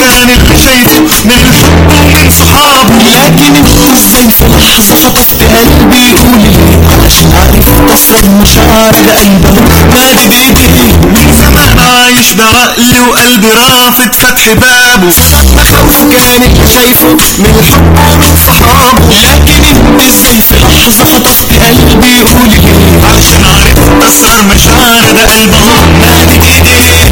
كان اللي شايفه من الحب ومن صحابه، لكن ازاي في لحظة خطفت قلبي قولي ليه، علشان عارف اسرار مشاعر قلبه مادد ايديه. من زمان عايش بعقلي وقلبي رافض فتح بابه، بخاف كان اللي شايفه من الحب ومن صحابه، لكن ازاي في لحظة خطفت قلبي قولي ليه، علشان عارف اسرار مشاعر قلبه مادد ايديه.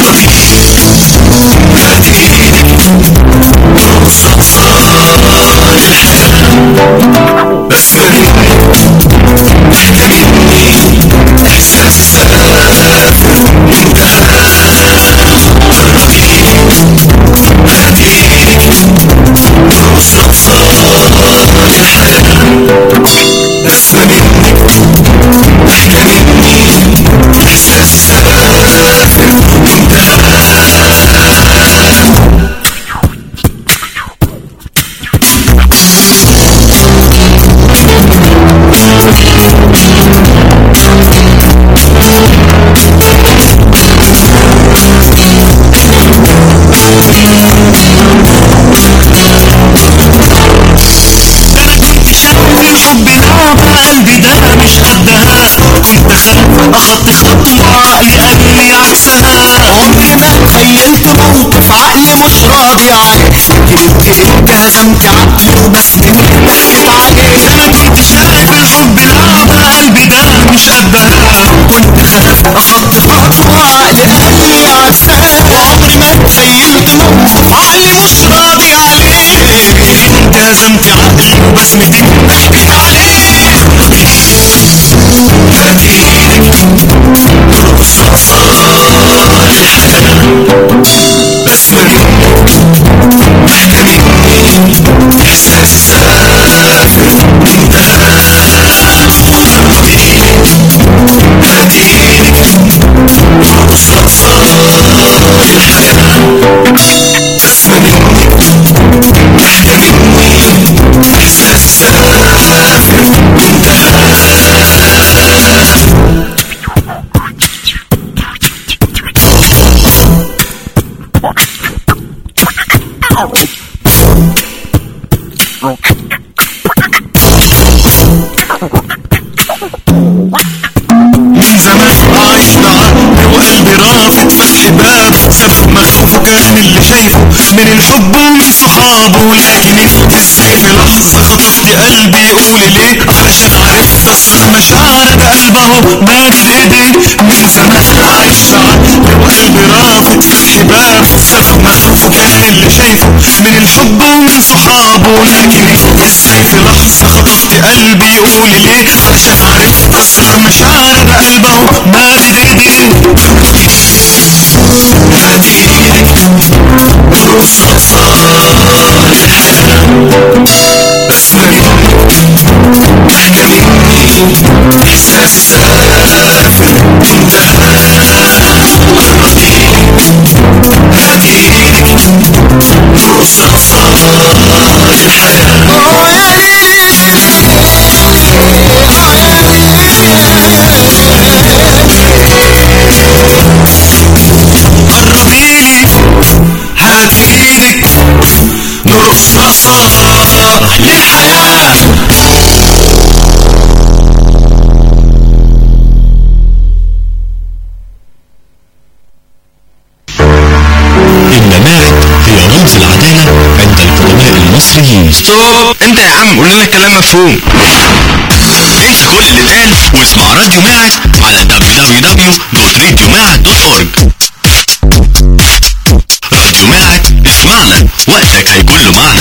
بس احساس قلبي ده مش قدها، كنت اخطي خطوة لقلبي عكسها. عمري ما تخيلت موقف عقلي مش راضي عليه، انت هزمت عقلي وبسند ضحكت عليه. انا كنت شايف الحب لعبة قلبي ده مش قدها، كنت خايف اخطي خطوة لقلبي عكسها. عمري ما تخيلت موقف عقلي مش راضي عليه، انت هزمت عقلي وبسند ضحكت عليه. من زمان عايش بعقلي وقلبي رافض فتح باب، سبب مخوف كان اللي شايفه من الحب ومن صحابه. لكن انت ازاي في لحظة خطفت قلبي قولي ليه، علشان عرفت اسرار مشاعر قلبه مادد ايديه. من زمان عايش بعقلي وقلبي رافض فتح باب، سبب مخوف كان اللي شايفه من الحب ومن صحابه. لكن انت ازاي في لحظة خطفت قلبي قولي ليه، علشان عرفت اسرار مشاعر قلبه مادد ايديه. قربيلي هات ايدك نرصصة للحياة. النماذج هي رمز العدالة عند القدماء المصريين. ستوب، انت يا عم قول لنا الكلام مفهوم. انسى كل اللي اتقال واسمع راديو معد على www.radiomعد.org. راديو معد، اسمعنا وقتك هيكون له معنى.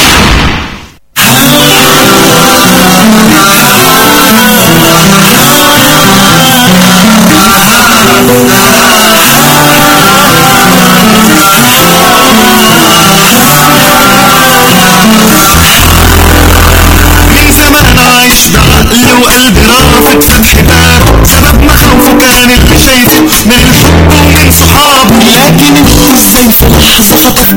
من زمان عايش بعقلي وقلبي رافض فتح باب، سبب مخوفه كان اللي شايفه من الحب ومن صحابه. لكن ازاي في لحظة خطف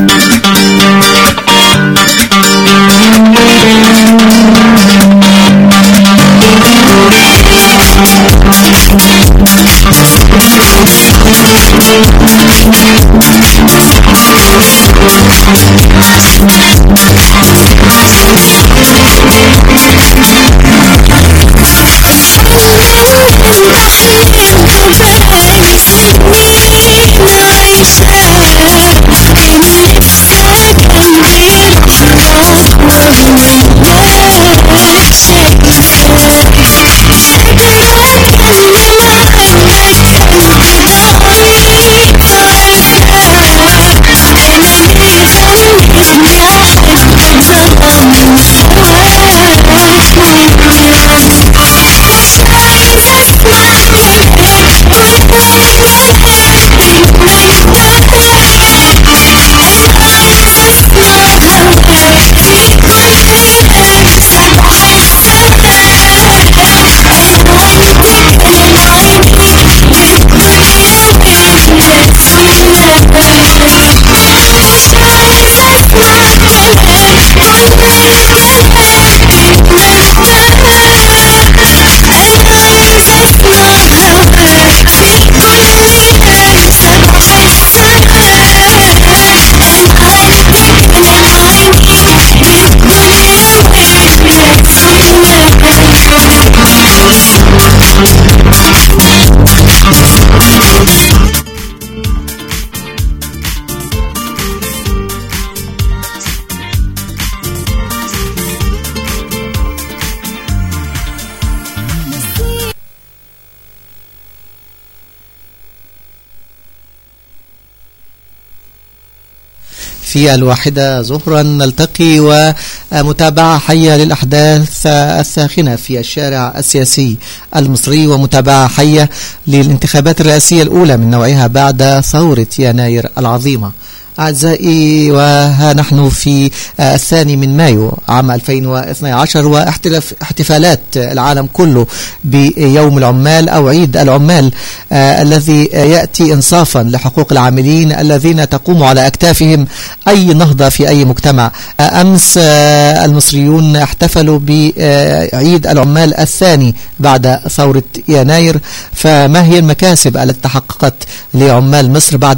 في 1 ظهرا نلتقي ومتابعة حية للأحداث الساخنة في الشارع السياسي المصري، ومتابعة حية للانتخابات الرئاسية الأولى من نوعها بعد ثورة يناير العظيمة. أعزائي، وها نحن في 2 من مايو عام 2012، واحتفالات العالم كله بيوم العمال أو عيد العمال الذي يأتي إنصافا لحقوق العاملين الذين تقوم على أكتافهم أي نهضة في أي مجتمع. أمس المصريون احتفلوا بعيد العمال الثاني بعد ثورة يناير، فما هي المكاسب التي تحققت لعمال مصر بعد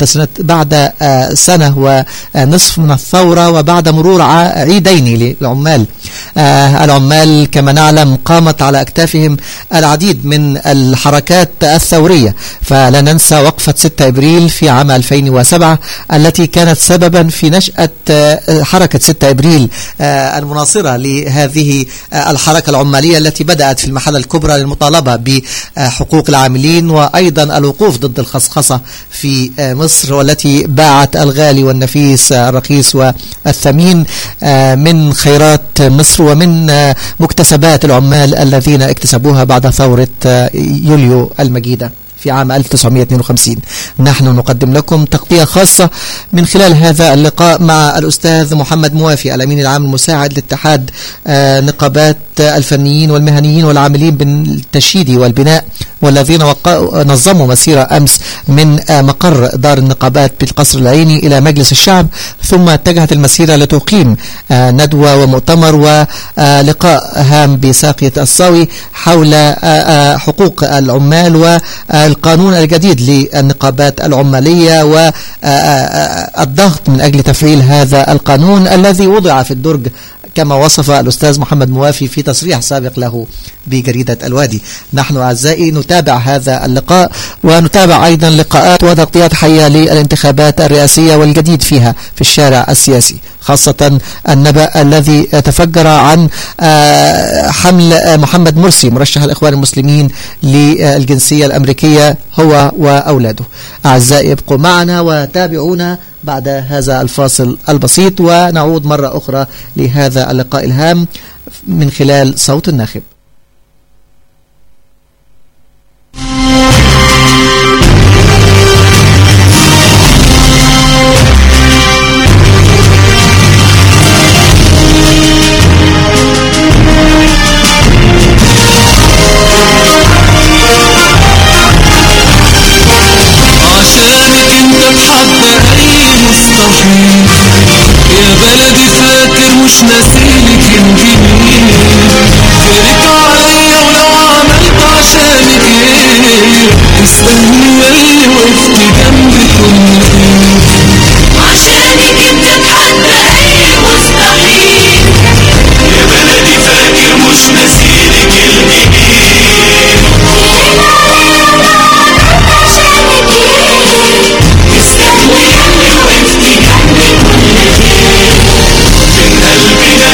سنة ونصف من الثورة وبعد مرور عيدين للعمال؟ العمال كما نعلم قامت على أكتافهم العديد من الحركات الثورية، فلا ننسى وقفة 6 إبريل في عام 2007 التي كانت سببا في نشأة حركة 6 إبريل المناصرة لهذه الحركة العمالية التي بدأت في المحلة الكبرى للمطالبة بحقوق العاملين، وأيضا الوقوف ضد الخصخصة في مصر، والتي باعت الغالي والنفيس الرخيص والثمين من خيرات مصر ومن مكتسبات العمال الذين اكتسبوها بعد ثورة يوليو المجيدة في عام 1952. نحن نقدم لكم تغطية خاصة من خلال هذا اللقاء مع الأستاذ محمد موافي، الأمين العام المساعد لاتحاد نقابات الفنيين والمهنيين والعاملين بالتشييد والبناء، والذين نظموا مسيرة أمس من مقر دار النقابات بالقصر العيني إلى مجلس الشعب، ثم اتجهت المسيرة لتقيم ندوة ومؤتمر ولقاء هام بساقية الصاوي حول حقوق العمال والقانون الجديد للنقابات العمالية والضغط من أجل تفعيل هذا القانون الذي وضع في الدرج كما وصف الأستاذ محمد موافي في تصريح سابق له بجريدة الوادي. نحن أعزائي نتابع هذا اللقاء، ونتابع أيضا لقاءات وتغطيات حية للانتخابات الرئاسية والجديد فيها في الشارع السياسي، خاصة النبأ الذي تفجر عن حمل محمد مرسي مرشح الإخوان المسلمين للجنسية الأمريكية هو وأولاده. أعزائي ابقوا معنا وتابعونا بعد هذا الفاصل البسيط، ونعود مرة أخرى لهذا اللقاء الهام من خلال صوت الناخب. عشانك انت اتحدى اي مستحيل، يا بلدي فاكر مش ناسيلك الجميل، خيرك عليا ولو عملت عشانك ايه، تستاهلي ياللي وقفت جنبي كل خير. عشانك انت اتحدى اي مستحيل، يا بلدي فاكر مش ناسيلك الجميل، تستاهلي ياللي وقفت جنبي كل خير. من قلبنا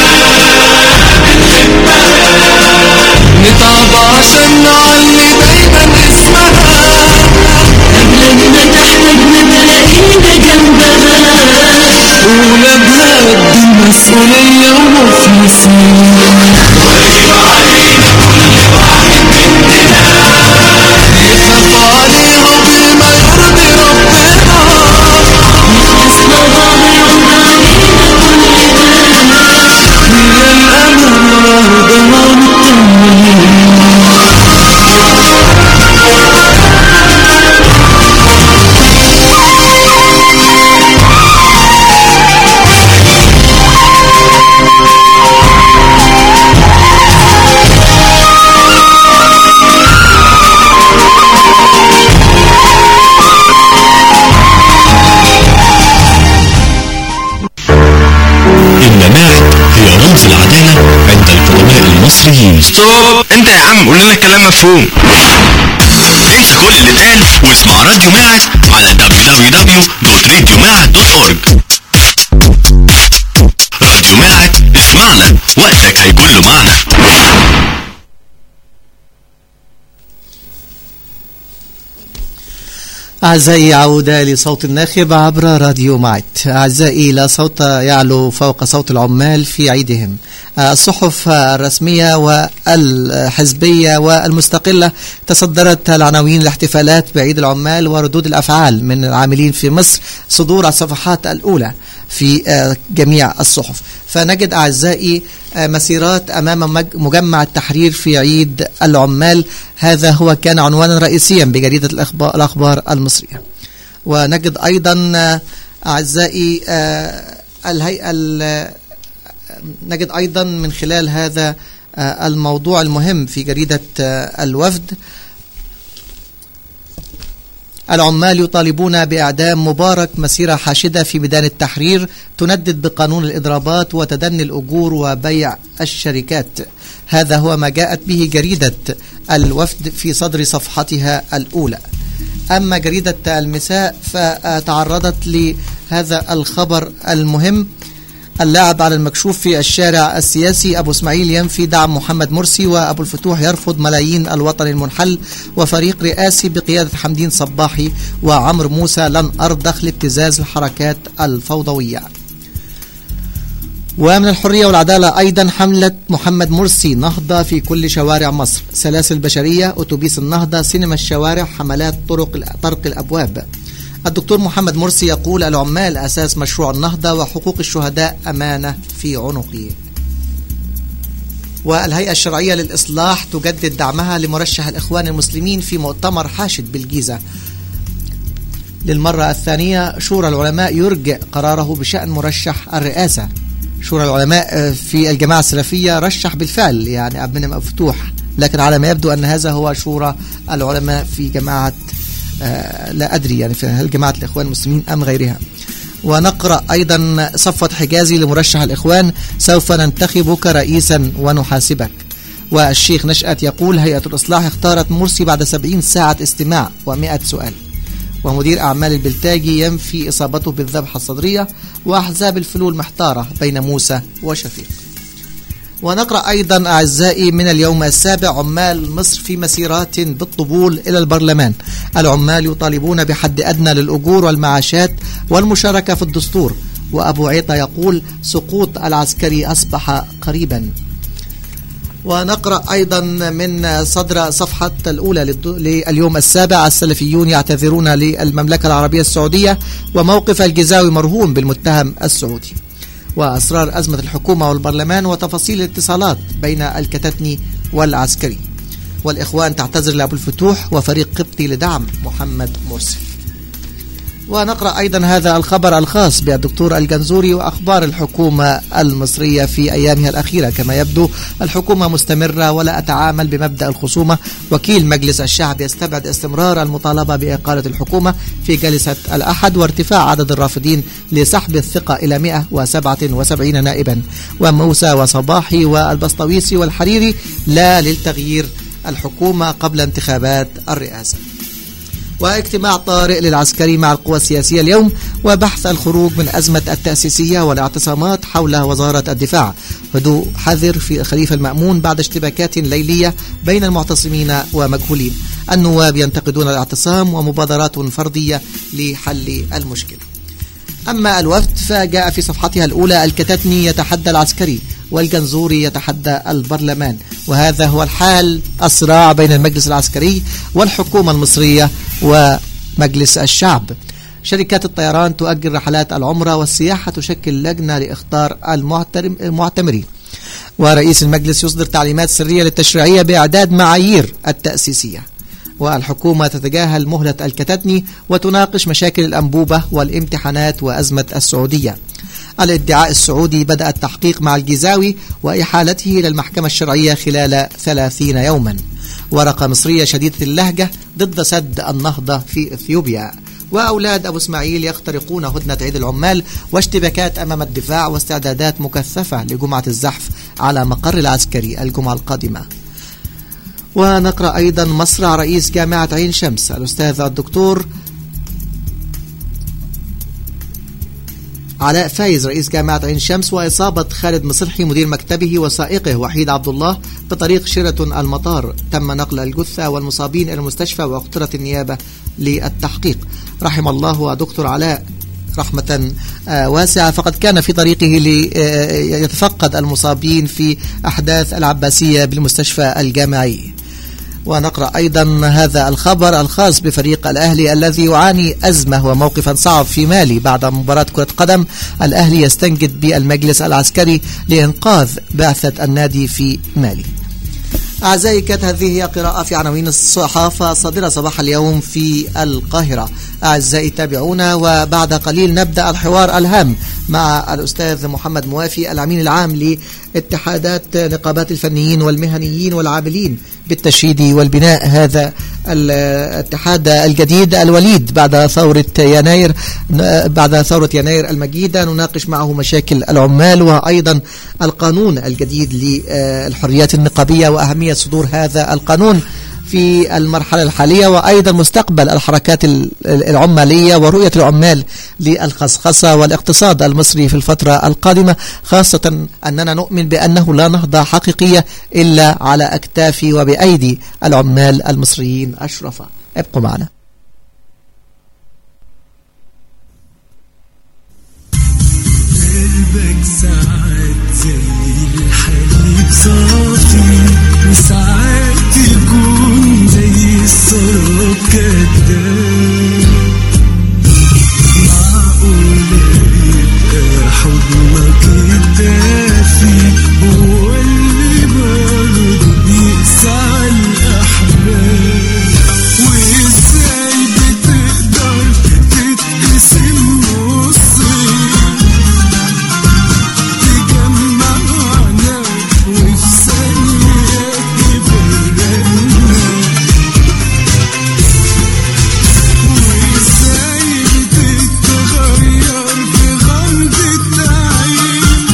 بنحبها، نتعب عشان نعلي دايما اسمها، قبل ما تحتاجنا تلاقينا جنبها، ولادها قد المسؤولية ومخلصين، واجب علينا كل واحد مننا يخاف عليها بما يرضي ربنا، اسمها ويرضى علينا كلنا، هي الأمل وردها مطمئنين. النماذج هي رمز العدالة عند القدماء المصريين. ستوب، انت يا عم قول لنا كلام مفهوم. انسى كل اللي اتقال واسمع راديو معز على www.radiomعز.org. راديو معز، اسمعنا وقتك هيكون له معنى. أعزائي، عودة لصوت الناخب عبر راديو معت. أعزائي، لا صوت يعلو فوق صوت العمال في عيدهم. الصحف الرسمية والحزبية والمستقلة تصدرت العناوين الاحتفالات بعيد العمال وردود الأفعال من العاملين في مصر صدور الصفحات الأولى في جميع الصحف. فنجد أعزائي مسيرات أمام مجمع التحرير في عيد العمال، هذا هو كان عنوانا رئيسيا بجريدة الأخبار المصرية. ونجد أيضا أعزائي نجد أيضا من خلال هذا الموضوع المهم في جريدة الوفد: العمال يطالبون بإعدام مبارك، مسيرة حاشدة في ميدان التحرير تندد بقانون الإضرابات وتدني الأجور وبيع الشركات. هذا هو ما جاءت به جريدة الوفد في صدر صفحتها الأولى. أما جريدة المساء فتعرضت لهذا الخبر المهم: اللاعب على المكشوف في الشارع السياسي، أبو اسماعيل ينفي دعم محمد مرسي، وأبو الفتوح يرفض ملايين الوطن المنحل، وفريق رئاسي بقيادة حمدين صباحي وعمر موسى لن أرضخ لابتزاز الحركات الفوضوية. ومن الحرية والعدالة أيضا: حملة محمد مرسي، نهضة في كل شوارع مصر، سلاسل بشرية، أتوبيس النهضة، سينما الشوارع، حملات طرق الأبواب. الدكتور محمد مرسي يقول: العمال أساس مشروع النهضة وحقوق الشهداء أمانة في عنقه. والهيئة الشرعية للإصلاح تجدد دعمها لمرشح الإخوان المسلمين في مؤتمر حاشد بالجيزة للمرة الثانية. شورى العلماء يرجع قراره بشأن مرشح الرئاسة. شورى العلماء في الجماعة السلفية رشح بالفعل يعني عبد المنعم مفتوح، لكن على ما يبدو أن هذا هو شورى العلماء في جماعة لا أدري يعني في هل جماعة الإخوان المسلمين أم غيرها. ونقرأ أيضا: صفوة حجازي لمرشح الإخوان، سوف ننتخبك رئيسا ونحاسبك. والشيخ نشأت يقول: هيئة الإصلاح اختارت مرسي بعد 70 ساعة استماع و100 سؤال. ومدير أعمال البلتاجي ينفي إصابته بالذبحة الصدرية. وأحزاب الفلول محتارة بين موسى وشفيق. ونقرأ أيضا أعزائي من اليوم السابع: عمال مصر في مسيرات بالطبول إلى البرلمان، العمال يطالبون بحد أدنى للأجور والمعاشات والمشاركة في الدستور. وأبو عيطة يقول: سقوط العسكري أصبح قريبا. ونقرأ أيضا من صدر صفحة الأولى لليوم السابع: السلفيون يعتذرون للمملكة العربية السعودية، وموقف الجزاوي مرهون بالمتهم السعودي. وأسرار أزمة الحكومة والبرلمان وتفاصيل الاتصالات بين الكتاتني والعسكري. والإخوان تعتذر لأبو الفتوح وفريق قبطي لدعم محمد مرسي. ونقرأ أيضا هذا الخبر الخاص بالدكتور الجنزوري وأخبار الحكومة المصرية في أيامها الأخيرة. كما يبدو الحكومة مستمرة ولا أتعامل بمبدأ الخصومة. وكيل مجلس الشعب يستبعد استمرار المطالبة بإقالة الحكومة في جلسة الأحد، وارتفاع عدد الرافضين لسحب الثقة إلى 177 نائبا. وموسى وصباحي والبسطويسي والحريري: لا للتغيير الحكومة قبل انتخابات الرئاسة. واجتماع طارئ للعسكري مع القوى السياسية اليوم، وبحث الخروج من أزمة التأسيسية والاعتصامات حول وزارة الدفاع. هدوء حذر في خليفة المأمون بعد اشتباكات ليلية بين المعتصمين ومجهولين. النواب ينتقدون الاعتصام ومبادرات فردية لحل المشكلة. أما الوفد فجاء في صفحتها الأولى: الكتاتني يتحدى العسكري والجنزوري يتحدى البرلمان. وهذا هو الحال، الصراع بين المجلس العسكري والحكومة المصرية ومجلس الشعب. شركات الطيران تؤجل رحلات العمرة، والسياحة تشكل لجنة لإختار المعتمرين. ورئيس المجلس يصدر تعليمات سرية للتشريعية بإعداد معايير التأسيسية. والحكومة تتجاهل مهلة الكتاتني وتناقش مشاكل الأنبوبة والامتحانات وأزمة السعودية. الادعاء السعودي بدأ التحقيق مع الجزاوي وإحالته إلى المحكمة الشرعية خلال 30 يوما. ورقة مصرية شديدة اللهجة ضد سد النهضة في إثيوبيا. وأولاد أبو اسماعيل يخترقون هدنة عيد العمال، واشتباكات أمام الدفاع، واستعدادات مكثفة لجمعة الزحف على مقر العسكري الجمعة القادمة. ونقرأ أيضا: مصرع رئيس جامعة عين شمس الأستاذ الدكتور علاء فايز رئيس جامعة عين شمس، وإصابة خالد مصلحي مدير مكتبه وسائقه وحيد عبد الله بطريق شيراتون المطار. تم نقل الجثة والمصابين إلى المستشفى واختارت النيابة للتحقيق. رحم الله دكتور علاء رحمة واسعة، فقد كان في طريقه ليتفقد المصابين في أحداث العباسية بالمستشفى الجامعي. ونقرأ أيضا هذا الخبر الخاص بفريق الأهلي الذي يعاني أزمة وموقفا صعب في مالي بعد مباراة كرة قدم. الأهلي يستنجد بالمجلس العسكري لإنقاذ بعثة النادي في مالي. أعزائي، كانت هذه هي قراءة في عناوين الصحافة صادرة صباح اليوم في القاهرة. أعزائي تابعونا، وبعد قليل نبدأ الحوار الهام مع الأستاذ محمد موافي الأمين العام لاتحادات نقابات الفنيين والمهنيين والعاملين بالتشييد والبناء. هذا الاتحاد الجديد الوليد بعد ثورة يناير المجيدة. نناقش معه مشاكل العمال وأيضا القانون الجديد للحريات النقابية وأهمية صدور هذا القانون في المرحلة الحالية، وأيضا مستقبل الحركات العمالية ورؤية العمال للخصخصة والاقتصاد المصري في الفترة القادمة، خاصة أننا نؤمن بأنه لا نهضة حقيقية إلا على أكتاف وبأيدي العمال المصريين الشرفاء. ابقوا معنا. قلبك ساعات زي الحليب صافي، وساعات يكون زي السراب كداب. معقولة يبقى حضنك الدافي هو اللي برضه بيقسى الأحباب؟ وإزاي بتقدر تتقسم نصين تجمعنا وفي ثانية تفرقنا؟ وإزاي بتتغير في غمضة عين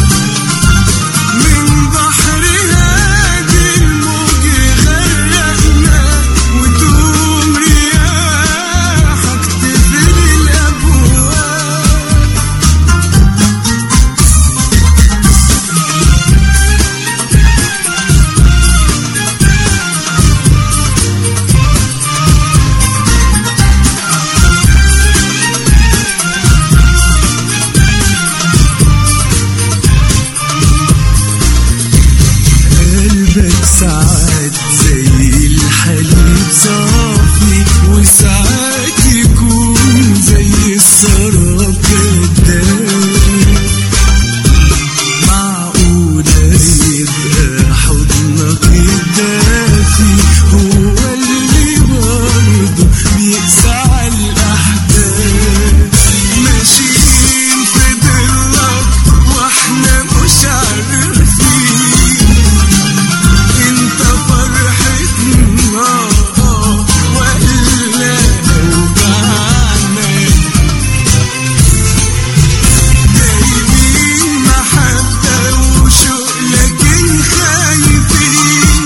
من بحر هادي الموج غرقنا وتقوم رياحك تفرق الأبواب؟ قلبك ساعات زي الحليب صافي، وساعات يكون زي السراب كداب. معقولة يبقى حضنك الدافي هو اللي برضه بيقسى على الأحباب؟ ماشيين في ضلك واحنا مش عارفين انت فرحتنا ولا اوجعنا. جايبين محبة وشوق لكن خايفين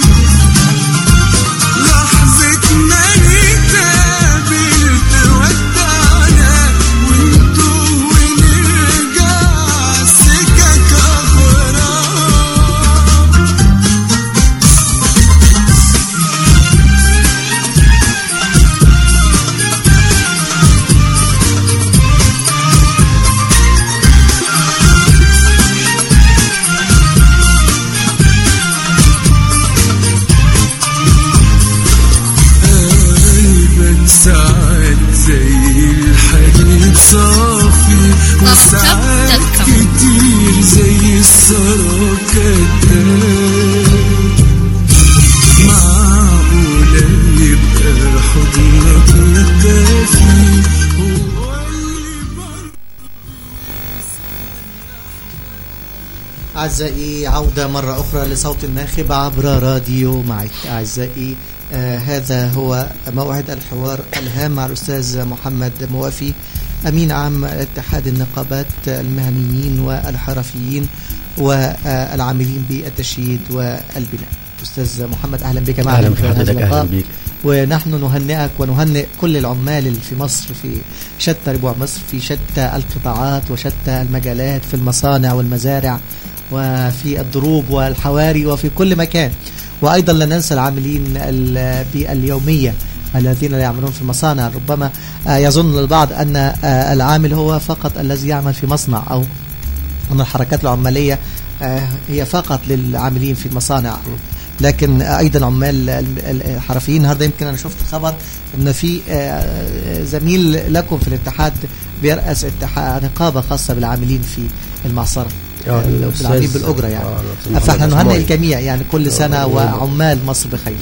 لحظة ما نتقابل تودعنا ونتوه ونرجع سكك أغراب. قلبك ساعات زي الحديد صافي، وساعات كتير زي السراب كداب. معقولة يبقى حضنك الدافي هو اللي برضه. أعزائي، عودة مرة أخرى لصوت الناخب عبر راديو معك. أعزائي، هذا هو موعد الحوار الهام مع الأستاذ محمد موافي أمين عام اتحاد النقابات المهنيين والحرفيين والعاملين بالتشييد والبناء. أستاذ محمد، أهلا بك معنا. أهلا بحضرتك. أهلا بك. ونحن نهنئك ونهنئ كل العمال اللي في مصر، في شتى ربوع مصر، في شتى القطاعات وشتى المجالات، في المصانع والمزارع وفي الضروب والحواري وفي كل مكان. وأيضا لا ننسى العاملين باليومية الذين لا يعملون في المصانع. ربما يظن البعض أن العامل هو فقط الذي يعمل في مصنع، أو أن الحركات العمالية هي فقط للعاملين في المصانع، لكن أيضا عمال الحرفيين. النهارده يمكن أنا شفت خبر أن في زميل لكم في الاتحاد بيرأس نقابة خاصة بالعاملين في المعصرة، بالعاملين بالأجرة يعني. فاحنا نهنئ الجميع يعني كل سنة وعمال مصر بخير.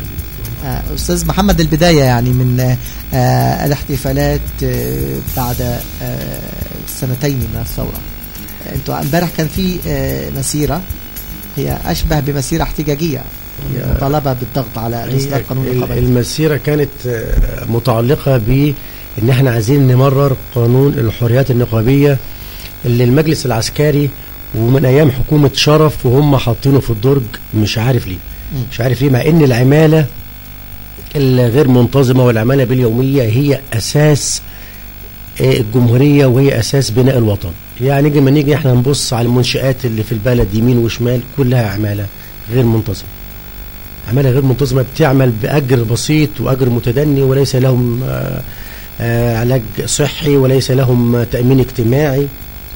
أستاذ محمد، البداية يعني من الاحتفالات بعد سنتين من الثورة. انتوا امبارح كان في مسيرة هي أشبه بمسيرة احتجاجية مطالبة بالضغط على إصدار قانون النقابات. المسيرة كانت متعلقة بأن احنا عايزين نمرر قانون الحريات النقابية اللي المجلس العسكري ومن أيام حكومة شرف وهم حاطينه في الدرج، مش عارف ليه، مع أن العمالة الغير منتظمة والعمالة باليومية هي أساس الجمهورية وهي أساس بناء الوطن. يعني لما نيجي احنا نبص على المنشآت اللي في البلد يمين وشمال كلها عمالة غير منتظمة، عمالة غير منتظمة بتعمل بأجر بسيط وأجر متدني، وليس لهم علاج صحي وليس لهم تأمين اجتماعي،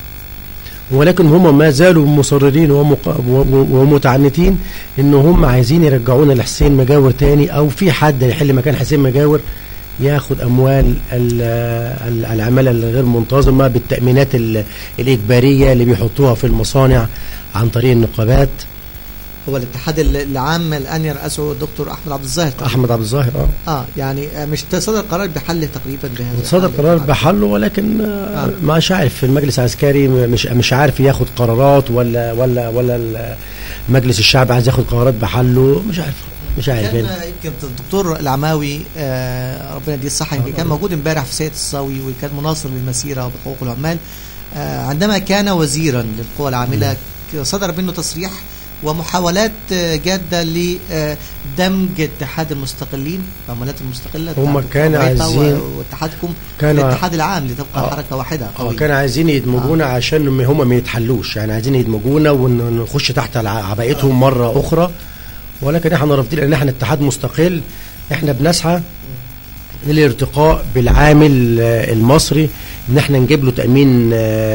ولكن هم ما زالوا مصررين ومتعنتين ان هم عايزين يرجعونا لحسين مجاور تاني، او في حد يحل مكان حسين مجاور ياخد اموال العمالة الغير منتظمة بالتأمينات الإجبارية اللي بيحطوها في المصانع عن طريق النقابات. هو الاتحاد العام الآن يرأسه الدكتور أحمد عبد الظاهر. أحمد عبد الظاهر يعني مش صدر قرار بحله تقريبا بهذا، صدر قرار بحله، ولكن مش عارف في المجلس العسكري مش عارف ياخد قرارات ولا مجلس الشعب عايز ياخد قرارات بحله، مش عارف. يمكن الدكتور العماوي ربنا يديه الصحة كان موجود امبارح في سيد الصاوي وكان مناصر للمسيرة وبحقوق العمال. عندما كان وزيرا للقوى العاملة صدر منه تصريح ومحاولات جادة لدمج اتحاد المستقلين، العمالات المستقلة هم كانوا عايزين واتحادكم الاتحاد العام لتبقى حركة واحدة قوية. كانوا عايزين يدمجونا عشان هم ما يتحلوش، يعني عايزين يدمجونا ونخش تحت عبايتهم مرة أخرى، ولكن احنا رافضين لأن احنا اتحاد مستقل. احنا بنسعى للارتقاء بالعامل المصري، ان احنا نجيب له تأمين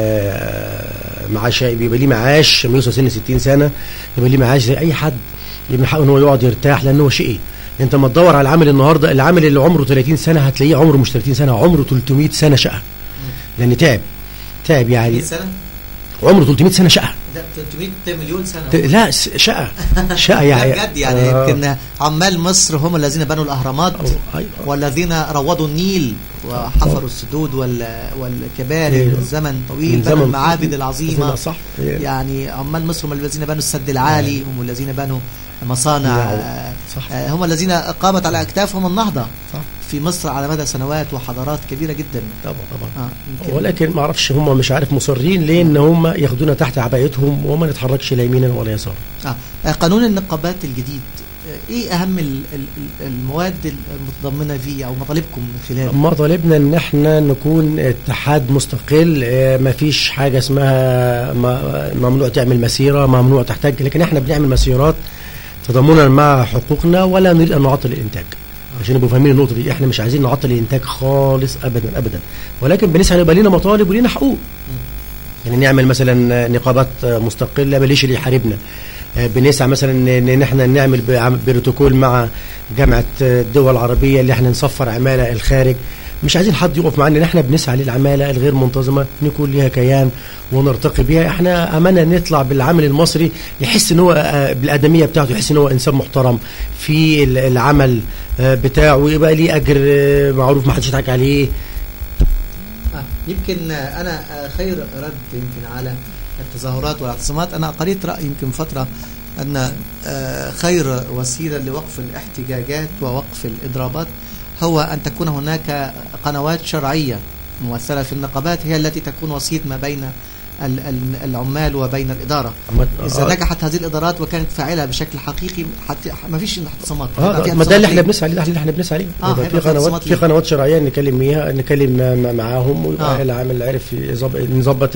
معاش، يبقى ليه معاش لما يوصل سن 60 سنة، يبقى ليه معاش زي اي حد، يبقى من حقه ان هو يقعد يرتاح، لان هو شيء انت ما تدور على العامل النهارده، العامل اللي عمره 30 سنة هتلاقيه عمره مش 30 سنة، عمره 300 سنة شقة، لان تعب يعني عمره 300 سنة شقة. لا 300 مليون سنة لا شقة يعني بجد يعني. يمكن عمال مصر هم الذين بنوا الأهرامات والذين روضوا النيل وحفروا السدود والكباري من زمن طويل، بنوا المعابد العظيمة صح. يعني عمال مصر هم الذين بنوا السد العالي، هم الذين بنوا مصانع، هم الذين قامت على أكتافهم النهضة في مصر على مدى سنوات وحضارات كبيرة جدا. طبعا ولكن ما اعرفش هم مش عارف مصرين ليه ان هم ياخدونا تحت عبايتهم وما نتحركش لا يمينا ولا يسارا. قانون النقابات الجديد ايه اهم المواد المتضمنه فيه او مطالبكم من خلاله؟ مطالبنا ان احنا نكون اتحاد مستقل، ما فيش حاجه اسمها ممنوع تعمل مسيره، ممنوع تحتاج، لكن احنا بنعمل مسيرات تضامنا مع حقوقنا ولا نريد ان نعطل الانتاج، عشان يبقوا فاهمين النقطه دي. احنا مش عايزين نعطل الانتاج خالص ابدا، ولكن بنسعى يبقى لنا مطالب ولينا حقوق. يعني نعمل مثلا نقابات مستقله ماليش اللي يحاربنا، بنسعى مثلا ان احنا نعمل بروتوكول مع جامعه الدول العربيه اللي احنا نصفر عماله الخارج. مش عايزين حد يقف معانا، ان احنا بنسعى للعماله الغير منتظمه نكون ليها كيان ونرتقي بيها. احنا امانه نطلع بالعامل المصري يحس ان هو بالادميه بتاعته، يحس ان هو انسان محترم في العمل بتاعه، يبقى ليه اجر معروف ما حدش يضحك عليه. يمكن انا خير رد يمكن على التظاهرات والاعتصامات، انا قريت راي يمكن فتره ان خير وسيله لوقف الاحتجاجات ووقف الاضرابات هو ان تكون هناك قنوات شرعيه ممثله في النقابات هي التي تكون وسيط ما بين العمال وبين الإدارة. إذا نجحت هذه الإدارات وكانت فاعلة بشكل حقيقي ما فيش احتسامات. ما ده اللي احنا بنسعى عليه، اللي احنا بنسعى عليه. في قنوات شرعية نكلم معاهم، ويبقى العامل عارف نظبط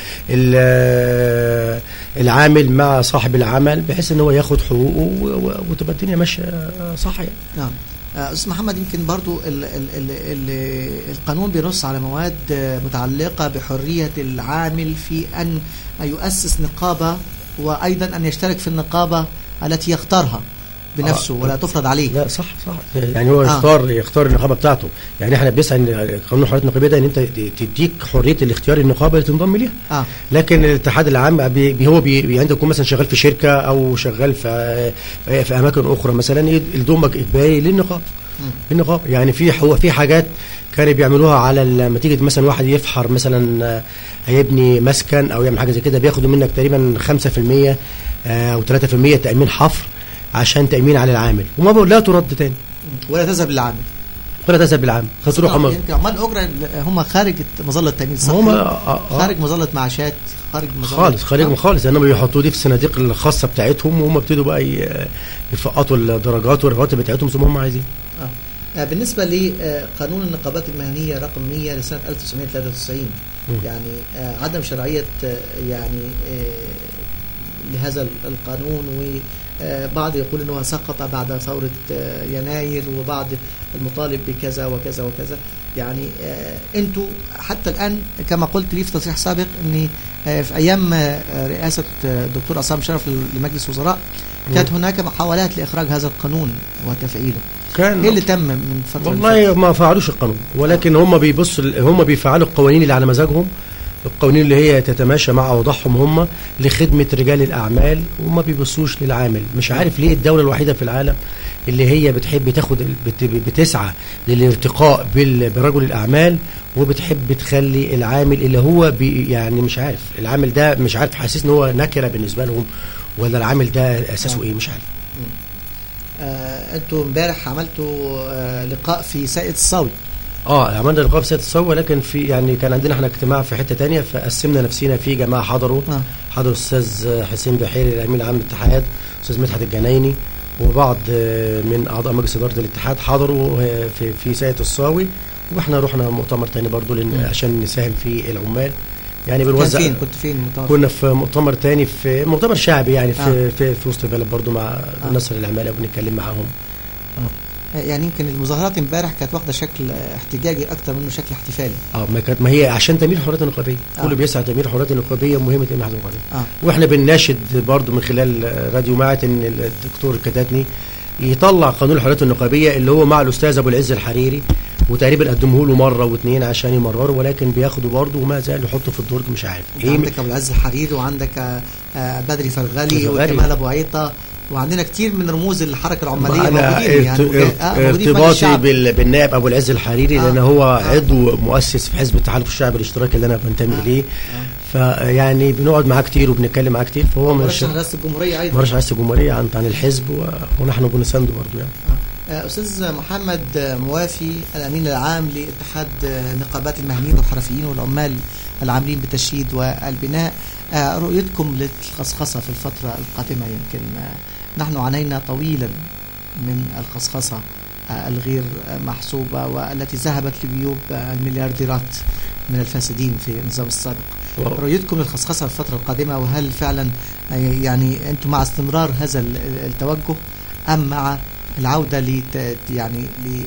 العامل مع صاحب العمل بحيث ان هو ياخد حقوقه وتبقى الدنيا ماشيه صح يعني. نعم. أستاذ محمد، يمكن برضو القانون بينص على مواد متعلقة بحرية العامل في أن يؤسس نقابة، وأيضا أن يشترك في النقابة التي يختارها بنفسه ولا تفرض عليه. لا صح يعني هو يختار النقابة بتاعته. يعني احنا بنسعى ان قانون الحريات النقابية ده ان انت تديك حرية الاختيار النقابة اللي تنضم ليها. لكن الاتحاد العام هو عندك يكون مثلا شغال في شركة او شغال في اماكن اخرى مثلا يضمك اجباري للنقابة. يعني في حاجات كانوا بيعملوها على لما تيجي مثلا واحد يفحر مثلا هيبني مسكن او يعمل حاجة زي كده، بياخدوا منك تقريبا 5% او 3% تأمين حفر عشان تأمين على العامل، وما بقول لا ترد تاني ولا تذهب للعامل خسروها. يمكن عمال الأجرة هم خارج مظلة التأمين الصحي، خارج مظلة معاشات، خالص انما بيحطوا دي في الصناديق الخاصة بتاعتهم، وهم ابتدوا بقى يفقطوا الدرجات والرواتب بتاعتهم زي ما هم عايزين. بالنسبة لقانون النقابات المهنية رقم 100 لسنة 1993 يعني عدم شرعية يعني لهذا القانون، وبعض يقول أنه سقط بعد ثورة يناير، وبعض المطالب بكذا وكذا وكذا. يعني أنتوا حتى الآن كما قلت لي في تصريح سابق أني في أيام رئاسة الدكتور عصام شرف لمجلس وزراء كانت هناك محاولات لإخراج هذا القانون وتفعيله. ايه اللي تم من فترة؟ والله ما فعلوش القانون، ولكن هم بيفعلوا القوانين اللي على مزاجهم، القوانين اللي هي تتماشى مع اوضاعهم هم لخدمة رجال الأعمال، وما بيبصوش للعامل. مش عارف ليه الدولة الوحيدة في العالم اللي هي بتحب بتسعى للارتقاء برجل الأعمال، وبتحب تخلي العامل اللي هو يعني مش عارف العامل ده، مش عارف حاسس ان هو نكرة بالنسبة لهم، ولا العامل ده أساسه ايه، مش عارف. انتوا امبارح عملتوا لقاء في ساقية الصاوي. عملنا لقاء في ساقية الصاوي، لكن في يعني كان عندنا احنا اجتماع في حتة تانية، فقسمنا نفسينا في جماعة حضروا أستاذ حسين بحيري الأمين العام للاتحاد، أستاذ مدحت الجنايني، وبعض من أعضاء مجلس إدارة الاتحاد حضروا في ساقية الصاوي، واحنا رحنا مؤتمر تاني برضو عشان نساهم في العمال. يعني بنوزع. كنت فين كنا في مؤتمر تاني، في مؤتمر شعبي يعني في وسط البلد برضو مع نصر العمالة، وبنتكلم معاهم. يعني يمكن المظاهرات امبارح كانت واخده شكل احتجاجي اكتر منه شكل احتفالي. ما هي عشان تميل الحريات النقابيه. كله بيسعى تميل الحريات النقابيه، مهمه تميل الحريات النقابيه. واحنا بنناشد برضو من خلال راديو معت ان الدكتور كتاتني يطلع قانون الحريات النقابيه اللي هو مع الاستاذ ابو العز الحريري، وتقريبا قدموه له مره واثنين عشان يمرروا، ولكن بياخدوا برضه وما زال يحطوا في الدرج. مش عارف عندك ابو العز الحريري، وعندك بدري فرغلي، وكمال ابو عيطه، وعندنا كتير من رموز الحركه العماليه موجودين. يعني ارتباطي بالنائب ابو العز الحريري لان هو عضو مؤسس في حزب التحالف الشعبي الاشتراكي اللي انا بنتمي اليه. فيعني بنقعد معاه كتير وبنتكلم معاه كتير، فهو مرشح رئاسه الجمهوريه ايضا، مرشح رئاسه الجمهوريه عن الحزب، ونحن بنسانده برضه يعني. استاذ محمد موافي الامين العام لاتحاد نقابات المهنيين والحرفيين والعمال العاملين بالتشييد والبناء، رؤيتكم للخصخصه في الفتره القادمه؟ يمكن نحن عانينا طويلا من الخصخصه الغير محسوبه، والتي ذهبت لجيوب المليارديرات من الفاسدين في النظام السابق. رؤيتكم للخصخصه في الفتره القادمه، وهل فعلا يعني انتم مع استمرار هذا التوجه، ام مع العودة يعني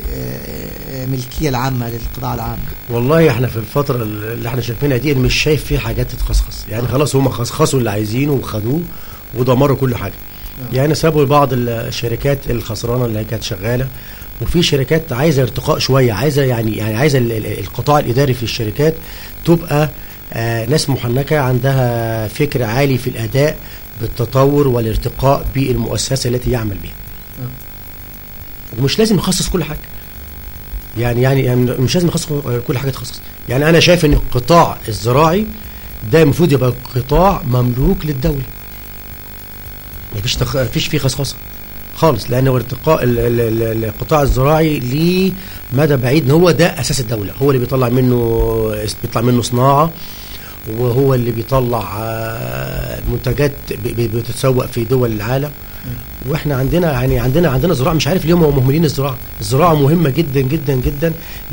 لملكية العامة للقطاع العام؟ والله احنا في الفترة اللي احنا شايفينها دي مش شايف فيه حاجات تتخصخص. يعني خلاص هم خصخصوا اللي عايزينه وخدوه ودمروا كل حاجة. يعني سابوا بعض الشركات الخسرانة اللي كانت شغالة، وفي شركات عايزة ارتقاء شوية، عايزة يعني عايزة القطاع الإداري في الشركات تبقى ناس محنكة عندها فكر عالي في الأداء بالتطور والارتقاء بالمؤسسة التي يعمل بها. ومش لازم نخصص كل حاجة، يعني مش لازم نخصص كل حاجة تخصص. يعني أنا شايف إن القطاع الزراعي ده المفروض يبقى قطاع مملوك للدولة، مفيش فيه خصخصة خالص، لأنه ارتقاء القطاع الزراعي ليه مدى بعيد، إن هو ده أساس الدولة، هو اللي بيطلع منه صناعة، وهو اللي بيطلع منتجات بتتسوق في دول العالم. واحنا عندنا يعني عندنا زراعه، مش عارف ليه هم مهملين الزراعه. الزراعه مهمه جدا جدا جدا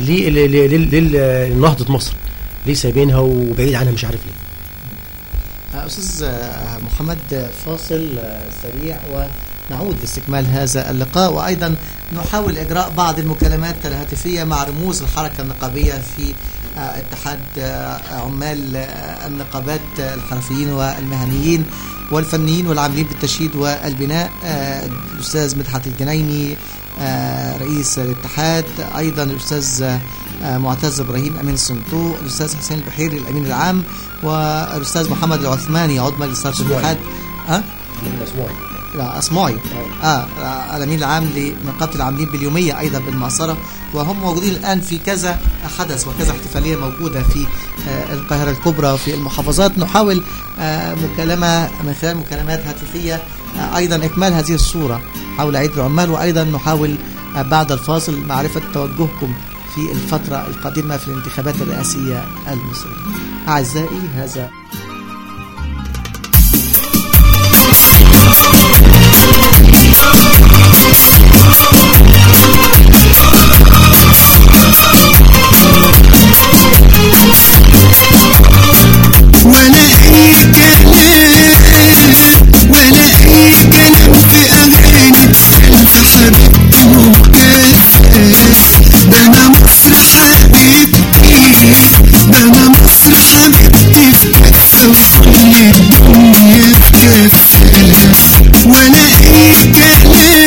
لنهضه مصر، ليه سايبينها وبعيد عنها؟ مش عارف ليه. أستاذ محمد، فاصل سريع ونعود لاستكمال هذا اللقاء، وأيضا نحاول إجراء بعض المكالمات الهاتفية مع رموز الحركة النقابية في اتحاد عمال النقابات الحرفيين والمهنيين والفنيين والعاملين بالتشييد والبناء، الأستاذ مدحت الجنايني رئيس الاتحاد، أيضا الأستاذ معتز إبراهيم أمين الصندوق، الأستاذ حسين البحيري الأمين العام، والأستاذ محمد العثماني عضو مجلس إدارة الاتحاد. لا أسمعي الأمين العام لنقابة العاملين باليومية أيضا بالمعصرة، وهم موجودين الآن في كذا حدث وكذا احتفالية موجودة في القاهرة الكبرى وفي المحافظات. نحاول مكالمة من خلال مكالمات هاتفية أيضا إكمال هذه الصورة حول عيد العمال، وأيضا نحاول بعد الفاصل معرفة توجهكم في الفترة القادمة في الانتخابات الرئاسية المصرية. أعزائي، هذا ولا أي كلام ولا أي كلام في أغاني ألف حبيبتي وكاسة، ده أنا مصر حبيبتي، ده أنا مصر حبيبتي في كفة وكل الدنيا في كفة. ولا أي كلام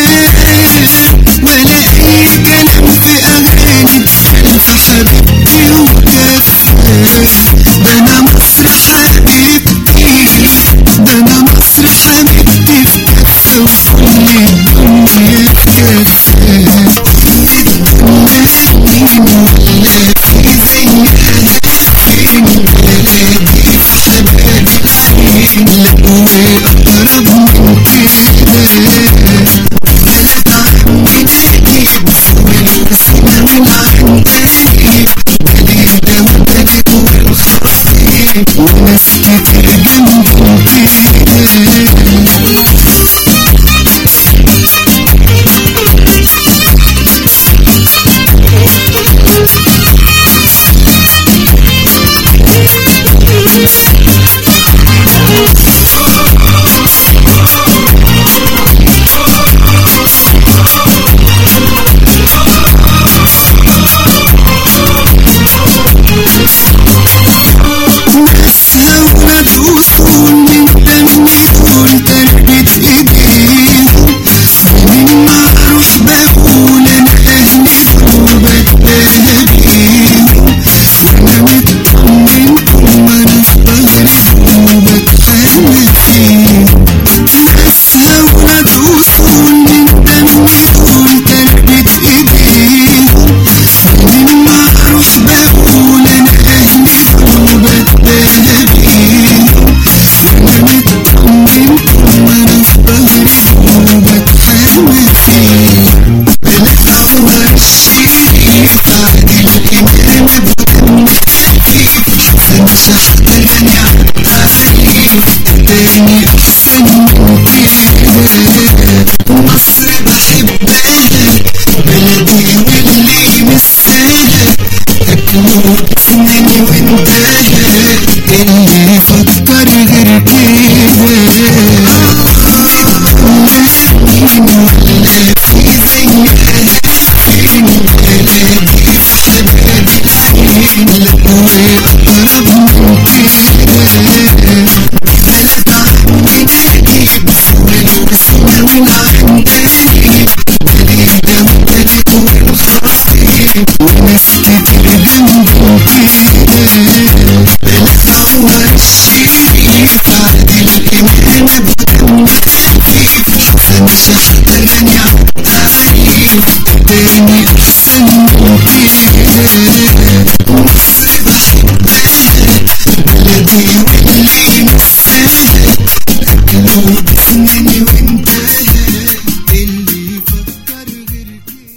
ولا أي كلام في أغاني ألف حبيبتي وكاسة، ده أنا مصر حبيبتي، ده أنا مصر حبيبتي في كفة وكل الدنيا في كفة. مين ولا في زيها فين بلادي حبايب العين لقوا أقرب من كده. بلد عمي نادي والوسيلة والعنتايب، بليدة وبلد والخرايب وناس كتير جنبهم كده. ناسها ولاد أصول من دمي وتربية إيديهم، ومن معروف بقول أنا أهلي وبتباهى بيهم، وأنا مطمن طول ما أنا في ظهرهم وبتفانى فيهم. ناسها ولاد أصول من دمي وتربية إيديهم، ومن معروف بقول أنا أهلي وبتباهى بيهم، وأنا مطمن طول ما أنا في ظهرهم وبتفانى فيهم. بلد عمر الشريف عادل إمام أبو دم خفيف، أنا شحت غني عالتعريف، تاني أحسن من كده. مصر بحبها بلدي واللي يمسها، أكله بسناني وانتهى اللي يفكر غير كده. مين ولا في زيها فين بلادي حبايب العين لقوا أقرب من كده. بلد عمي نادي والوسيلة والعنتايب، بليدة وبلد والخرايب وناس كتير جنبهم كده. بلد عمر الشريف عادل إمام أبو دم خفيف، أنا شحت غني عالتعريف، تاني أحسن من كده. مصر بحبها بلدي واللي يمسها، أكله بسناني وانتهى اللي يفكر غير كده.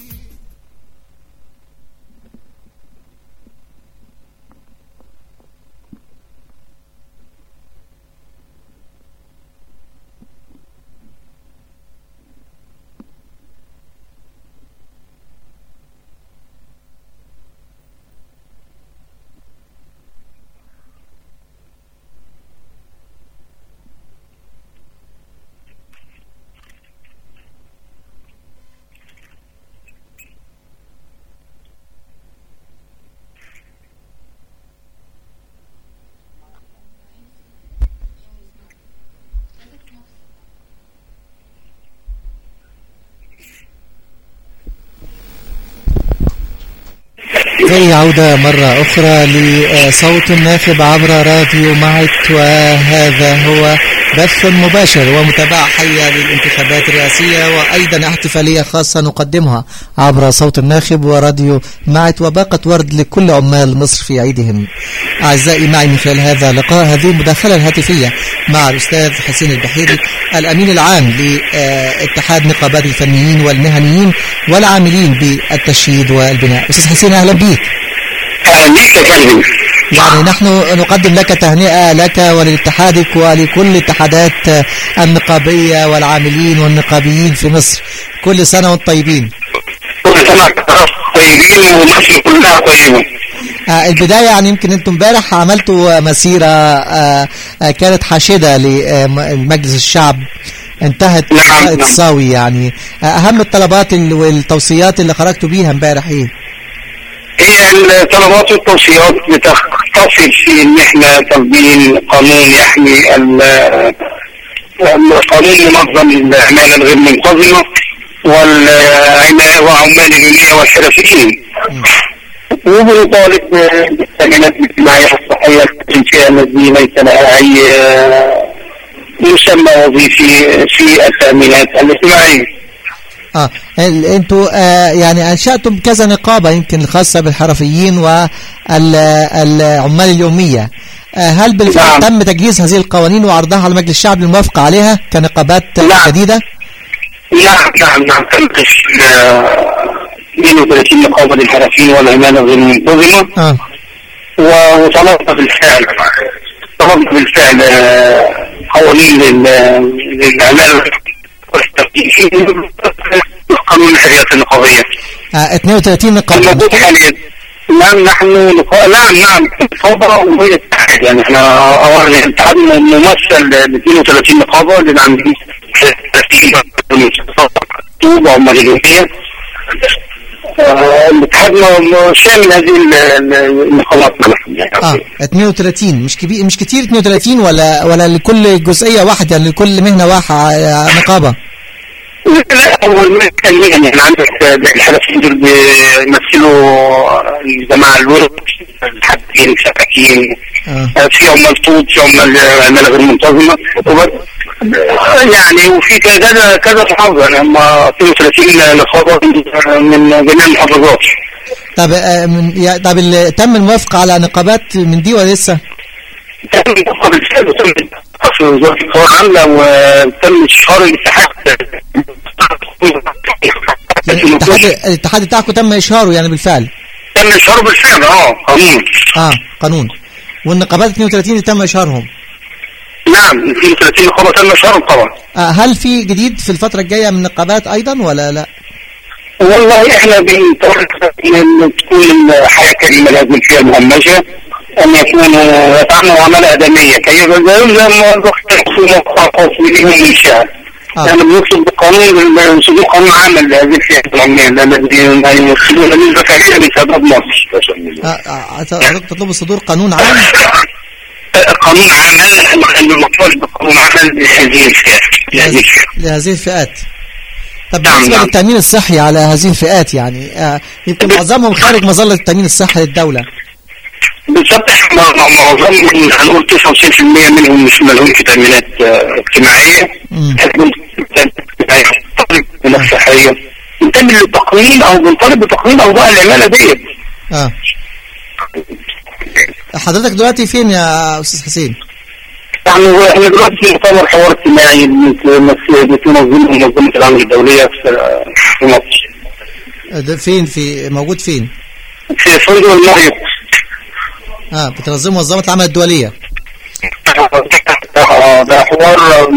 في عودة مرة أخرى لصوت الناخب عبر راديو معت، وهذا هو بث مباشر ومتابعة حية للانتخابات الرئاسية، وأيضا احتفالية خاصة نقدمها عبر صوت الناخب وراديو معت، وباقة ورد لكل عمال مصر في عيدهم. أعزائي، معي من خلال هذا اللقاء هذه المداخلة الهاتفية مع الأستاذ حسين البحيري، الأمين العام لاتحاد نقابات الفنيين والمهنيين والعاملين بالتشييد والبناء. أستاذ حسين، أهلا بك. يعني نحن نقدم لك تهنئة لك ولاتحادك ولكل الاتحادات النقابية والعاملين والنقابيين في مصر. كل سنة وانتم طيبين. كل سنة طيبين ومصر كلها طيبة. البداية يعني يمكن انتم امبارح عملتوا مسيرة كانت حاشدة لمجلس الشعب انتهت الصاوي، يعني أهم الطلبات والتوصيات اللي خرجتوا بيها امبارح ايه؟ هي الطلبات والتوصيات بتختصر في ان احنا طالبين قانون يحمي قانون ينظم العمالة الغير منتظمة وعمال اليومية والحرفيين، وبنطالب بالتأمينات الاجتماعية والصحية للفئة التي ليس لها أي مسمى وظيفي في التأمينات الاجتماعية. انتوا يعني انشأتم كذا نقابة يمكن الخاصة بالحرفيين والعمال اليومية. هل بالفعل تم تجهيز هذه القوانين وعرضها على مجلس الشعب للموافقة عليها كنقابات جديدة؟ نعم تم تشكيل 32 نقابة للحرفيين والعمالة غير منتظمة. وطلبنا بالفعل قوانين للعمالة قانون الحريات النقابية. 32 نقابة موجود حاليا. نعم نحن نقابة وهي اتحاد، يعني احنا اولا الاتحاد ممثل ل 32 نقابة للعاملين وعمال اليومية. الاتحاد شامل هذه النقابات. 32 مش كتير 32 ولا لكل جزئية واحد، يعني لكل مهنة واحد نقابة؟ لا، هو المكان يعني عندك الحرفيين دول بيمثلوا الجماعة الورد، الحدين، السكاكين، في عمال طوب، في عمال غير منتظمة، يعني وفي كذا محافظة، يعني هم 32 نقابة من جميع المحافظات. طب تم الموافقة على نقابات من دي ولا لسه؟ تم الموافقة بالفعل، وتم في وزارة القوى العامة، وتم اشهار الاتحاد. الاتحاد بتاعكم تم اشهاره يعني بالفعل؟ تم اشهاره بالفعل. قانون. والنقابات 32 اللي تم اشهارهم؟ نعم، 32 نقابة تم اشهارهم طبعا. هل في جديد في الفترة الجاية من النقابات ايضا ولا لا؟ والله احنا بنطالب ان تكون الحياة كريمة، لازم فيها مهمشة، ان يكونوا يتعاملوا عمالة ادمية كي يبقى زي من الشعب. يعني بنطلب بقانون صدور قانون عمل لهذه الفئة العمال الذين يمثلون نسبة كبيرة من شباب مصر. تطلبوا صدور قانون عمل؟ قانون عمل، المطالب بقانون عمل لهذه الفئات. طب بالنسبة للتأمين الصحي على هذه الفئات، يعني يمكن معظمهم خارج مظلة التأمين الصحي للدولة. بالضبط، معظمهم هنقول 99% منهم مش مالهمش تأمينات اجتماعية. تأمينات صحية. بنطالب بتقنين أوضاع العمالة ديت. حضرتك دلوقتي فين يا أستاذ حسين؟ يعني احنا دلوقتي في مؤتمر حوار اجتماعي بتنظمه منظمة العمل الدولية في مصر. ده فين؟ موجود فين؟ في فندق المريض. بتنظم منظمة العمل الدولية. ده حوار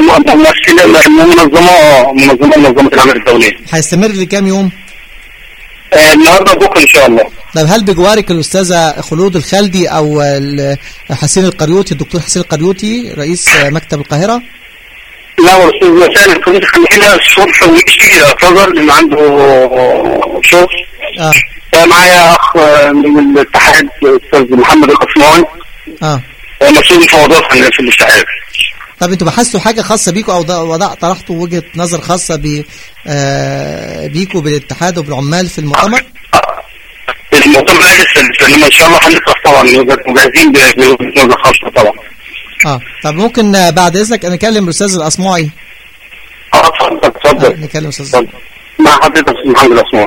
منظمة العمل الدولية. هيستمر لكام يوم؟ النهارده بكره ان شاء الله. طب هل بجوارك الأستاذة خلود الخالدي أو حسين القريوطي، الدكتور حسين القريوطي رئيس مكتب القاهرة؟ لا، والأستاذ وسام القريوطي خلينا الصبح ويجي اعتذر لأن عنده شغل. معايا أخ من الاتحاد الأستاذ محمد القصماني. مسؤول مفاوضات في الاتحاد. طب انتوا بحثتوا حاجة خاصة بيكوا أو طرحتوا وجهة نظر خاصة بيكوا بالاتحاد وبالعمال في المؤتمر؟ المؤتمر لسه انما ان شاء الله هنفتح طبعا مجهزين بوجهه نظر خاصه طبعا. طب ممكن بعد اذنك انا اكلم الاستاذ الاسماعي؟ اتفضل. نكلم الاستاذ مع حضرتك محمد الاسماعي.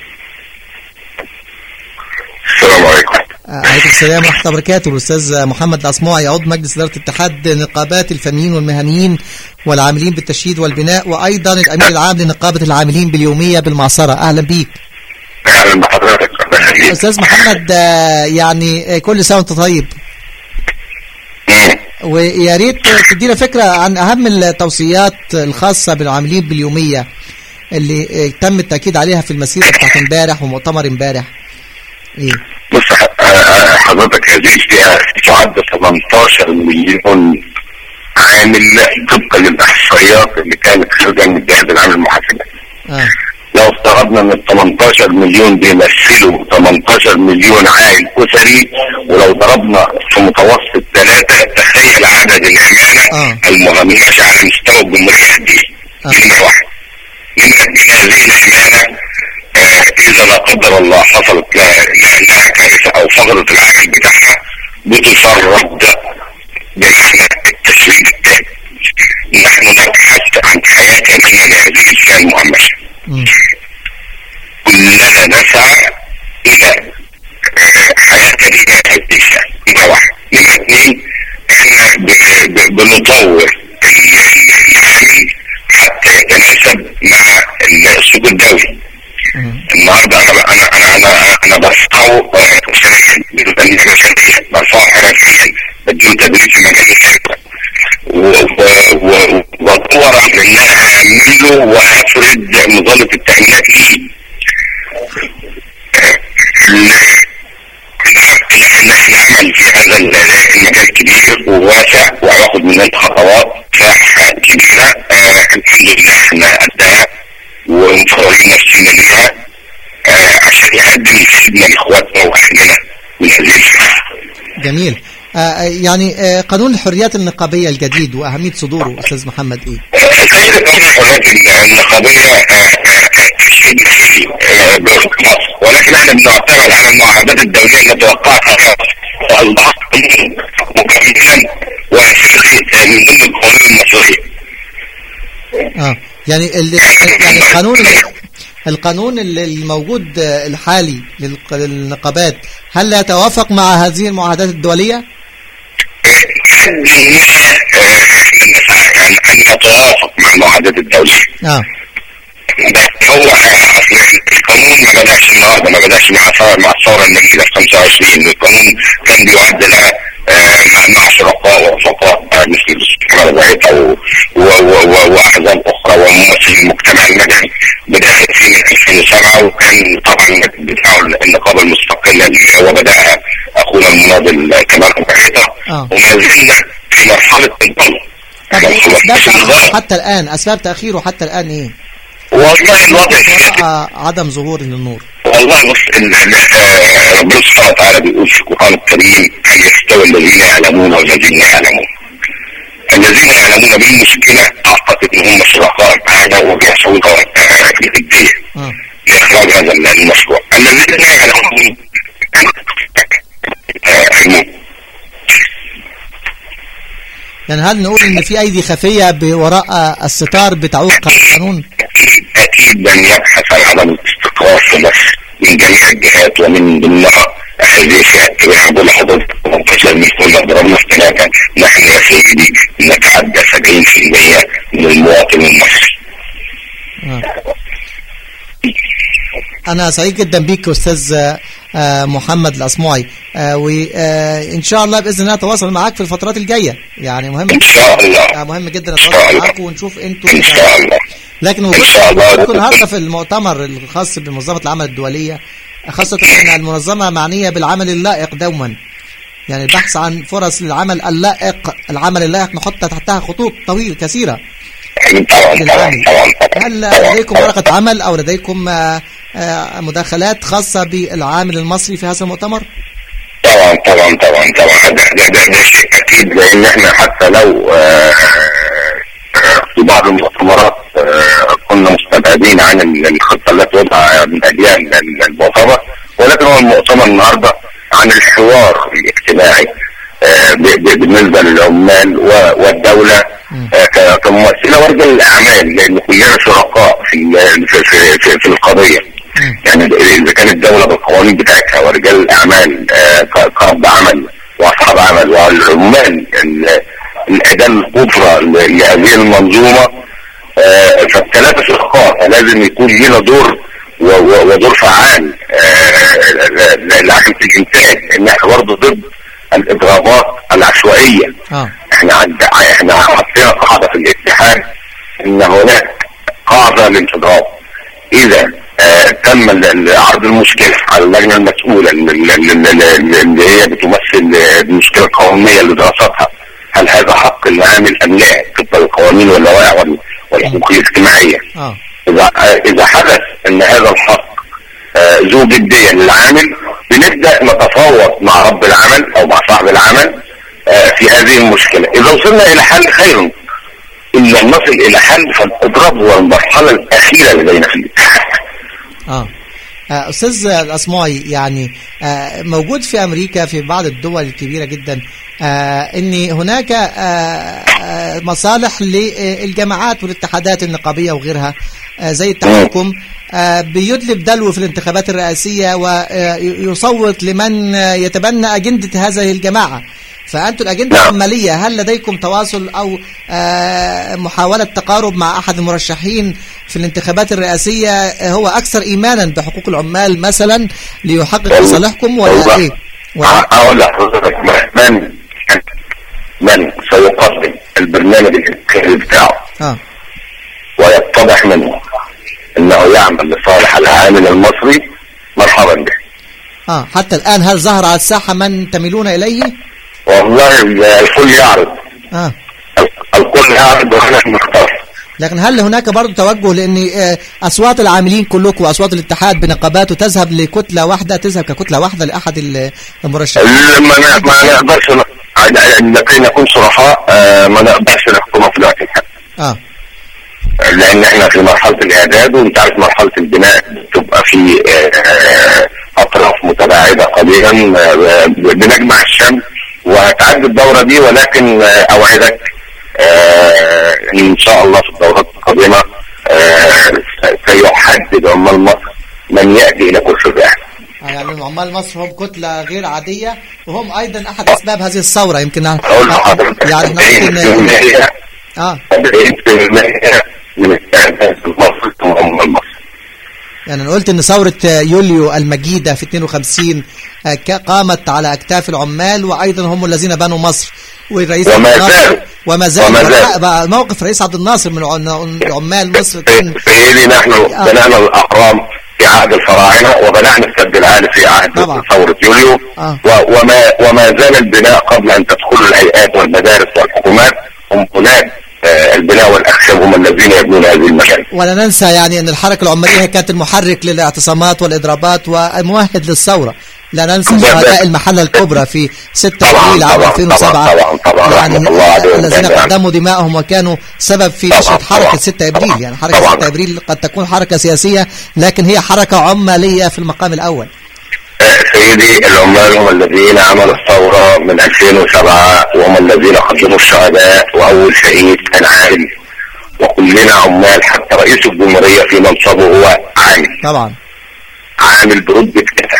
السلام عليكم. عليكم السلام ورحمه الله وبركاته. الاستاذ محمد الاسماعي عضو مجلس اداره اتحاد نقابات الفنيين والمهنيين والعاملين بالتشييد والبناء، وايضا الامين العام لنقابه العاملين باليوميه بالمعصره. اهلا بيك. اهلا بحضرتك. استاذ محمد، يعني كل سنه وانت طيب، ويا ريت تدينا فكره عن اهم التوصيات الخاصه بالعاملين باليوميه اللي تم التاكيد عليها في المسيره بتاعت امبارح ومؤتمر امبارح. بص حضرتك هذه فيها تعد 18 مليون عامل طبقا للاحصائيات اللي كانت خارجه من الجهاز العام للمحاسبه. لو افترضنا ان ال 18 مليون بيمثلوا 18 مليون عائل اسري، ولو ضربنا في متوسط 3 تخيل عدد العماله المهمشه على مستوى الجمهوريه قد ايه؟ نمره واحد. نمره اثنين، هذه العماله اذا لا قدر الله حصلت لها كارثه او فقدت العائل بتاعها بتشرد بمعنى التشريد التام. نحن نبحث عن حياه كريمه لهذه الفئه المهمشه. كلنا نسعى الى حياه كريمه لهذه الفئه. نمره واحد. نمره اثنين، احنا بنطور العامل حتى يتناسب مع السوق الدولي. النهارده انا برفعه برفعه حرفيا، بديه تدريب في مجال الخبره وبدور على ان انا اعمل له وافرد مظله التامينات ليه. العمل في هذا المجال كبير وواسع وهياخد مننا خطوات كبيره. الحمد لله احنا قدها ومفرغين نفسنا ليها عشان يقدم يفيدنا لاخواتنا واهلنا من هذه الفئه. جميل. يعني قانون الحريات النقابيه الجديد واهميه صدوره استاذ محمد ايه؟ سيد قانون الحريات النقابيه شيء داخلي بحكم مصر، ولكن احنا بنعتمد على المعاهدات الدوليه اللي توقعها واصبحت مكملا واساسي من ضمن القوانين المصريه. يعني القانون الموجود الحالي للنقابات هل لا يتوافق مع هذه المعاهدات الدولية؟ أن يتوافق مع المعاهدات الدولية. هو القانون ما بدأش النهارده، ما بدأش مع الثورة النجيلة في 25. القانون كان بيعد لها مع شركاء ورفقاء مثل الاستثمار الرئيسي واحزاب اخرى وممثلين المجتمع المدني. بدأت في 2007 وكان طبعا بتاع النقابه المستقله اللي هو بدأها اخونا المناضل كمال الرئيسي، وما زلنا في مرحله انطلاق. حتى الان اسباب تاخيره حتى الان ايه؟ والله الوضع عدم ظهور للنور. والله بص ربنا سبحانه وتعالى بيقول في القرآن الكريم هل يستوي الذين يعلمون والذين لا يعلمون. الذين يعلمون بالمشكلة أعتقد إن هم شركاء معنا وبيحصلوا جدية لإخراج هذا المشروع. الذين لا يعلمون يعني هل نقول إن في أيدي خفية وراء الستار بتعوق القانون؟ أكيد من يبحث عن عدم الاستقرار في مصر من جميع الجهات ومن ضمنها هذه الفئات. كما بقول لحضرتك 18 مليون ضربنا في 3، نحن يا سيدي نتعدى 70% من المواطن المصري. أنا سعيد جدا بيك أستاذ محمد الأسماعي، وإن شاء الله بإذن الله أتواصل معاك في الفترات الجاية. يعني مهم إن شاء الله، مهم جدا أتواصل معاك ونشوف أنتوا إن شاء الله. لكن وجودكم النهارده في المؤتمر الخاص بمنظمة العمل الدولية، خاصة أن المنظمة معنية بالعمل اللائق دوما، يعني البحث عن فرص للعمل اللائق. العمل اللائق نحط تحتها خطوط طويلة كثيرة للعمل. هل لديكم ورقة عمل أو لديكم مداخلات خاصة بالعامل المصري في هذا المؤتمر؟ طبعا ده شيء أكيد، لأن احنا حتى لو في بعض المؤتمرات كنا مستبعدين عن الخطة التي وضعها من أجيال المؤتمر، ولكن هو محتوى المؤتمر النهارده عن الحوار الاجتماعي بالنسبه للعمال والدوله كممثله ورجال الاعمال، لان كلنا شركاء في القضيه. يعني اذا كانت الدوله بالقوانين بتاعتها ورجال الاعمال كرب عمل واصحاب عمل والعمال الاداه الكبرى لهذه المنظومه، فالثلاثه شركاء لازم يكون لنا دور ودور فعال لعجله الانتاج، ان احنا برضه ضد الاضرابات العشوائيه. احنا حطينا قاعده في الاتحاد ان هناك قاعده للاضراب، اذا تم عرض المشكله على اللجنه المسؤوله اللي هي بتمثل المشكله القانونيه لدراستها، هل هذا حق العامل ام لا طبقا للقوانين واللوائح والحقوق الاجتماعيه. اذا حدث ان هذا الحق ذو جديه للعامل، بنبدا نتفاوض مع رب العمل او مع صاحب العمل في هذه المشكله. اذا وصلنا الى حل خير، ان لم نصل الى حل فالاضراب هو المرحله الاخيره لدينا في الاتحاد. استاذ الأصمعي، يعني موجود في امريكا في بعض الدول الكبيره جدا ان هناك مصالح للجماعات والاتحادات النقابيه وغيرها زي اتحادكم بيدلب دلو في الانتخابات الرئاسيه ويصوت لمن يتبنى اجنده هذه الجماعه. فأنتم الأجندة العمالية، هل لديكم تواصل أو محاولة تقارب مع أحد المرشحين في الانتخابات الرئاسية هو أكثر إيمانا بحقوق العمال مثلا ليحقق مصالحكم، ولا إيه؟ أقول لحضرتك من سيقدم البرنامج الانتخابي بتاعه ويتضح منه أنه يعمل لصالح العامل المصري، مرحبا به. حتى الآن هل ظهر على الساحة من تميلون إليه؟ والله الكل يعرض. الكل يعرض واحنا نختار. لكن هل هناك برضه توجه لان اصوات العاملين كلكم واصوات الاتحاد بنقاباته تذهب لكتله واحده، تذهب ككتله واحده لاحد المرشحين؟ ما نقدرش لكي نكون صرحاء ما نقدرش نحكمها في الوقت الحالي. لان احنا في مرحله الاعداد، وانت عارف مرحله البناء بتبقى في اطراف متباعده قليلا، بنجمع الشمل وهتعدي الدورة دي، ولكن اوعدك ان شاء الله في الدورات القادمة سيحدد عمال مصر من يأتي الى كرسي الرئاسة. يعني عمال مصر هم كتلة غير عادية، وهم ايضا احد اسباب هذه الثورة. يمكن اقول لحضرتك يعني من استعداد مصر عمال مصر. يعني انا قلت ان ثورة يوليو المجيدة في 52 قامت على اكتاف العمال، وايضا هم الذين بنوا مصر، والرئيس وما زال موقف رئيس عبد الناصر من عمال مصر كان سيدي. نحن بنانا الاهرام في عهد الفراعنه، وبنانا السد العالي في عهد ثوره يوليو، وما زال البناء قبل ان تدخل الهيئات والمدارس والحكومات. هم بناء البناء والاخشاب هم الذين يبنون هذه المكان. ولا ننسى يعني ان الحركه العماليه كانت المحرك للاعتصامات والاضرابات وممهد للثوره. لا ننسى شهداء المحله الكبرى في 6 ابريل عام 2007 يعني الذين قدموا دماءهم وكانوا سبب في نشأة حركه 6 ابريل. يعني حركه 6 ابريل قد تكون حركه سياسيه، لكن هي حركه عماليه في المقام الاول. سيدي، العمال هم الذين عملوا الثورة من 2007، وهم الذين قدموا الشهداء، وأول شهيد كان عامل، وكلنا عمال. حتى رئيس الجمهورية في منصبه هو عامل، طبعا عامل برتبة كده.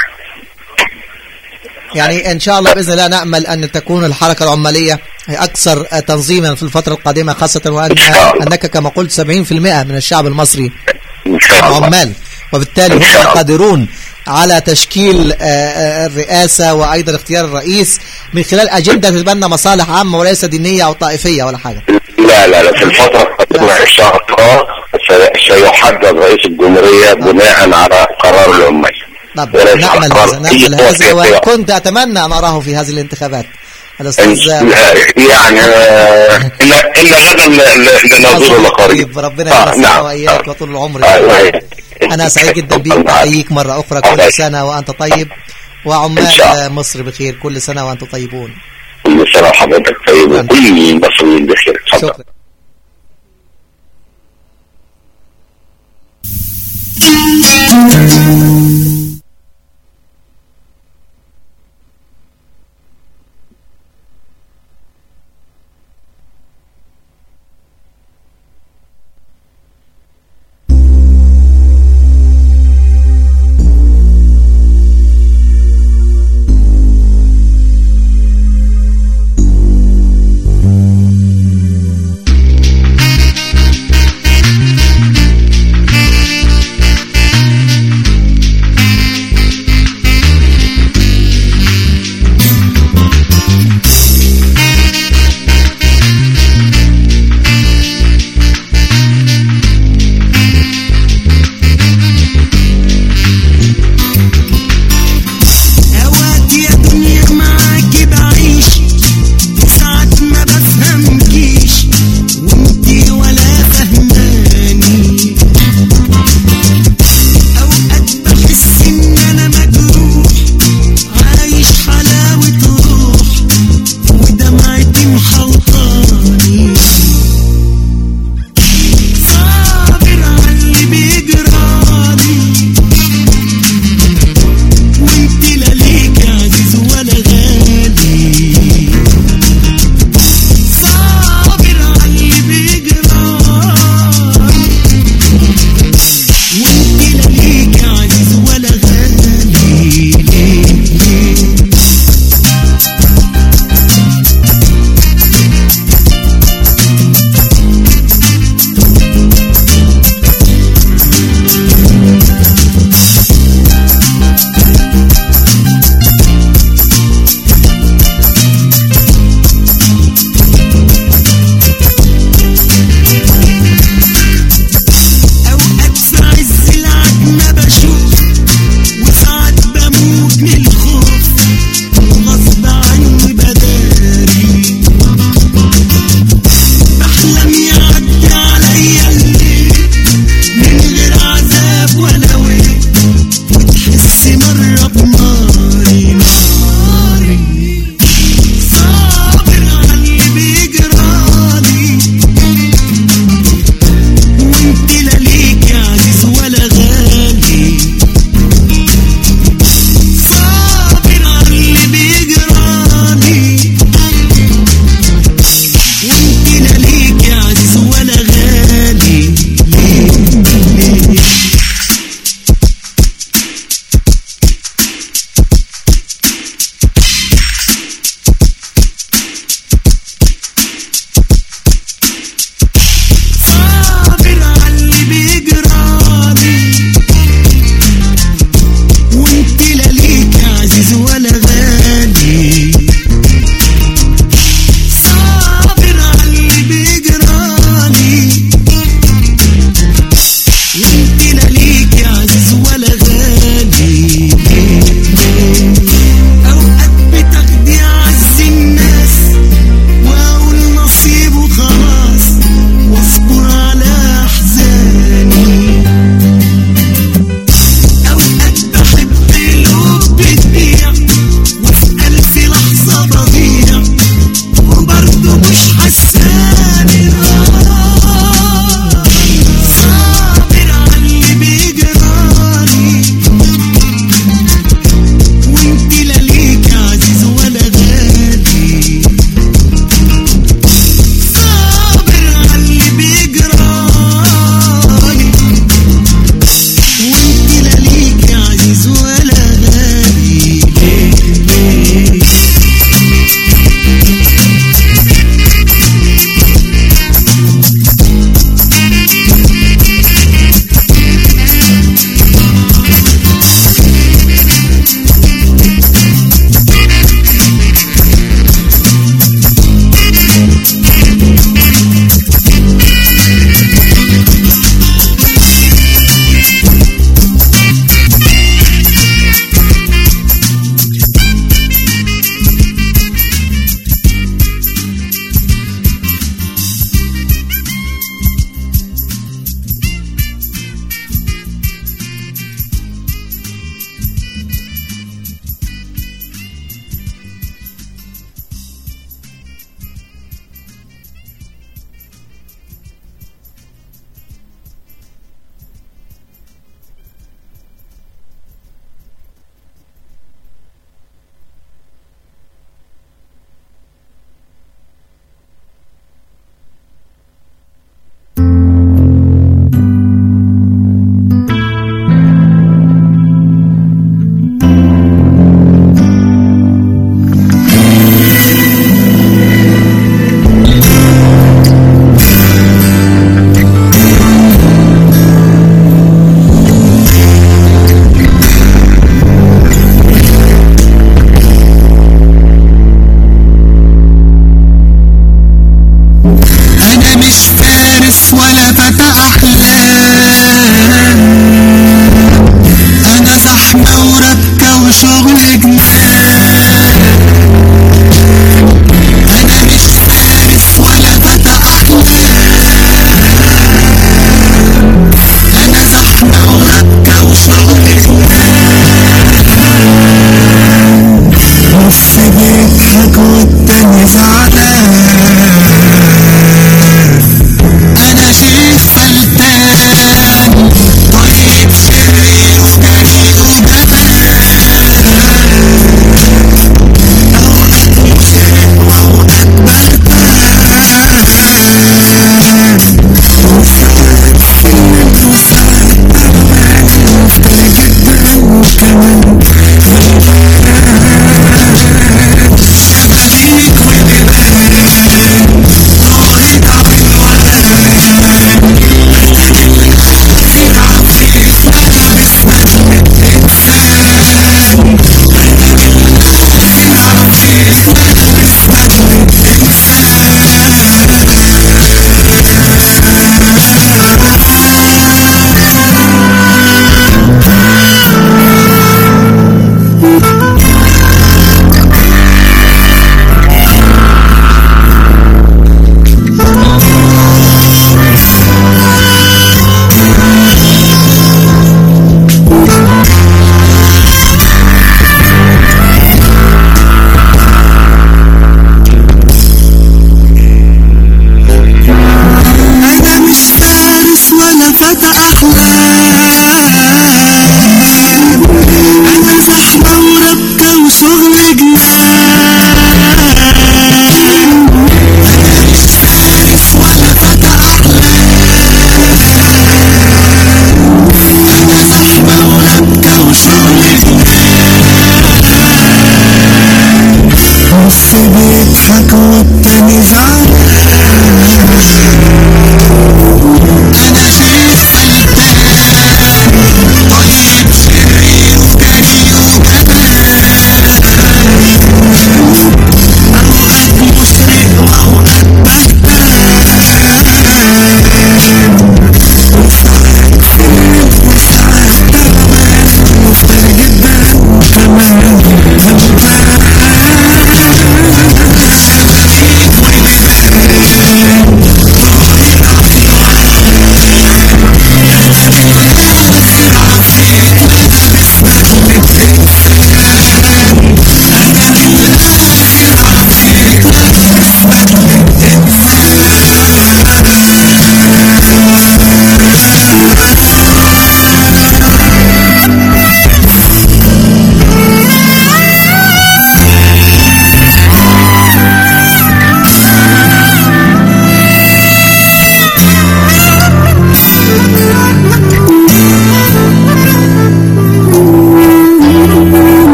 يعني إن شاء الله بإذن الله نأمل أن تكون الحركة العمالية هي أكثر تنظيما في الفترة القادمة، خاصة وأنك كما قلت 70% من الشعب المصري عمال، وبالتالي هم قادرون على تشكيل الرئاسة وأيضا اختيار الرئيس من خلال أجندة تتبنى مصالح عامة وليس دينية أو طائفية ولا حاجة. لا في الفترة القادمة الشهر سيحدد رئيس الجمهورية بناء على قرار العمال. نعمل هذا وكنت أتمنى أن أراه في هذه الانتخابات. الأستاذ يعني إلا هذا اللي نظره لقريب. ربنا يسعدك وإياك وطول العمر. أنا سعيد جدا بيك، وأحييك مرة أخرى. كل سنة وأنت طيب، وعمال مصر بخير. كل سنة وأنتم طيبون. كل سنة وحضرتك طيب، وكل المصريين بخير. شكرا.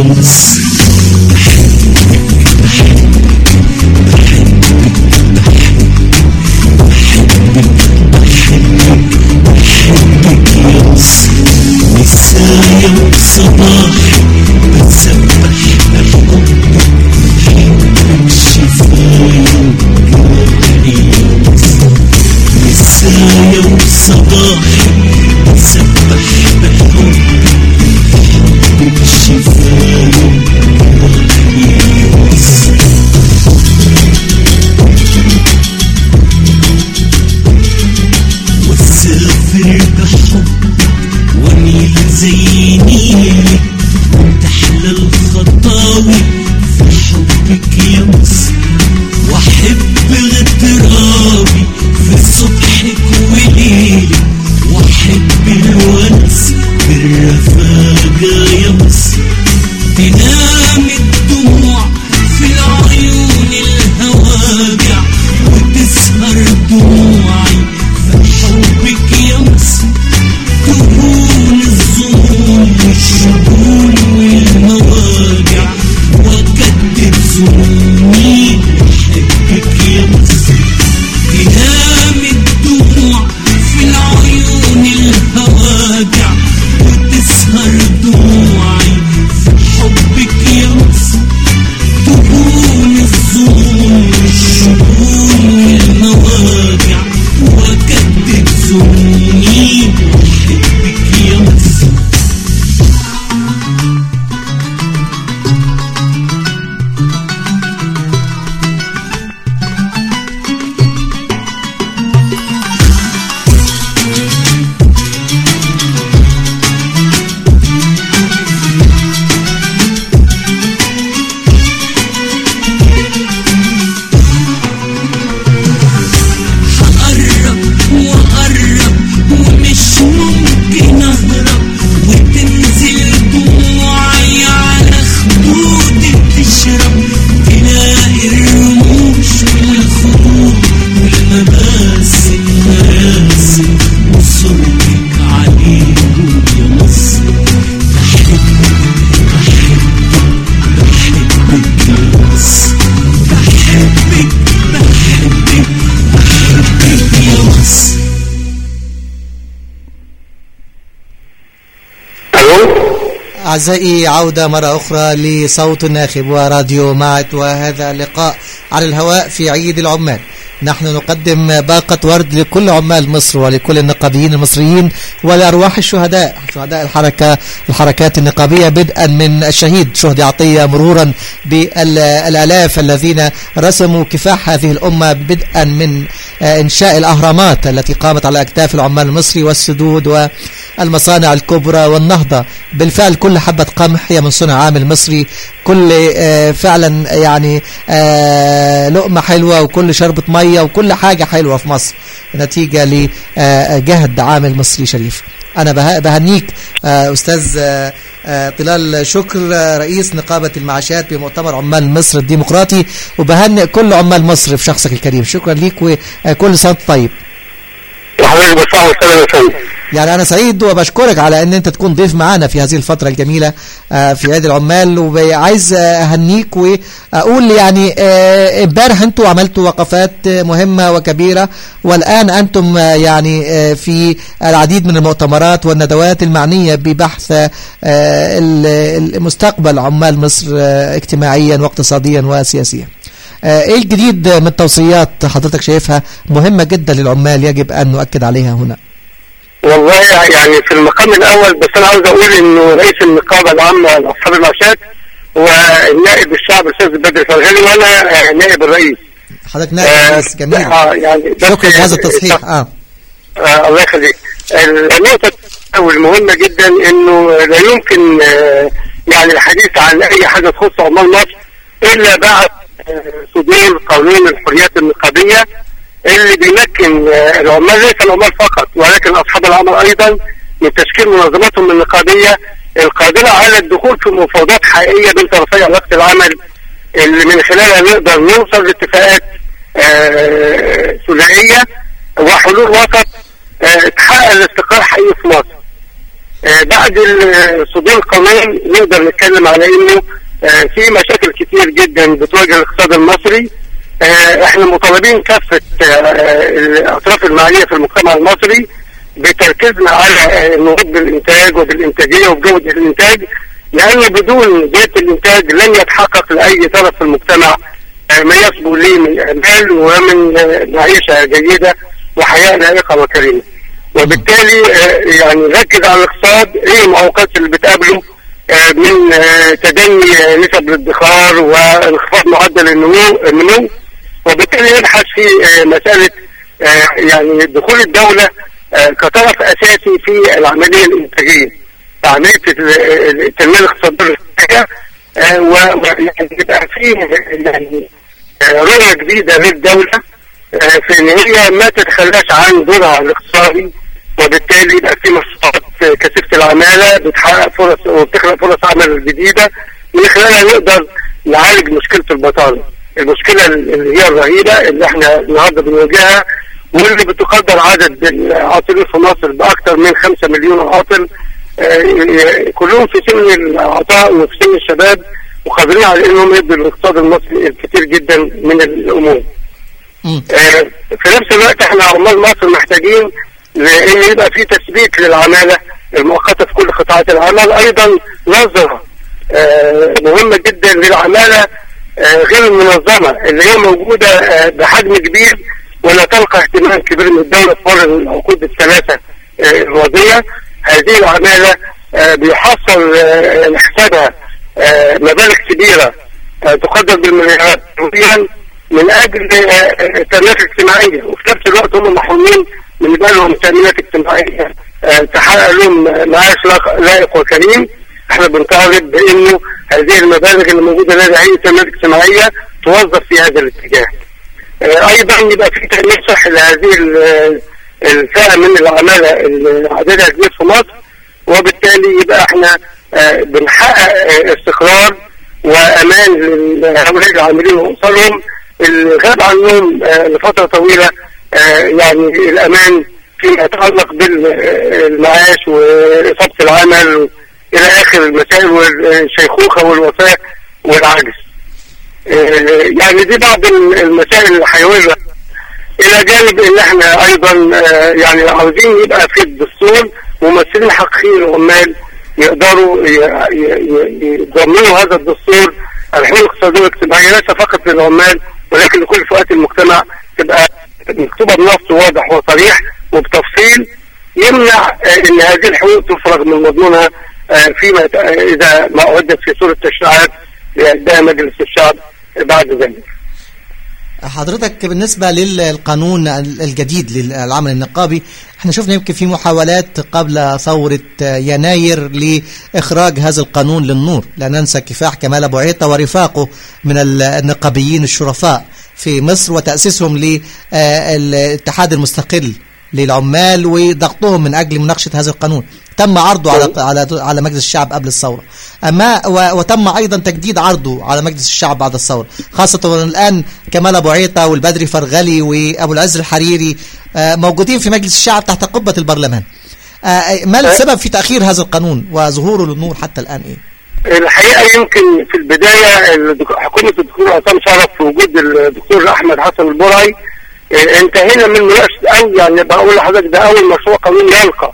مصر مسايا وصباحي بسبح لحبك شفايا وجرحي مسايا وصباحي بسبح لحبك شفايا وجرحي واسافر بحب واميل زي نيلك وتحلى الخطاوي في حبك يا مصر واحب غترابي في صبحك وليلك واحب الونس بالرفاقة يا مصر تنام الدموع في العيون الهواجع وتسهر دموعي في حبك يا مصر تهون الظلم والشجون والمواجع وكدب ظلمي بحبك يا مصر تنام الدموع في العيون الهواجع وتسهر دموعي في حبك يا مصر تهون الظلم والشجون والمواجع وكدب ظلمي بحبك يا مصر أعزائي عودة مرة أخرى لصوت الناخب وراديو معت، وهذا اللقاء على الهواء في عيد العمال. نحن نقدم باقة ورد لكل عمال مصر ولكل النقابيين المصريين ولأرواح الشهداء، شهداء الحركات النقابية، بدءا من الشهيد شهدي عطية مرورا بالآلاف الذين رسموا كفاح هذه الأمة، بدءا من إنشاء الأهرامات التي قامت على أكتاف العمال المصري والسدود والمصانع الكبرى والنهضة. بالفعل كل حبة قمح هي من صنع عامل مصري، كل فعلا يعني لقمة حلوة وكل شربة مية وكل حاجة حلوة في مصر نتيجة لجهد عامل مصري شريف. أنا بهنيك أستاذ طلال شكر رئيس نقابة المعاشات بمؤتمر عمال مصر الديمقراطي، وبهنئ كل عمال مصر في شخصك الكريم. شكرا ليك وكل سنة طيب. يعني أنا سعيد وبشكرك على أن أنت تكون ضيف معنا في هذه الفترة الجميلة في عيد العمال، وعايز أهنيك وأقول يعني امبارح أنتوا عملتوا وقفات مهمة وكبيرة، والآن أنتم يعني في العديد من المؤتمرات والندوات المعنية ببحث المستقبل عمال مصر اجتماعيا واقتصاديا وسياسيا. ايه الجديد من توصيات حضرتك شايفها مهمة جدا للعمال يجب ان نؤكد عليها هنا؟ والله يعني في المقام الاول بس انا عاوز اقول انه رئيس النقابة العامة لاصحاب المعاشات هو النائب الشعب الاستاذ بدر فرغلي وانا نائب الرئيس. حضرتك نائب الرئيس، جميل. يعني شكرا لهذا التصحيح. الله يخليك. النقطة المهمة جدا انه لا يمكن يعني الحديث عن اي حاجة تخص عمال مصر الا بعد صدور قانون الحريات النقابية اللي بيمكن العمال، ليس العمال فقط ولكن اصحاب العمل ايضا، من تشكيل منظماتهم النقابية القادرة على الدخول في مفاوضات حقيقية بين طرفي علاقة العمل، اللي من خلالها نقدر نوصل لاتفاقات ثنائية وحلول وسط تحقق الاستقرار حقيقي في مصر. بعد صدور القانون نقدر نتكلم على انه في مشاكل كتير جدا بتواجه الاقتصاد المصري. احنا مطالبين كافة الاطراف المعنية في المجتمع المصري بتركيزنا على النهوض بالانتاج وبالانتاجية وبجودة الانتاج، لان بدون جودة الانتاج لن يتحقق لاي طرف في المجتمع ما يصبو ليه من امال ومن معيشة جيدة وحياة لائقة وكريمة. وبالتالي يعني نركز على الاقتصاد، ايه المعوقات اللي بتقابله من تدني نسب الادخار وانخفاض معدل النمو، وبالتالي نبحث في مسألة يعني دخول الدولة كطرف اساسي في العملية الانتاجية، عملية التنمية الاقتصادية ويبقى في يعني رؤية جديدة للدولة في ان هي ما تتخلاش عن دورها الاقتصادي، وبالتالي يبقى في مشروعات كثيفة العمالة بتحقق فرص وبتخلق فرص عمل جديدة من خلالها نقدر نعالج مشكلة البطالة، المشكلة اللي هي الرهيبة اللي احنا النهارده بنواجهها، واللي بتقدر عدد العاطلين في مصر بأكثر من 5 مليون عاطل، كلهم في سن العطاء وفي سن الشباب، وقادرين على انهم يدوا الاقتصاد المصري الكثير جدا من الامور. في نفس الوقت احنا عمال مصر محتاجين لان يبقى في تثبيت للعمالة المؤقتة في كل قطاعات العمل، ايضا نظرة مهمة جدا للعمالة غير المنظمة اللي هي موجودة بحجم كبير ولا تلقى اهتمام كبير من الدولة في مر العقود الثلاثة الماضية. هذه العمالة بيحصل لحسابها مبالغ كبيرة تقدر بالمليارات سنويا من اجل التنمية الاجتماعية، وفي نفس الوقت هم محرومين من يبقى لهم تأمينات اجتماعية تحقق لهم معاش لائق وكريم. احنا بنطالب بانه هذه المبالغ اللي موجودة لدى هيئة التنمية الاجتماعية توظف في هذا الاتجاه. ايضا يبقى في تأمين صحي لهذه الفئة من العمالة اللي عددها كبير في مصر، وبالتالي يبقى احنا بنحقق استقرار وامان لهؤلاء العاملين واسرهم اللي غاب عنهم لفترة طويلة يعني الامان فيما يتعلق بالمعاش واصابة العمل الى اخر المسائل والشيخوخة والوفاة والعجز. يعني دي بعض المسائل الحيوية، الى جانب ان احنا ايضا يعني عاوزين يبقى في الدستور ممثلين حقيقيين للعمال يقدروا يضمنوا هذا الدستور الحقوق الاقتصادية والاجتماعية ليس فقط للعمال ولكن لكل فئات المجتمع، تبقى مكتوبة بنص واضح وصريح وبتفصيل يمنع ان هذه الحقوق تفرغ من مضمونها فيما اذا ما اعدت في صورة تشريعات لإداء مجلس الشعب بعد ذلك. حضرتك بالنسبة للقانون الجديد للعمل النقابي، احنا شفنا يمكن في محاولات قبل ثورة يناير لإخراج هذا القانون للنور، لا ننسى كفاح كمال أبو عيطة ورفاقه من النقابيين الشرفاء في مصر وتأسيسهم للاتحاد المستقل للعمال وضغطهم من أجل مناقشة هذا القانون. تم عرضه على مجلس الشعب قبل الثورة، وتم أيضا تجديد عرضه على مجلس الشعب بعد الثورة، خاصة الآن كمال أبو عيطة والبدري فرغلي وأبو العز الحريري موجودين في مجلس الشعب تحت قبة البرلمان. ما السبب في تأخير هذا القانون وظهوره للنور حتى الآن إيه؟ الحقيقة يمكن في البداية حكومة الدكتور عصام شرف في وجود الدكتور أحمد حسن البرعي انتهينا من مناقشة أو يعني بقول لحضرتك ده أول مشروع قانون يلقى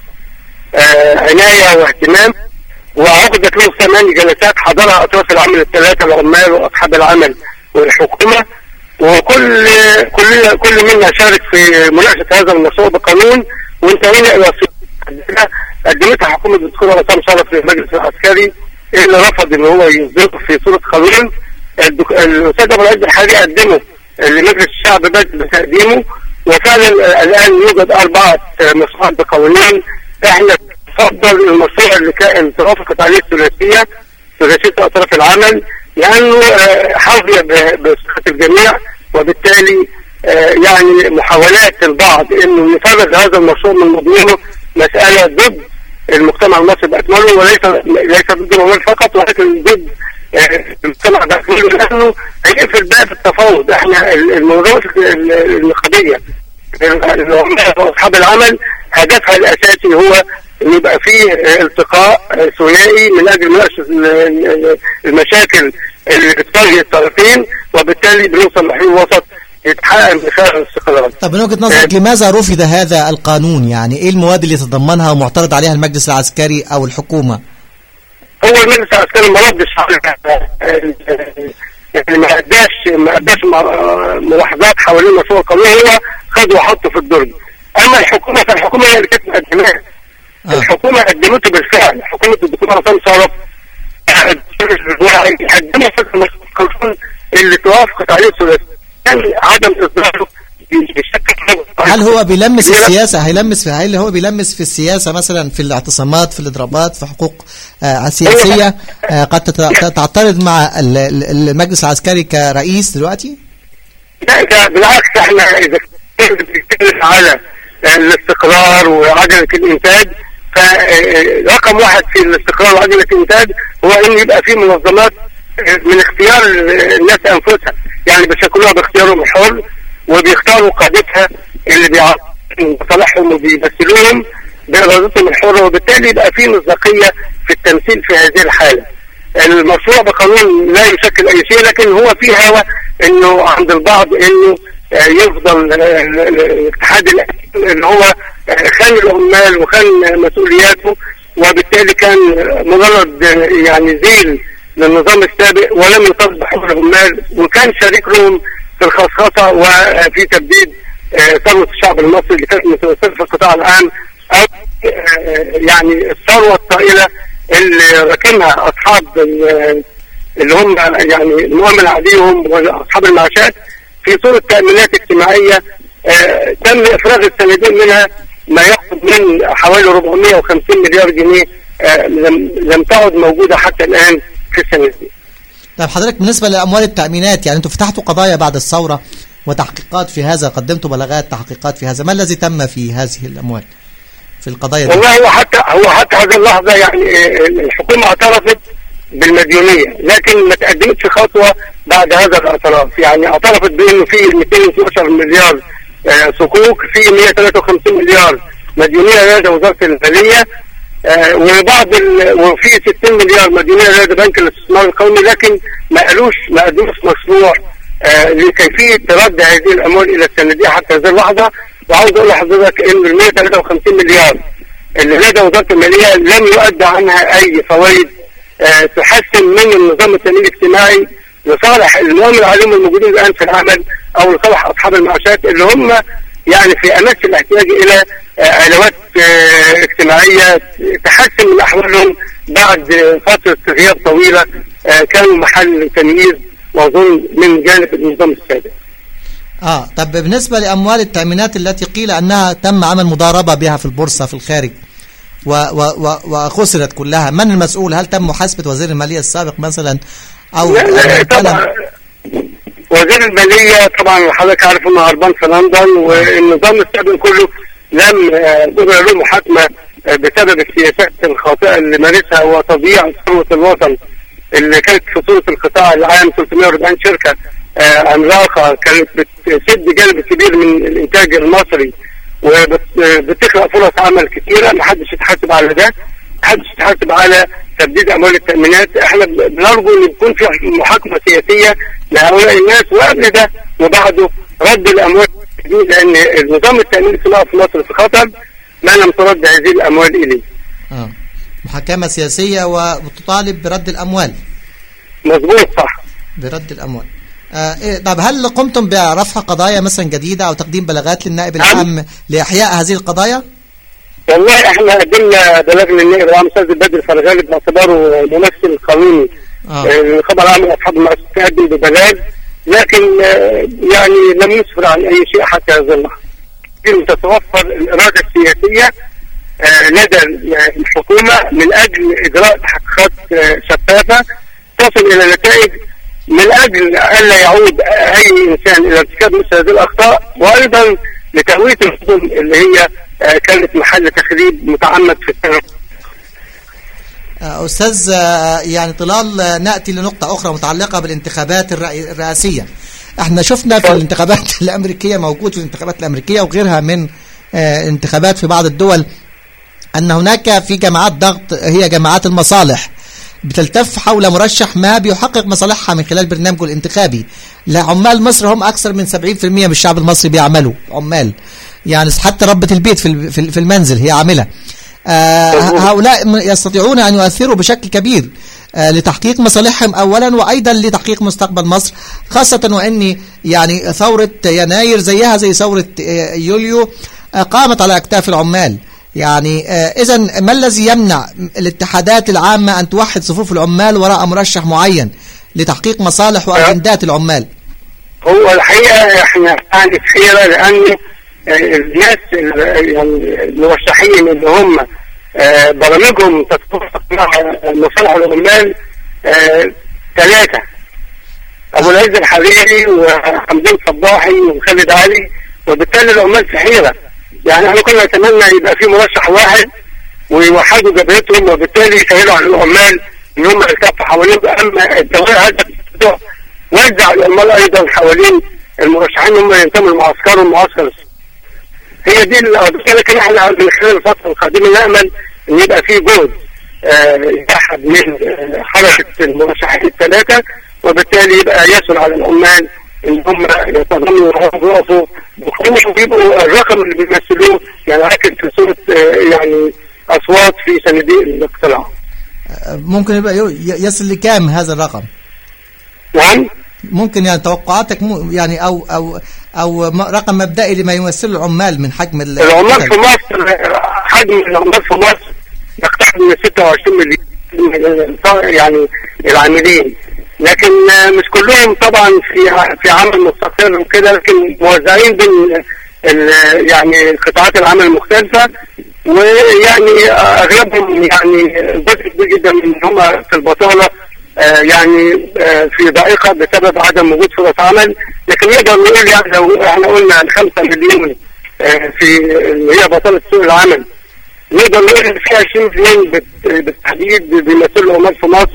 عناية واهتمام، وعقدت له 8 جلسات حضرها أطراف العمل الثلاثة العمال وأصحاب العمل والحكومة، وكل منا شارك في مناقشة هذا المشروع بقانون، وانتهينا إلى صيغة قدمتها حكومة الدكتور عصام شرف للمجلس العسكري اللي رفض إن هو يصدره في صورة قانون. الأستاذ أبو العز الحريري قدمه لمجلس الشعب بدأ بتقديمه، وفعلا الآن يوجد 4 مشروعات بقوانين. احنا نفضل المشروع اللي كان توافقت عليه ثلاثية أطراف العمل لأنه حظي بصحة الجميع، وبالتالي يعني محاولات البعض انه يفرغ هذا المشروع من مضمونه مسألة ضد المجتمع المصري بأكمله، وليس ضد العمال فقط ولكن ضد المجتمع بأكمله، لأنه هيقفل باب التفاوض. احنا المنظمات النقابية العمال وأصحاب العمل هدفها الأساسي هو ان يبقى فيه التقاء ثنائي من اجل مناقشه المشاكل اللي بتواجه الطرفين، وبالتالي بنوصل لحل وسط يتحقق من خلال الاستقرار. طب من وجهة نظرك لماذا رفض هذا القانون؟ يعني ايه المواد اللي تتضمنها ومعترض عليها المجلس العسكري او الحكومة؟ هو المجلس العسكري ما ردش يعني ما اداش ملاحظات حوالين مشروع القانون، هو خده وحطه في الدرج. اما الحكومه فالحكومه هي اللي كانت مقدماه. الحكومه قدمته بالفعل، حكومه الدكتور عصام شرف قدمت القانون اللي توافقت عليه الثلاثيه، كان عدم اصداره بشكل. هل هو بيلمس السياسة؟ هل هو بيلمس في السياسة مثلا، في الاعتصامات، في الإضرابات، في حقوق سياسية قد تعترض مع المجلس العسكري كرئيس دلوقتي؟ لا بالعكس، احنا اذا بنتكلم على الاستقرار وعجلة الانتاج، فرقم واحد في الاستقرار وعجلة الانتاج هو ان يبقى في منظمات من اختيار الناس انفسها، يعني بيشكلوها باختيارهم الحر وبيختاروا قادتها اللي بيعرفوا مصالحهم وبيمثلوهم بإرادتهم الحرة، وبالتالي يبقى في مصداقية في التمثيل في هذه الحالة. المشروع بقانون لا يشكل أي شيء، لكن هو في هوى إنه عند البعض إنه يفضل الاتحاد اللي هو خان العمال وخان مسؤولياته، وبالتالي كان مجرد يعني ذيل للنظام السابق ولم يطبق حقوق العمال، وكان شريك لهم في الخصخصة وفي تبديد ثروة الشعب المصري اللي كانت متوفرة في القطاع العام، أو يعني الثروة الطائلة اللي ركنها أصحاب اللي هم يعني المؤمن عليهم وأصحاب المعاشات في صورة تأمينات اجتماعية تم إفراغ السندين منها ما يقرب من حوالي 450 مليار جنيه لم تعد موجودة حتى الآن في السنة دي. طيب حضرتك بالنسبة لأموال التأمينات، يعني أنتوا فتحتوا قضايا بعد الثورة وتحقيقات في هذا، قدمتوا بلاغات تحقيقات في هذا، ما الذي تم في هذه الأموال في القضايا دي؟ والله هو حتى هذه اللحظة يعني الحكومة اعترفت بالمديونية، لكن ما تقدمتش خطوة بعد هذا الاعتراف. يعني اعترفت بأنه في 212 مليار صكوك، في 153 مليار مديونية لدى وزارة المالية، وفي 60 مليار مديونية لدى بنك الاستثمار القومي، لكن ما قدموش مشروع لكيفية رد هذه الأموال إلى السندية حتى هذه اللحظة. وعاوز أقول لحضرتك إن ال 153 مليار اللي لدى وزارة المالية لم يؤدى عنها أي فوائد تحسن من النظام التأمين الاجتماعي لصالح المؤمن عليهم الموجودين الآن في العمل، أو لصالح أصحاب المعاشات اللي هم يعني في أمس الاحتياج إلى علاوات اجتماعية تحسن من أحوالهم بعد فترة غياب طويلة كانوا محل تمييز وأظن من جانب النظام السابق. طب بالنسبة لأموال التأمينات التي قيل أنها تم عمل مضاربة بها في البورصة في الخارج وخسرت كلها، من المسؤول؟ هل تم محاسبة وزير المالية السابق مثلا أو لا طبعا وزير المالية طبعا حضرتك عارف انه هربان في لندن، والنظام السابق كله لم يجرى له محاكمة بسبب السياسات الخاطئة اللي مارسها وتضييع ثروة الوطن اللي كانت في صورة القطاع العام 340 شركة عملاقة كانت بتسد جانب كبير من الإنتاج المصري وبتخلق فرص عمل كثيرة. ما حدش يتحاسب على ده، ما حدش يتحاسب على تبديد أموال التأمينات. احنا بنرجو ان يكون في محاكمة سياسية لهؤلاء الناس، وقبل ده وبعده رد الأموال، لأن النظام التأمين الاجتماعي في مصر في خطر ما لم ترد هذه الأموال إليه. محاكمة سياسية وتطالب برد الأموال. مظبوط صح، برد الأموال. طب هل قمتم برفع قضايا مثلا جديدة أو تقديم بلاغات للنائب العام لإحياء هذه القضايا؟ والله احنا قدمنا بلاغ للنائب العام أستاذ بدر فرغالي باعتباره ممثل قانوني الخبر العام لأصحاب المؤسسة، قدم ببلاغ لكن يعني لم يسفر عن أي شيء حتى هذا اللحظة. تتوفر الإرادة السياسية لدى الحكومة من أجل إجراء تحقيقات شفافة تصل إلى نتائج، من أجل ألا يعود أي إنسان إلى ارتكاب مثل هذه الأخطاء، وأيضا لتهوية الحكم اللي هي كانت محل تخريب متعمد في السنة. أستاذ يعني طلال، نأتي لنقطة أخرى متعلقة بالانتخابات الرئاسية. احنا شفنا في الانتخابات الأمريكية، موجود في الانتخابات الأمريكية وغيرها من انتخابات في بعض الدول، أن هناك في جماعات ضغط هي جماعات المصالح بتلتف حول مرشح ما بيحقق مصالحها من خلال برنامجه الانتخابي. لعمال مصر هم أكثر من 70% من الشعب المصري بيعملوا عمال، يعني حتى ربة البيت في المنزل هي عاملة. هؤلاء يستطيعون أن يؤثروا بشكل كبير لتحقيق مصالحهم أولا، وأيضا لتحقيق مستقبل مصر، خاصة وأن يعني ثورة يناير زيها زي ثورة يوليو قامت على أكتاف العمال. يعني إذن ما الذي يمنع الاتحادات العامة أن توحد صفوف العمال وراء مرشح معين لتحقيق مصالح وأجندات العمال؟ هو الحقيقة احنا عندنا خيرة، لأن الناس يعني المرشحين اللي هم برامجهم تتفق مع مصالح العمال 3: أبو العز الحريري وحمدين صباحي وخالد علي، وبالتالي العمال في حيرة. يعني احنا كنا نتمنى يبقى في مرشح واحد ويوحدوا جبهتهم، وبالتالي يسهلوا على العمال ان هم يلتفوا حوالين. اما التغيير هذا الموضوع وزع العمال ايضا حوالين المرشحين هم ينتموا لمعسكرهم المعسكر. هي دي القضيه، لكن احنا من خلال الفتره القادمه نامل ان يبقى في جهد يحد من حركه المرشحين 3، وبالتالي يبقى يسهل على العمال ان هم يتضامنوا ويقفوا ويبقوا الرقم اللي بيمثلوه يعني راكب في صوره يعني اصوات في صناديق الاقتراع. ممكن يبقى يصل لكام هذا الرقم؟ نعم ممكن يعني توقعاتك يعني او رقم مبدئي لما يمثله العمال من حجم العمال في مصر. حجم العمال في مصر يقترب من 26 مليون يعني العاملين، لكن مش كلهم طبعا في عمل مستقر وكده، لكن موزعين بين يعني قطاعات العمل المختلفة، ويعني اغلبهم يعني جزء كبير جدا من هم في البطالة يعني في ضائقة بسبب عدم وجود فرص عمل. لكن نقدر نقول يعني لو احنا قلنا 5 مليون في اللي هي بطالة سوق العمل، نقدر نقول ان في 20 مليون بالتحديد بيمثلوا عمال في مصر.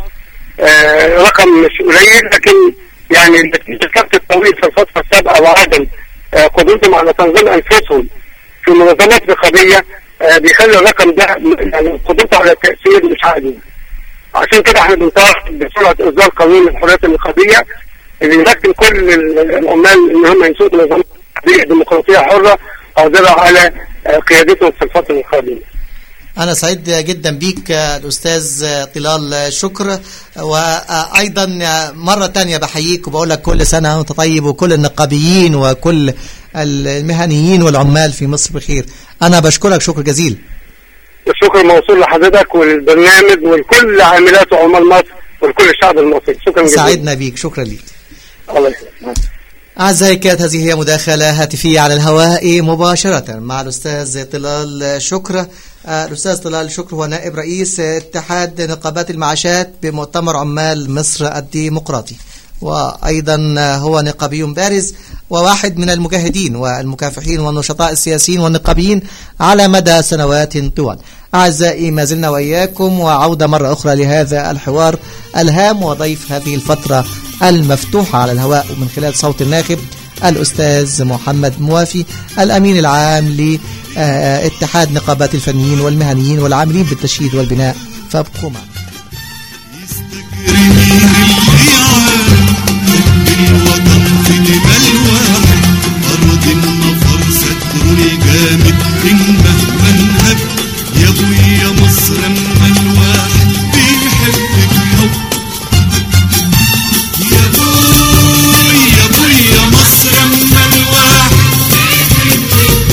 رقم مش قليل، لكن يعني الكابت الطويل في الفترة السابقة وعدم قدرتهم على تنظيم انفسهم في منظمات رقابية بيخلي الرقم ده يعني قدرته على التأثير مش عادي. عشان كده احنا بنطالب بسرعة اصدار قانون الحريات النقابية اللي يمكن كل العمال ان هم ينشئوا نظام ديمقراطية حرة قادرة على قيادتهم في الفترة القادمة. أنا سعيد جدا بيك الأستاذ طلال شكر، وأيضا مرة تانية بحييك وبقول لك كل سنة وأنت طيب، وكل النقابيين وكل المهنيين والعمال في مصر بخير. أنا بشكرك شكر جزيل. الشكر موصول لحضرتك والبرنامج ولكل عاملات وعمال مصر ولكل الشعب المصري. شكرا جزيلا. سعدنا بيك، شكرا ليك. الله يسلمك. أعزائي كانت هذه هي مداخلة هاتفية على الهواء مباشرة مع الأستاذ طلال شكر. الأستاذ طلال شكر هو نائب رئيس اتحاد نقابات المعاشات بمؤتمر عمال مصر الديمقراطي، وأيضا هو نقابي بارز وواحد من المجاهدين والمكافحين والنشطاء السياسيين والنقابيين على مدى سنوات طوال. أعزائي ما زلنا وإياكم، وعودة مرة أخرى لهذا الحوار الهام وضيف هذه الفترة المفتوحة على الهواء من خلال صوت الناخب الأستاذ محمد موافي، الأمين العام لاتحاد نقابات الفنيين والمهنيين والعاملين بالتشييد والبناء. فابقوا معنا. يا ابويا مصر اما الواحد بيحبك حب، يا ابويا مصر اما الواحد بيحبك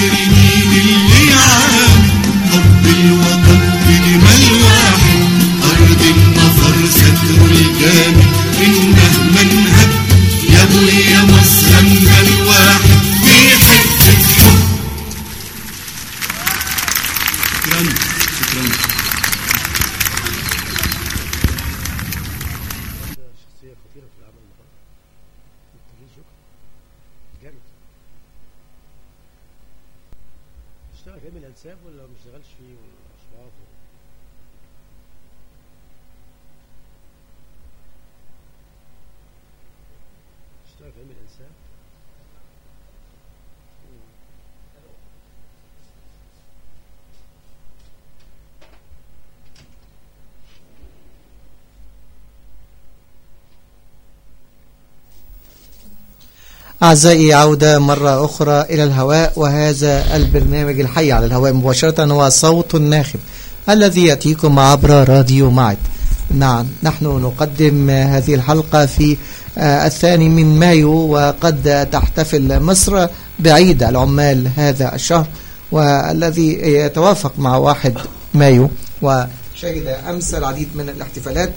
فاكر مين اللي يعامل حب الوطن كلمة الواحد أرض النظر ستر الكامل إن مهما انهب يا ابويا مصر أما الواحد بيحب الحب. شكرا. شخصية خطيرة في العمل المقاوم. جامد. اشتغل في علم الأنساب ولا ما اشتغلش فيه والأشراف؟ اشتغل في علم الأنساب. أعزائي، عودة مرة أخرى إلى الهواء، وهذا البرنامج الحي على الهواء مباشرة هو صوت الناخب الذي يأتيكم عبر راديو معد. نعم، نحن نقدم هذه الحلقة في 2 مايو، وقد تحتفل مصر بعيد العمال هذا الشهر، والذي يتوافق مع 1 مايو، وشهد أمس العديد من الاحتفالات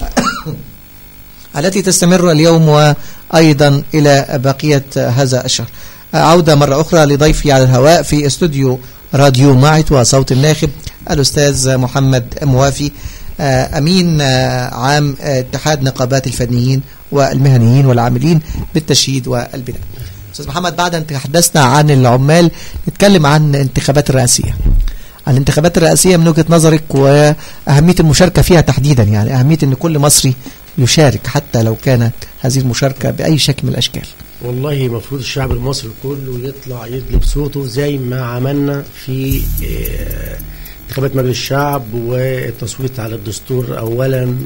التي تستمر اليوم وأيضا إلى بقية هذا الشهر. عودة مرة أخرى لضيفي على الهواء في استوديو راديو معد وصوت الناخب الأستاذ محمد موافي، أمين عام اتحاد نقابات الفنيين والمهنيين والعاملين بالتشييد والبناء. أستاذ محمد، بعد أن تحدثنا عن العمال نتكلم عن الانتخابات الرئاسية. عن الانتخابات الرئاسية من وجهة نظرك وأهمية المشاركة فيها تحديدا، يعني أهمية أن كل مصري يشارك حتى لو كانت هذه المشاركة بأي شكل من الأشكال. والله المفروض الشعب المصري كله يطلع يدلب صوته زي ما عملنا في انتخابات مجلس الشعب والتصويت على الدستور أولا،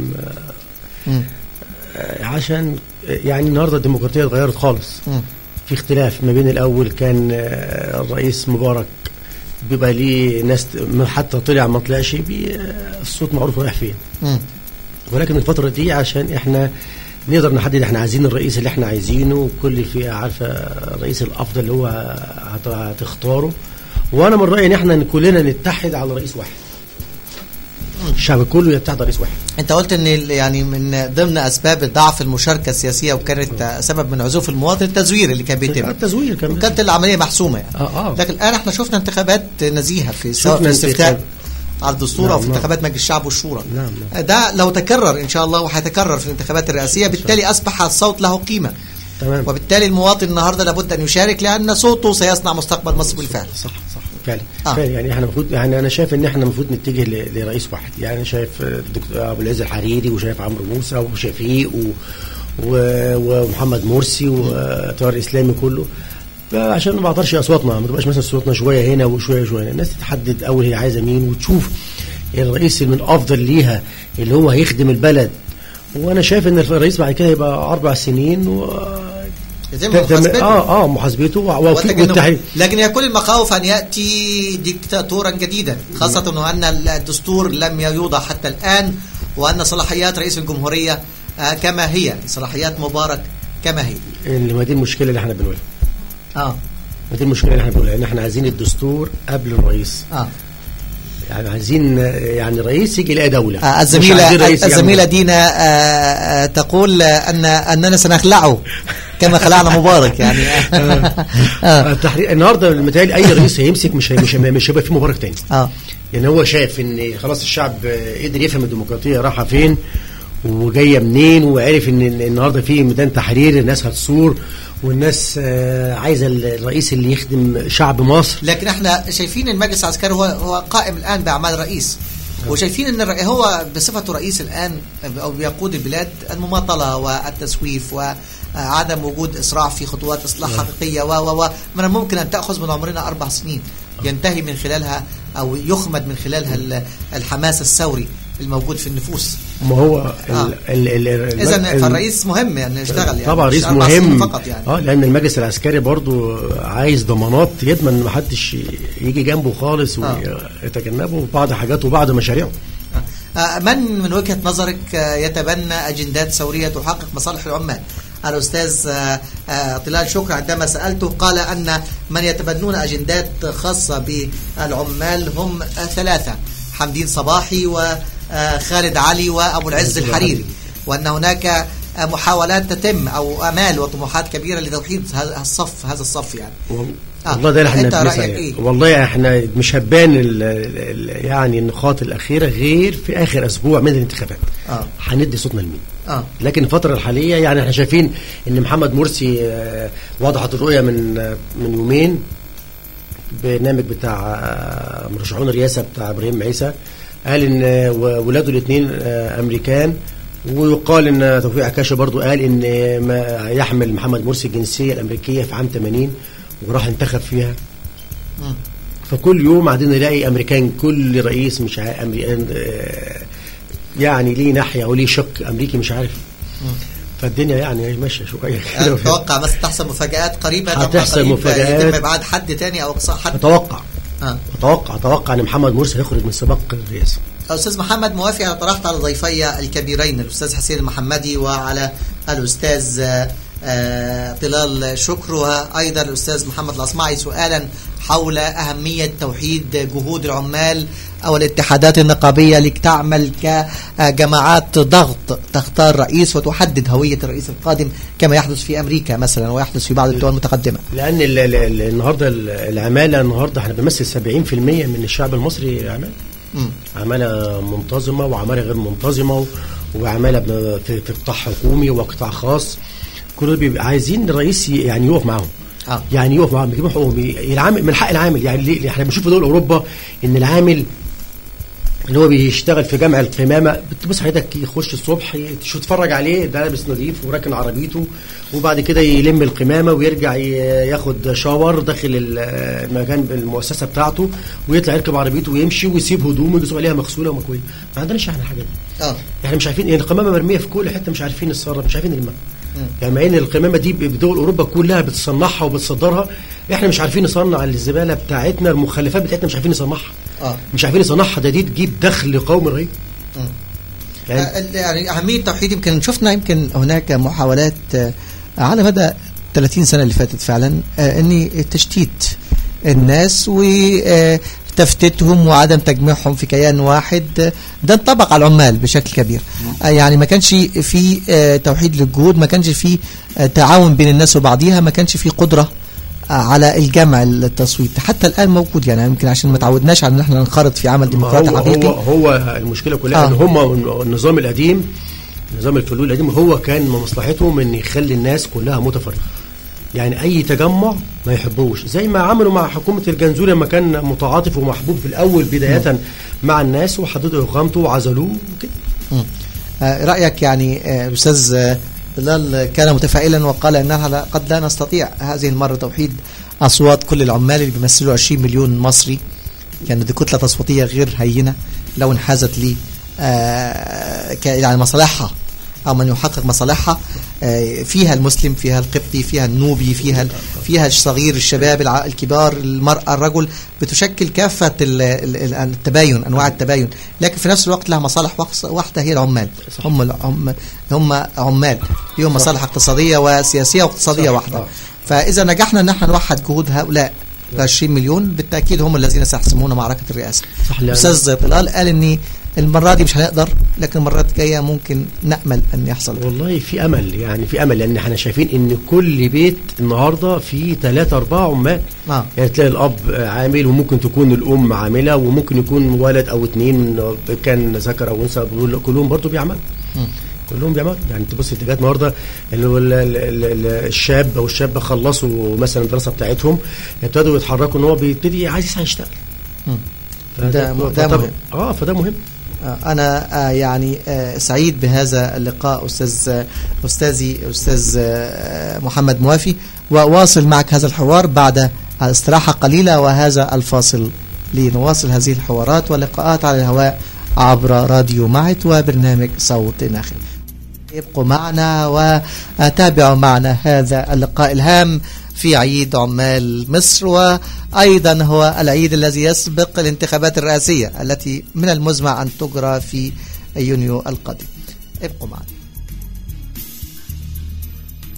عشان يعني النهاردة الديمقراطية اتغيرت خالص. في اختلاف ما بين الأول كان الرئيس مبارك بيبقى ليه ناس حتى طلع ما طلعش الصوت معروف رايح فين، ولكن الفترة دي عشان احنا نقدر نحدد احنا عايزين الرئيس اللي احنا عايزينه، وكل فئة عارفة الرئيس الأفضل اللي هو هتختاره. وأنا من رأيي ان احنا كلنا نتحد على رئيس واحد، الشعب كله يتحد على رئيس واحد. انت قلت ان يعني من ضمن اسباب ضعف المشاركة السياسية وكانت سبب من عزوف المواطن التزوير اللي كان بيتم. التزوير كانت العملية محسومة يعني. لكن الآن احنا شفنا انتخابات نزيهة في سواء في استفتاء على الدستور أو في انتخابات مجلس الشعب والشورى. ده لو تكرر إن شاء الله وهيتكرر في الانتخابات الرئاسية، بالتالي أصبح الصوت له قيمة. تمام. وبالتالي المواطن النهارده لابد أن يشارك، لأن صوته سيصنع مستقبل مصر بالفعل. صح فعلا. يعني احنا المفروض، يعني انا شايف ان احنا المفروض نتجه لرئيس واحد. يعني شايف الدكتور ابو العز الحريري، وشايف عمرو موسى وشفيق ومحمد مرسي والتيار الاسلامي كله، عشان ما بعطرش اصواتنا، ما تبقاش مثلا صوتنا شويه هنا وشويه هنا. الناس تتحدد اول هي عايزه مين، وتشوف الرئيس من الافضل ليها اللي هو هيخدم البلد. وانا شايف ان الرئيس بعد كده يبقى 4 سنين محاسبته والتحرير. لكن يكون المخاوف أن يأتي ديكتاتورا جديدا، خاصة أن الدستور لم يوضع حتى الآن، وأن صلاحيات رئيس الجمهورية كما هي، صلاحيات مبارك كما هي. ما دي المشكلة اللي احنا بنقولها. ما دي المشكلة اللي احنا بنقولها، ان احنا عايزين الدستور قبل الرئيس. يعني عايزين يعني رئيس يجي يلاقي دولة. الزميلة دينا تقول أننا سنخلعه كما خلعنا مبارك يعني. التحرير النهارده المتهيألي اي رئيس هيمسك مش هيبقى في مبارك تاني. يعني هو شايف ان خلاص الشعب قدر يفهم الديمقراطيه رايحه فين وجايه منين، وعرف ان النهارده في ميدان تحرير الناس هتصور، والناس عايزه الرئيس اللي يخدم شعب مصر. لكن احنا شايفين المجلس العسكري هو قائم الان باعمال الرئيس، وشايفين ان هو بصفته رئيس الان او بيقود البلاد المماطله والتسويف وعدم وجود اسراع في خطوات اصلاح حقيقيه من الممكن ان تاخذ من عمرنا 4 سنين ينتهي من خلالها او يخمد من خلالها الحماس الثوري الموجود في النفوس. ما هو اذا فالرئيس مهم يعني يشتغل يعني طبعا رئيس مهم فقط يعني. لان المجلس العسكري برضو عايز ضمانات يضمن ان ما حدش يجي جنبه خالص ويتجنبه بعض حاجات وبعض مشاريعه. من وجهة نظرك يتبنى اجندات ثوريه تحقق مصالح العمال؟ الأستاذ طلال شكر عندما سألته قال أن من يتبنون أجندات خاصة بالعمال هم 3: حمدين صباحي وخالد علي وأبو العز الحريري، وأن هناك محاولات تتم أو أمال وطموحات كبيرة لتوحيد هذا الصف يعني. والله ده اللي احنا بنسعى إيه؟ والله احنا مش هبان يعني النقاط الأخيرة غير في آخر أسبوع من الانتخابات. هندي صوتنا لمين؟ لكن الفترة الحالية يعني احنا شايفين ان محمد مرسي وضحت الرؤية من يومين، برنامج بتاع مرشحون الرئاسة بتاع إبراهيم عيسى، قال ان ولاده الاثنين أمريكان، ويقال ان توفيق عكاشة برضو قال ان ما يحمل محمد مرسي الجنسية الأمريكية في عام 80 وراح انتخب فيها. فكل يوم قاعدين نلاقي أمريكان، كل رئيس مش أمريكان يعني ليه ناحية وليه شق أمريكي مش عارف. فالدنيا يعني ماشية شوية كده. أتوقع بس تحصل مفاجآت قريبة، هتحصل مفاجآت، يتم إبعاد حد تاني أو إقصاء حد. أتوقع أن محمد مرسي هيخرج من سباق الرئاسة. أستاذ محمد موافي، أنا طرحت على ضيفي الكبيرين الأستاذ حسين المحمدي وعلى الأستاذ طلال شكر وأيضا الأستاذ محمد الأصمعي سؤالا حول أهمية توحيد جهود العمال أو الاتحادات النقابية لتعمل كجماعات ضغط تختار رئيس وتحدد هوية الرئيس القادم كما يحدث في أمريكا مثلا ويحدث في بعض الدول المتقدمة. لأن النهاردة العمالة النهاردة احنا بنمثل 70% من الشعب المصري عمالة منتظمة وعمالة غير منتظمة وعمالة في قطاع حكومي وقطاع خاص. كل بيبقى عايزين الرئيس يعني يقف معاهم. يعني يقف معاهم يجيبوا حقوقهم، العامل من حق العامل. يعني احنا بنشوف في دول اوروبا ان العامل اللي هو بيشتغل في جمع القمامه بتبص حضرتك يخش الصبح تتفرج عليه ده لابس نظيف وراكن عربيته، وبعد كده يلم القمامه ويرجع ياخد شاور داخل المكان المؤسسه بتاعته ويطلع يركب عربيته ويمشي ويسيب هدومه يجوا عليها مغسوله ومكويه. ما عندناش احنا الحاجات دي. احنا مش عارفين القمامه مرميه في كل حته، مش عارفين نتصرف، مش عارفين نلمها. يعني مع ان القمامه دي بدول اوروبا كلها بتصنعها وبتصدرها، احنا مش عارفين نصنع الزباله بتاعتنا، المخلفات بتاعتنا مش عارفين نصنعها. مش عارفين نصنعها، دي تجيب دخل قومي رهيب. يعني اهميه التوحيد يمكن شفنا يمكن هناك محاولات على مدى 30 سنه اللي فاتت فعلا ان تشتيت الناس وتفتتهم وعدم تجميعهم في كيان واحد، ده انطبق على العمال بشكل كبير. يعني ما كانش في توحيد للجهود، ما كانش في تعاون بين الناس وبعضيها، ما كانش في قدرة على الجمع التصويت. حتى الآن موجود، يعني يمكن عشان ما تعودناش على ان احنا ننخرط في عمل ديمقراطي حقيقي. هو المشكلة كلها ان هم النظام القديم، نظام الفلول القديم، هو كان من مصلحتهم ان يخلي الناس كلها متفرقة. يعني اي تجمع ما يحبوش، زي ما عملوا مع حكومة الجنزوري لما كان متعاطف ومحبوب في الاول بداية مع الناس وحددوا اقامته وعزلوه كده. رأيك يعني الأستاذ طلال كان متفائلا وقال انها قد لا نستطيع هذه المرة توحيد اصوات كل العمال اللي بيمثلوا 20 مليون مصري. يعني دي كتلة تصويتية غير هينة لو انحازت لي يعني مصالحها او من يحقق مصالحها، فيها المسلم، فيها القبطي، فيها النوبي، فيها الصغير، الشباب، الكبار، المرأة، الرجل، بتشكل كافة التباين، انواع التباين، لكن في نفس الوقت لها مصالح واحدة هي العمال. هم عمال لهم مصالح اقتصادية وسياسية واقتصادية واحدة. فإذا نجحنا ان احنا نوحد جهود هؤلاء 20 مليون بالتأكيد هم الذين سيحسمون معركة الرئاسة. أستاذ طلال قال ان المرة دي مش هنقدر، لكن المرات الجاية ممكن نأمل أن يحصل. والله في أمل، يعني في أمل، لأن احنا شايفين إن كل بيت النهاردة فيه 3-4 عمال. يعني تلاقي الأب عامل وممكن تكون الأم عاملة وممكن يكون ولد أو 2 كان ذكر أو أنثى، كلهم برضو بيعملوا. كلهم بيعملوا. يعني تبص اتجاهات النهارده الشاب أو الشابة خلصوا مثلا الدراسة بتاعتهم، ابتدوا يتحركوا إن هو بيبتدي عايز يشتغل. فده مهم. فده مهم. أنا يعني سعيد بهذا اللقاء أستاذي محمد موافي، وواصل معك هذا الحوار بعد استراحة قليلة وهذا الفاصل لنواصل هذه الحوارات واللقاءات على الهواء عبر راديو معت وبرنامج صوت ناخل. ابقوا معنا وتابعوا معنا هذا اللقاء الهام في عيد عمال مصر، وأيضا هو العيد الذي يسبق الانتخابات الرئاسية التي من المزمع أن تجرى في يونيو القادم. ابقوا معنا.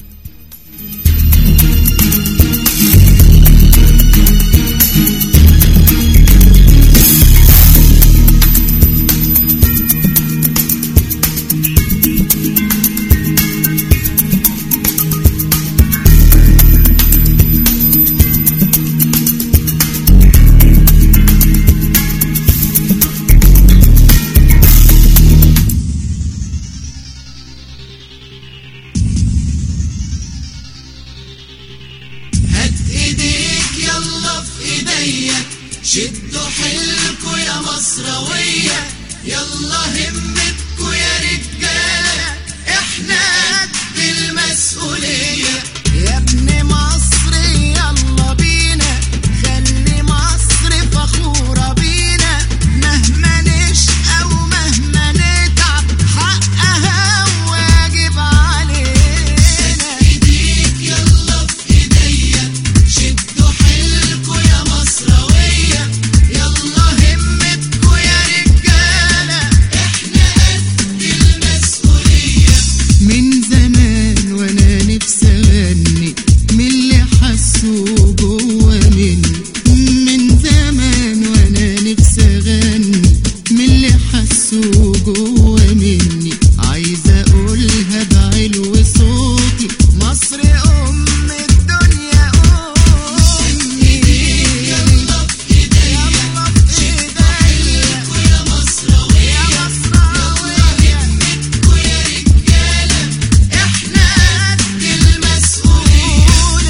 ايديا شدوا حيلكوا يا مصراوية يلا همتكوا يا رجالة احنا قد المسؤولية يا ابن مصر يلا بينا خلي مصر فخورة بينا مهما نشقى ومهما نتعب حقها واجب علينا ايديك يلا في ايديا شدوا حيلكوا يا مصراوية يلا همتكوا يا رجالة احنا قد المسؤولية من زمان وانا نفسي اغني من اللي حسوا جوا مني من زمان وانا نفسي اغني من اللي حسوا جوا مني عايزه اقولها بعلو صوتي مصر ام الدنيا امي يلا في ايديا شدوا حيلكوا يا مصراوية يلا همتكوا يا رجالة احنا قد المسؤولية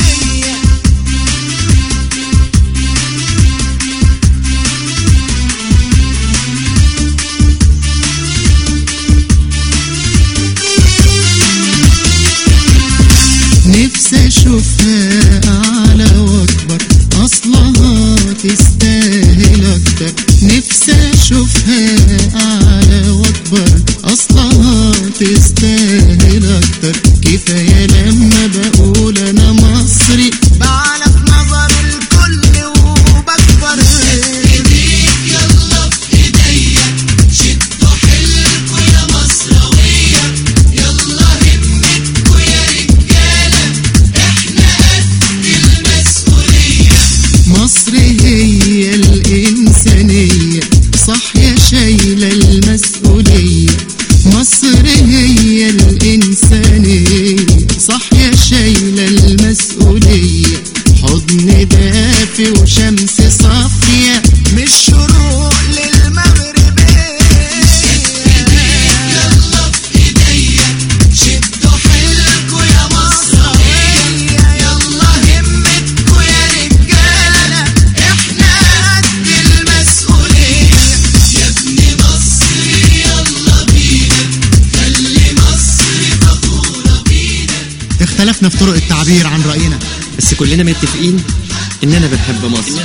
نفسي اشوفها اعلى واكبر اصلها تستاهل اكتر نفسي اشوفها اعلى واكبر اصلها تستاهل اكتر كفايه لما بقول انا مصري بعلى في نظر الكل وبكبر ايديك يلا في ايديا شدوا حيلكوا يا مصراوية يلا همتكوا يا رجالة احنا قد المسؤولية مصر هي الإنسانية صح يا شايلة المسؤولية مصر هي الإنسانية صح يا شايلة المسؤولية حضن دافي وشمس صافية مش شروق للمغرب يلا في ايديا شدوا حيلكوا يا مصراوية يلا همتكوا يا رجالة احنا قد المسؤولية يا ابن مصر يلا بينا خلي مصر فخورة بينا اختلفنا في طرق التعبير عن رأينا بس كلنا متفقين اننا بنحب مصر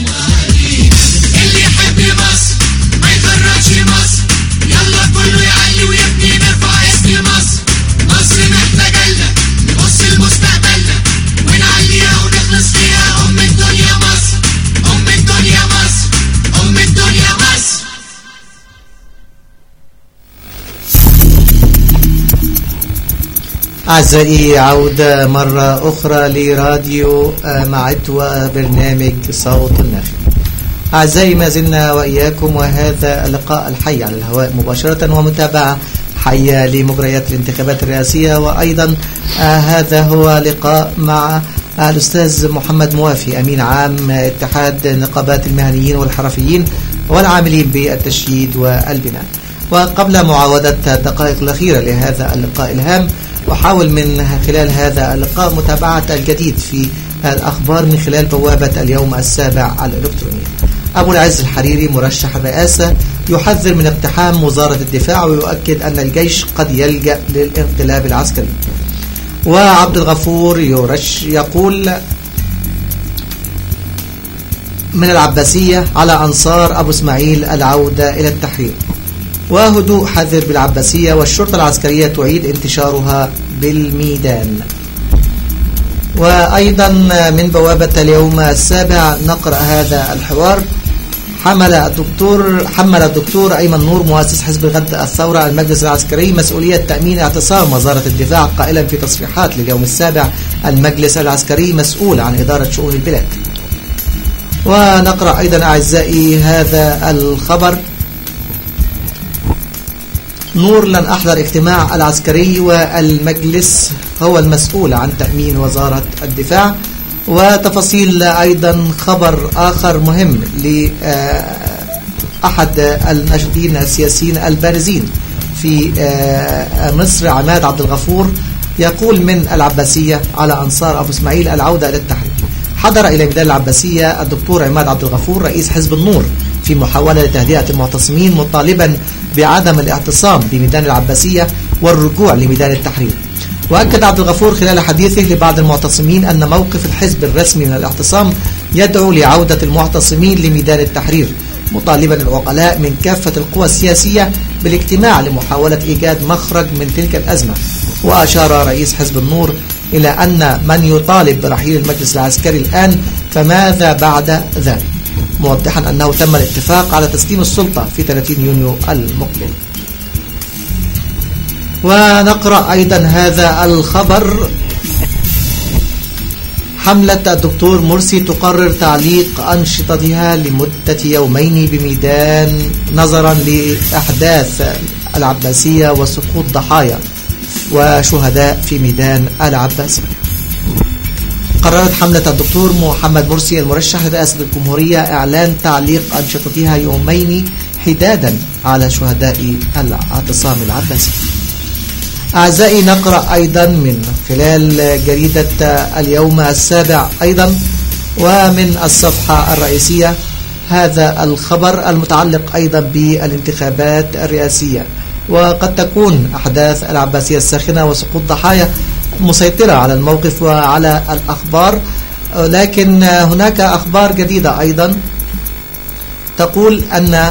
اللي يحب مصر ما يفرطش مصر يلا كله يعلي ويبني نرفع اسم مصر مصر محتاجة لنا نبص لمستقبلنا ونعليها ونخلص فيها ام الدنيا مصر ام الدنيا مصر ام الدنيا مصر أعزائي عودة مرة أخرى لراديو معدوى برنامج صوت النخل. أعزائي ما زلنا وإياكم وهذا اللقاء الحي على الهواء مباشرة ومتابعة حية لمجريات الانتخابات الرئاسية وأيضا هذا هو لقاء مع الأستاذ محمد موافي أمين عام اتحاد نقابات المهنيين والحرفيين والعاملين بالتشييد والبناء. وقبل معاودة الدقائق الأخيرة لهذا اللقاء الهام أحاول من خلال هذا اللقاء متابعة الجديد في الأخبار من خلال بوابة اليوم السابع الإلكترونية. أبو العز الحريري مرشح الرئاسة يحذر من اقتحام وزارة الدفاع ويؤكد أن الجيش قد يلجأ للانقلاب العسكري. وعبد الغفور يقول من العباسية على أنصار أبو اسماعيل العودة إلى التحرير. وهدوء حذر بالعباسية والشرطة العسكرية تعيد انتشارها بالميدان. وأيضا من بوابة اليوم السابع نقرأ هذا الحوار. حمل الدكتور أيمن نور مؤسس حزب غد الثورة المجلس العسكري مسؤولية تأمين اعتصام وزارة الدفاع قائلا في تصريحات لليوم السابع المجلس العسكري مسؤول عن إدارة شؤون البلاد. ونقرأ أيضا أعزائي هذا الخبر. نور لن أحضر اجتماع العسكري والمجلس هو المسؤول عن تأمين وزارة الدفاع. وتفاصيل أيضا خبر آخر مهم لأحد الناشطين السياسيين البارزين في مصر عماد عبد الغفور يقول من العباسية على أنصار أبو اسماعيل العودة إلى التحرير. حضر إلى ميدان العباسية الدكتور عماد عبد الغفور رئيس حزب النور في محاولة لتهدئة المعتصمين، مطالبا بعدم الاعتصام بميدان العباسية والرجوع لميدان التحرير. وأكد عبد الغفور خلال حديثه لبعض المعتصمين أن موقف الحزب الرسمي من الاعتصام يدعو لعودة المعتصمين لميدان التحرير، مطالبا العقلاء من كافة القوى السياسية بالاجتماع لمحاولة إيجاد مخرج من تلك الأزمة. وأشار رئيس حزب النور إلى أن من يطالب برحيل المجلس العسكري الآن فماذا بعد ذلك، موضحا أنه تم الاتفاق على تسليم السلطة في 30 يونيو المقبل. ونقرأ أيضا هذا الخبر: حملة الدكتور مرسي تقرر تعليق أنشطتها لمدة يومين بميدان نظرا لأحداث العباسية وسقوط ضحايا وشهداء في ميدان العباسية. قررت حملة الدكتور محمد مرسي المرشح لرئاسة الجمهورية إعلان تعليق أنشطتها يومين حدادا على شهداء الاعتصام العباسي. أعزائي، نقرأ أيضا من خلال جريدة اليوم السابع أيضا ومن الصفحة الرئيسية هذا الخبر المتعلق أيضا بالانتخابات الرئاسية. وقد تكون أحداث العباسية الساخنة وسقوط ضحايا مسيطرة على الموقف وعلى الأخبار، لكن هناك أخبار جديدة أيضا تقول أن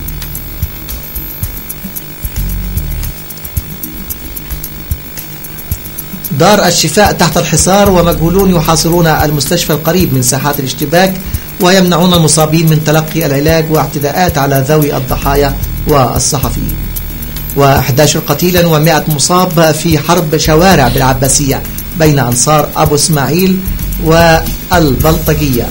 دار الشفاء تحت الحصار ومجهولون يحاصرون المستشفى القريب من ساحات الاشتباك ويمنعون المصابين من تلقي العلاج، واعتداءات على ذوي الضحايا والصحفيين. و11 قتيلا و100 مصاب في حرب شوارع بالعباسية بين أنصار أبو إسماعيل والبلطجية.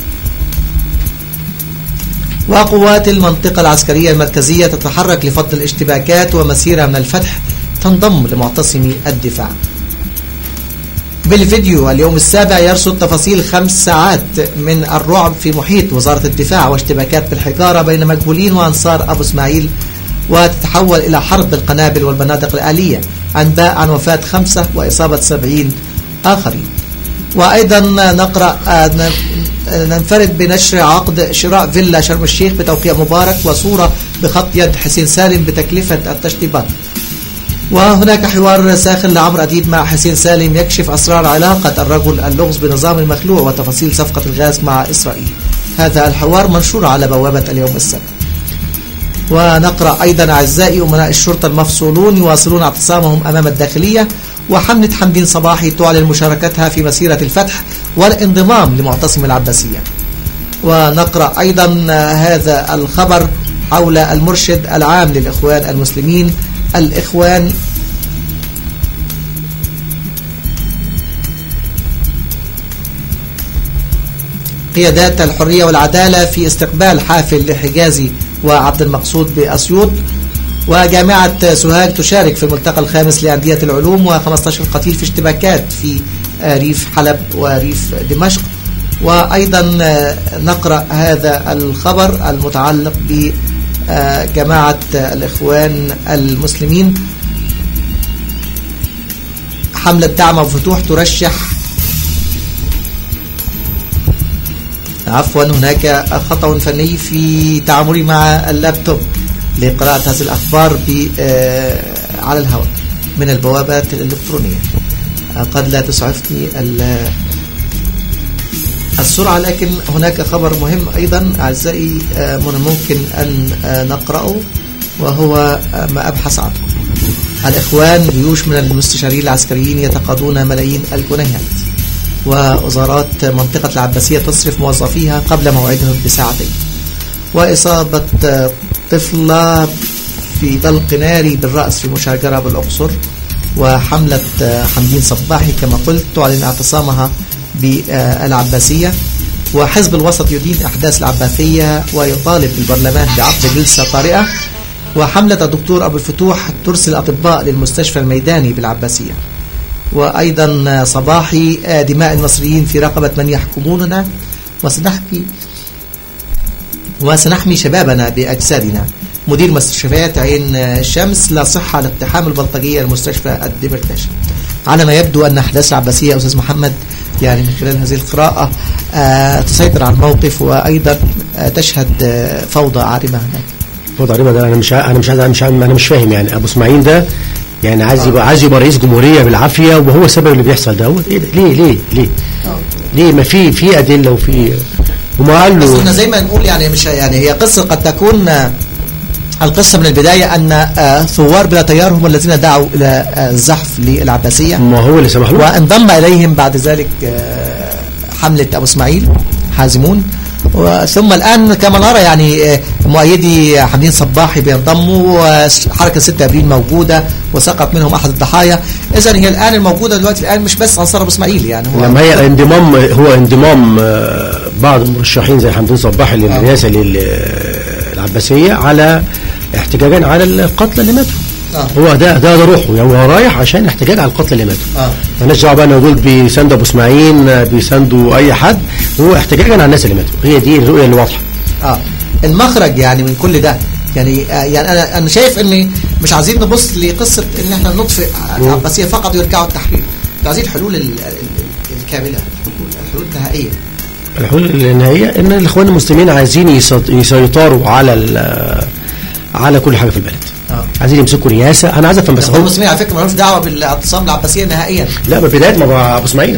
وقوات المنطقة العسكرية المركزية تتحرك لفض الاشتباكات ومسيرة من الفتح تنضم لمعتصمي الدفاع. بالفيديو اليوم السابع يرصد تفاصيل 5 ساعات من الرعب في محيط وزارة الدفاع واشتباكات بالحجارة بين مجهولين وأنصار أبو إسماعيل، وتتحول إلى حرب بالقنابل والبنادق الآلية. أنباء عن وفاة 5 وإصابة 70 آخرين. وأيضا نقرأ ننفرد بنشر عقد شراء فيلا شرم الشيخ بتوقيع مبارك وصورة بخط يد حسين سالم بتكلفة التشطيبات. وهناك حوار ساخن لعمرو أديب مع حسين سالم يكشف أسرار علاقة الرجل اللغز بنظام المخلوع وتفاصيل صفقة الغاز مع إسرائيل. هذا الحوار منشور على بوابة اليوم السابع. ونقرأ أيضا أعزائي: أمناء الشرطة المفصولون يواصلون اعتصامهم أمام الداخلية، وحملة حمدين صباحي تعلن مشاركتها في مسيرة الفتح والانضمام لمعتصم العباسية. ونقرأ أيضا هذا الخبر حول المرشد العام للإخوان المسلمين. الإخوان قيادات الحرية والعدالة في استقبال حافل لحجازي وعبد المقصود بأسيوط. وجامعة سوهاج تشارك في الملتقى الخامس لأندية العلوم، و15 قتيل في اشتباكات في ريف حلب وريف دمشق. وأيضا نقرأ هذا الخبر المتعلق بجماعة الإخوان المسلمين. حملة دعم وفتوح ترشح هناك خطأ فني في تعاملي مع اللابتوب لقراءة هذه الأخبار على الهواء من البوابات الإلكترونية. قد لا تسعفني السرعة، لكن هناك خبر مهم أيضا أعزائي ممكن أن نقرأه، وهو ما أبحث عنه. الإخوان جيوش من المستشارين العسكريين يتقاضون ملايين الجنيهات، ووزارات منطقة العباسية تصرف موظفيها قبل موعدهم بساعتين. وإصابة طفلة في طلق ناري بالرأس في مشاجرة بالأقصر. وحملة حمدين صباحي كما قلت تعلن اعتصامها بالعباسية. وحزب الوسط يدين أحداث العباسية ويطالب البرلمان بعقد جلسة طارئة. وحملة الدكتور أبو الفتوح ترسل أطباء للمستشفى الميداني بالعباسية. وأيضا صباحي: دماء المصريين في رقبة من يحكموننا وسنحمي شبابنا بأجسادنا. مدير مستشفيات عين الشمس: لا صحة لاقتحام البلطجية المستشفى الدمرداش. على ما يبدو أن أحداث العباسية أستاذ محمد يعني من خلال هذه القراءة تسيطر على الموقف، وأيضا تشهد فوضى عارمة هناك. فوضى عارمة ده أنا مش فاهم يعني. أبو إسماعيل ده يعني عايز يبقى رئيس جمهورية بالعافية، وهو سبب اللي بيحصل ده. إيه ده؟ ليه ما في أدلة وفي وما قال له. بس زي ما نقول يعني مش يعني هي قصة قد تكون القصة من البداية أن ثوار بلا تيار هم الذين دعوا إلى الزحف للعباسية، ما هو اللي سمح له، وانضم إليهم بعد ذلك حملة أبو إسماعيل حازمون، ثم الآن كما نرى يعني مؤيدي حمدين صباحي بينضموا، حركة 6 أبريل موجودة وسقط منهم أحد الضحايا. إذن هي الآن الموجودة دلوقتي الآن مش بس أنصار أبو إسماعيل يعني لما هي انضمام بعض المرشحين زي حمدين صباحي للرئاسة العباسية على احتجاجا على القتلى اللي ماتوا. هو ده روحه يعني، هو رايح عشان احتجاج على القتلى اللي ماتوا. مالناش دعوه بقى ان دول بيساندوا ابو اسماعيل بيساندوا اي حد، هو احتجاجا على الناس اللي ماتوا. هي دي الرؤيه اللي واضحه. المخرج يعني من كل ده يعني انا شايف ان مش عايزين نبص لقصه ان احنا نطفئ العباسيه فقط ويرجعوا التحرير، عايزين الحلول الكامله، الحلول النهائيه. الحلول النهائيه ان الاخوان المسلمين عايزين يسيطروا على كل حاجه في البلد. عايزين يمسكوا رئاسه. انا عايز افهم بس هو المسلمين على فكره ما لهمش دعوه بالاعتصام العباسيه نهائيا. لا بدايه ما ابو اسماعيل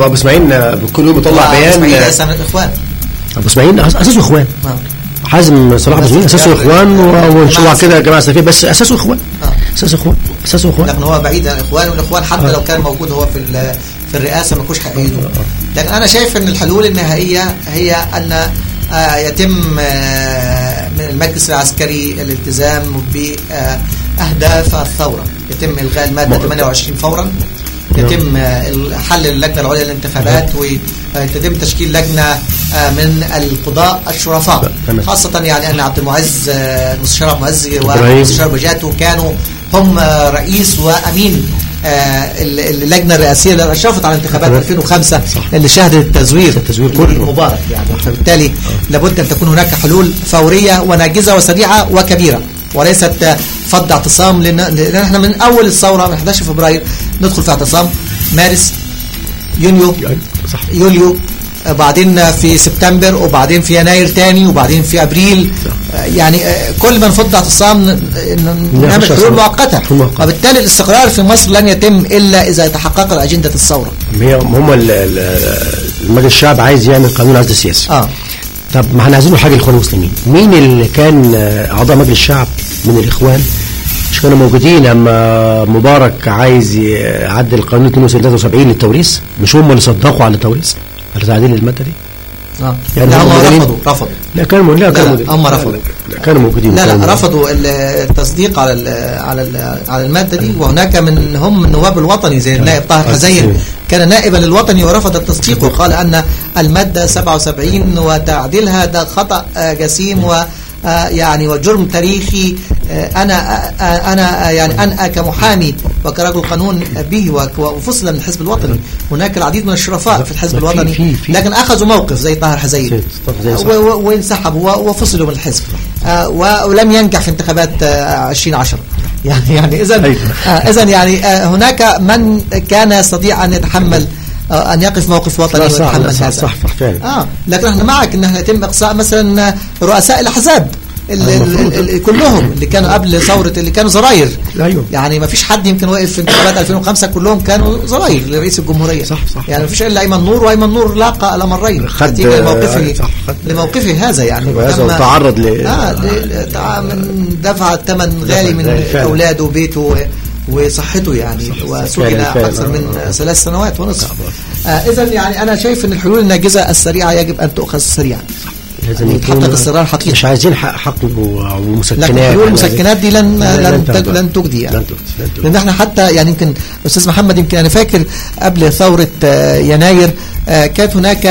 كل يوم بيطلع بيان. الاخوان ابو اسماعيل اساسه اخوان. حازم صلاح ابو اسماعيل اساسه اخوان، وان شاء الله كده يا جماعه سلفيه، بس اساسه اخوان. اساسه اخوان لكن هو بعيد عن الاخوان، والاخوان حتى لو كان موجود هو في الرئاسه ما كوش هيأيده. لكن انا شايف ان الحلول النهائيه هي ان يتم من المجلس العسكري الالتزام بأهداف الثورة، يتم إلغاء المادة 28 فورا، يتم حل اللجنة العليا للانتخابات، ويتم تشكيل لجنة من القضاء الشرفاء، خاصة يعني أن عبد المعز المستشار عبد المعز والمستشار بجاتو كانوا هم رئيس وأمين اللجنة الرئاسية اللي أشرفت على انتخابات 2005 اللي شهدت التزوير كله مبارك يعني. فبالتالي لابد أن تكون هناك حلول فورية وناجزة وسريعة وكبيرة، وليست فض اعتصام، لأن احنا من أول الثورة من 11 فبراير ندخل في اعتصام، مارس، يوليو، بعدين في سبتمبر، وبعدين في يناير تاني، وبعدين في أبريل. يعني كل ما نفض اعتصام نعمل حلول مؤقتة، وبالتالي الاستقرار في مصر لن يتم إلا إذا تحقق أجندة الثورة. هم المجلس الشعب عايز يعمل قانون عزل سياسي. طب ما احنا عايزينه حاجة للإخوان المسلمين. مين اللي كان أعضاء مجلس الشعب من الإخوان؟ مش كانوا موجودين لما مبارك عايز يعدل قانون 72 للتوريث؟ مش هم اللي صدقوا على التوريث، على تعديل المادة دي؟ يعني هم رفضوا. لا كانوا هم رفضوا. كانوا موجودين. لا رفضوا التصديق على المادة دي، وهناك منهم النواب الوطني زي النائب طاهر حزين كان نائبا للوطني ورفض التصديق، وقال أن المادة 77 وتعديلها ده خطأ جسيم يعني وجرم تاريخي. أنا يعني أنا كمحامي وكرجل قانون به وفصل من الحزب الوطني، هناك العديد من الشرفاء في الحزب الوطني لكن أخذوا موقف زي طاهر حزين وانسحبوا وفصلوا من الحزب، ولم ينجح في انتخابات 2010 يعني إذا يعني هناك من كان يستطيع أن يتحمل أن يقف موقف وطني ويتحمل هذا. صح فعلا. لكن احنا معك ان احنا يتم اقصاء مثلا رؤساء الاحزاب كلهم اللي كانوا قبل ثورة اللي كانوا زراير. يعني ما فيش حد يمكن وقف في انتخابات 2005 كلهم كانوا زراير لرئيس الجمهورية. صح. يعني ما فيش الا ايمن نور، وايمن نور لاقى على مرين لموقفه هذا يعني، وتعرض من دفع الثمن غالي من اولاده وبيته وصحته يعني، وسجن أكثر من 3 سنوات ونصف. إذا يعني أنا شايف أن الحلول الناجزة السريعة يجب أن تؤخذ سريعا، لازم يتحقق استقرار حقيقي. مش عايزين حقن ومسكنات، لكن حلول المسكنات دي لن تجدي يعني. لأن احنا حتى يعني يمكن أستاذ محمد، يمكن أنا فاكر قبل ثورة يناير كانت هناك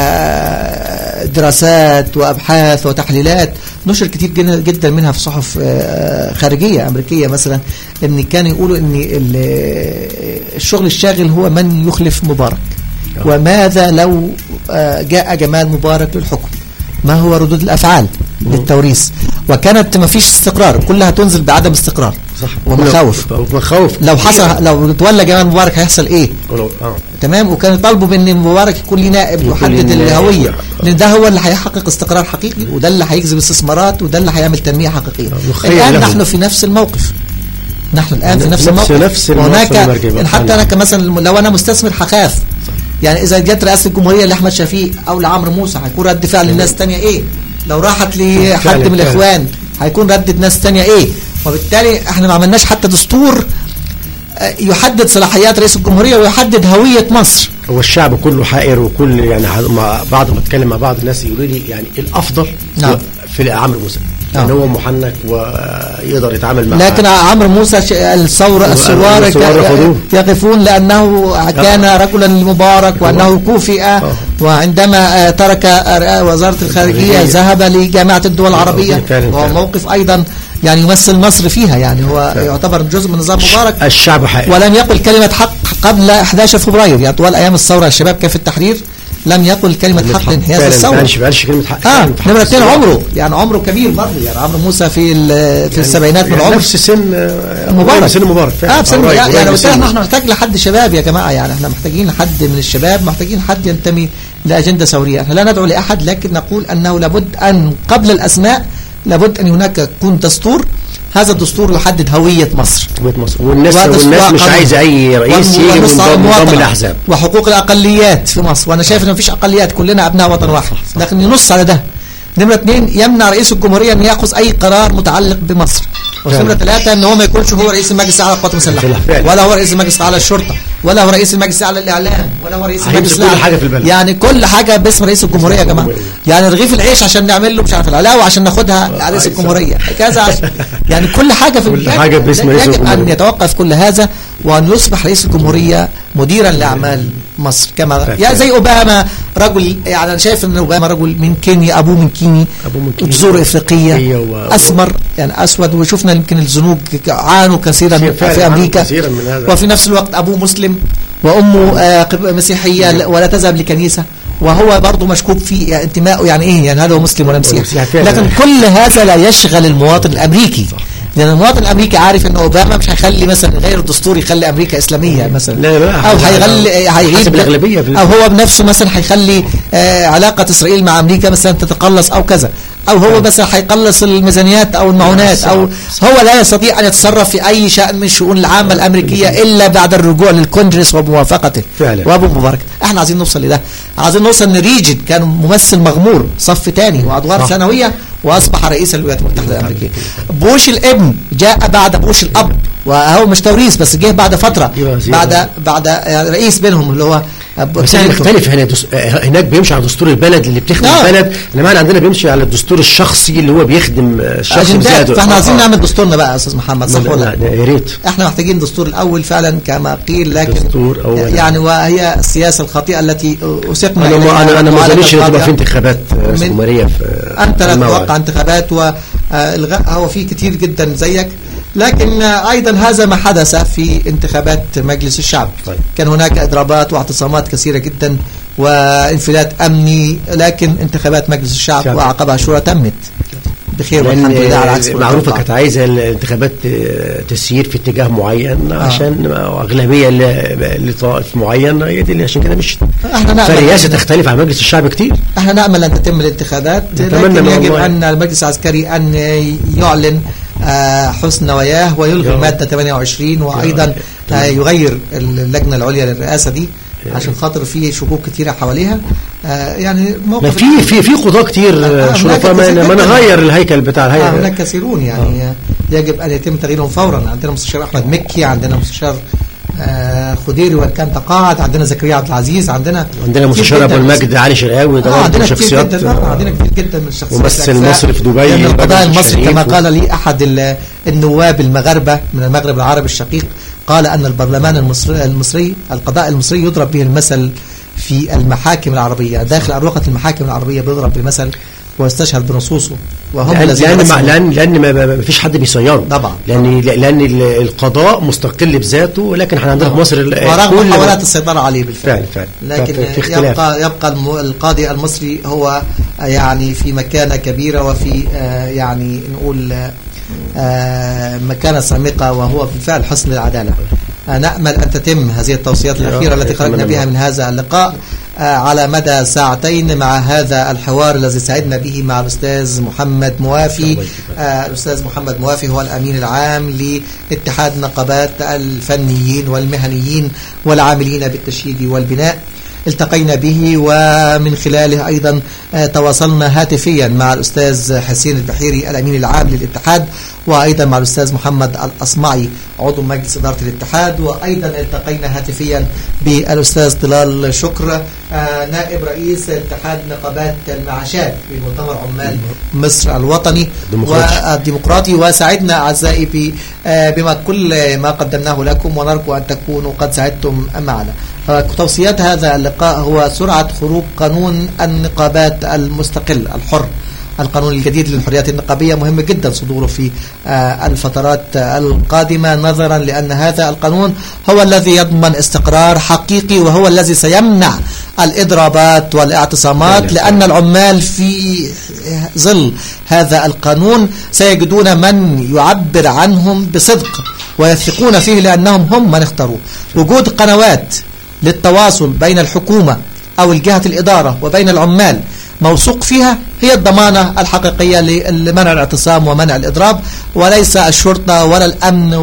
دراسات وأبحاث وتحليلات نشر كتير جدا منها في صحف خارجية أمريكية مثلا، ان كانوا يقولوا ان الشغل الشاغل هو من يخلف مبارك، وماذا لو جاء جمال مبارك للحكم، ما هو ردود الأفعال للتوريث، وكانت ما فيش استقرار، كلها تنزل بعدم استقرار صح ومخاوف. لو حصل لو تولى جمال مبارك هيحصل ايه؟ تمام. وكانوا يطالبوا بان مبارك يكون ليه نائب يحدد الهويه، لان ده هو اللي هيحقق استقرار حقيقي، وده اللي هيجذب استثمارات، وده اللي هيعمل تنميه حقيقيه. الان نحن في نفس الموقف، نحن الان في نفس الموقف. وهناك حتى انا كمثلا لو انا مستثمر هخاف، يعني اذا جت رئاسه الجمهوريه لاحمد شفيق او لعمرو موسى هيكون رد فعل الناس الثانيه ايه؟ لو راحت لحد من الاخوان هيكون ردة ناس ثانيه ايه؟ وبالتالي احنا ما عملناش حتى دستور يحدد صلاحيات رئيس الجمهوريه ويحدد هويه مصر. هو الشعب كله حائر، وكل يعني بعض ما اتكلم مع بعض الناس يقولوا لي يعني الافضل نعم في عمرو موسى، يعني هو محنك ويقدر يتعامل مع، لكن عمرو موسى الثوار يقفون لأنه كان رجلا لمبارك وأنه كوفئ، وعندما ترك وزارة الخارجية ذهب لجامعة الدول العربية، وهو موقف أيضا يعني يمثل مصر فيها، يعني هو يعتبر جزء من نظام مبارك. الشعب حق، ولم يقل كلمة حق قبل 11 فبراير، يعني طوال أيام الثورة الشباب كان في التحرير لم يقل كلمة حق لانحياز الثورة. ما قالش كلمة حق. نمرة 2 عمره، يعني عمره كبير برضه، يعني عمرو موسى في السبعينات من العمر، نفس سن مبارك. سن مبارك فعلا. يعني احنا نحتاج لحد شباب يا جماعة، يعني احنا محتاجين لحد من الشباب، محتاجين حد ينتمي لأجندة ثورية. احنا لا ندعو لأحد، لكن نقول أنه لابد أن قبل الأسماء لابد أن هناك يكون دستور، هذا الدستور يحدد هوية مصر. والناس مش عايزة أي رئيس يجي من ضمن الأحزاب، وحقوق الأقليات في مصر، وأنا شايف إن مفيش أقليات، كلنا أبناء وطن واحد، لكن ينص على ده. نمرة 2 يمنع رئيس الجمهورية أن يأخذ أي قرار متعلق بمصر. ونمرة 3 أن هو ما يكونش هو رئيس المجلس الأعلى للقوات المسلحة، ولا هو رئيس المجلس الأعلى للشرطة، ولا هو رئيس المجلس الأعلى للإعلام، ولا هو رئيس المجلس الأعلى، يعني كل حاجة باسم رئيس الجمهورية يا جماعة. يعني رغيف العيش عشان نعمل له مش عارف العلاوة عشان ناخدها على رئيس الجمهورية كذا، يعني كل حاجة في كل حاجة باسم رئيس الجمهورية. يجب أن يتوقف كل هذا، وأن يصبح رئيس الجمهورية مديرا لأعمال مصر، كما يعني زي أوباما رجل، يعني أنا شايف أن أوباما رجل من كينيا، أبوه من كيني، جذور إفريقية، أسمر يعني أسود، وشفنا يمكن الزنوج عانوا كثيرا في أمريكا، وفي نفس الوقت أبوه مسلم وأمه مسيحية ولا تذهب لكنيسة، وهو برضه مشكوك في انتمائه، يعني إيه يعني هل هو مسلم ولا مسيحي؟ لكن كل هذا لا يشغل المواطن الأمريكي، لأن المواطن الأمريكي عارف أن أوباما مش هيخلي مثلا غير الدستور يخلي أمريكا إسلامية مثلا، أو هيعيد الأغلبية، أو هو بنفسه مثلا هيخلي علاقة إسرائيل مع أمريكا مثلا تتقلص أو كذا، أو هو مثلا هيقلص الميزانيات أو المعونات، أو هو لا يستطيع أن يتصرف في أي شأن من الشؤون العامة الأمريكية إلا بعد الرجوع للكونجرس وموافقته وأبو مبارك. احنا عايزين نوصل لده، عايزين نوصل ان ريجن كان ممثل مغمور صف ثاني وادوار ثانويه واصبح رئيس الولايات المتحده الامريكيه. بوش الابن جاء بعد بوش الاب، وهو مش توريث بس جه بعد فتره، بعد رئيس بينهم اللي هو بس مختلف. هناك بيمشي على دستور البلد اللي بتخدم البلد، انما عندنا بيمشي على الدستور الشخصي اللي هو بيخدم الشخص بزياده. فاحنا عايزين نعمل دستورنا بقى يا استاذ محمد، صح ولا لا؟ يا ريت. احنا محتاجين دستور الاول فعلا كما قيل، لكن دستور أول يعني وهي السياسه الخاطئه التي اسقنا. انا ما اظنش ان تبقى في انتخابات جمهوريه انت لا تتوقع انتخابات والغاء، هو في كتير جدا زيك، لكن أيضا هذا ما حدث في انتخابات مجلس الشعب. كان هناك إضرابات واعتصامات كثيرة جدا وانفلات أمني، لكن انتخابات مجلس الشعب وعقبها شورى تمت بخير والحمد لله، على عكس معروفة كانت عايزة الانتخابات تسير في اتجاه معين عشان أغلبية لطائف معين، هي دي اللي عشان كده مشت. فالرئاسة تختلف عن مجلس الشعب كتير. احنا نأمل أن تتم الانتخابات، لكن يجب أن المجلس العسكري أن يعلن حسن نواياه ويلغي المادة 28، وأيضا يغير اللجنة العليا للرئاسة دي عشان خاطر في شكوك كثيرة حواليها. يعني موقف في قضاء كتير شرفاء ما نغير الهيكل بتاع الهيئة. هناك كثيرون يعني يجب أن يتم تغييرهم فورا. عندنا مستشار أحمد مكي، عندنا مستشار خديري وان كان تقاعد، عندنا زكريا عبد العزيز، عندنا مستشار ابو المجد علي شرقاوي، ده عندنا شخصيات عندنا كتير جدا من الشخصيات. ممثل مصري في دبي، القضاء المصري كما قال لي احد النواب المغاربه من المغرب العربي الشقيق، قال ان البرلمان المصري القضاء المصري يضرب به المثل في المحاكم العربيه، داخل اروقه المحاكم العربيه بيضرب بمثل واستشهد بنصوصه، وهم لان ما فيش حد بيصيره طبعا، لان القضاء مستقل بذاته، ولكن احنا عندنا في مصر ورغم محاولات السيطره عليه بالفعل فعلا. لكن يبقى القاضي المصري هو يعني في مكانة كبيرة وفي يعني نقول مكانة سامقة، وهو بالفعل حسن العدالة. نأمل أن تتم هذه التوصيات الأخيرة التي خرجنا بها من هذا اللقاء على مدى ساعتين مع هذا الحوار الذي سعدنا به مع الأستاذ محمد موافي. الأستاذ محمد موافي هو الأمين العام لاتحاد نقابات الفنيين والمهنيين والعاملين بالتشييد والبناء. التقينا به ومن خلاله أيضا تواصلنا هاتفيا مع الأستاذ حسين البحيري الأمين العام للاتحاد، وأيضا مع الأستاذ محمد الأصمعي عضو مجلس إدارة الاتحاد، وأيضا التقينا هاتفيا بالأستاذ طلال شكر نائب رئيس اتحاد نقابات المعاشات في مؤتمر عمال مصر الوطني والديمقراطي. وسعدنا أعزائي بما كل ما قدمناه لكم، ونرجو أن تكونوا قد سعدتم معنا. توصيات هذا اللقاء هو سرعة خروج قانون النقابات المستقل الحر، القانون الجديد للحريات النقابية. مهم جدا صدوره في الفترات القادمة، نظرا لأن هذا القانون هو الذي يضمن استقرار حقيقي، وهو الذي سيمنع الإضرابات والاعتصامات، لأن العمال في ظل هذا القانون سيجدون من يعبر عنهم بصدق ويثقون فيه، لأنهم هم من اختاروه. وجود قنوات للتواصل بين الحكومة أو الجهة الإدارة وبين العمال موثوق فيها هي الضمانة الحقيقية لمنع الاعتصام ومنع الإضراب، وليس الشرطة ولا الأمن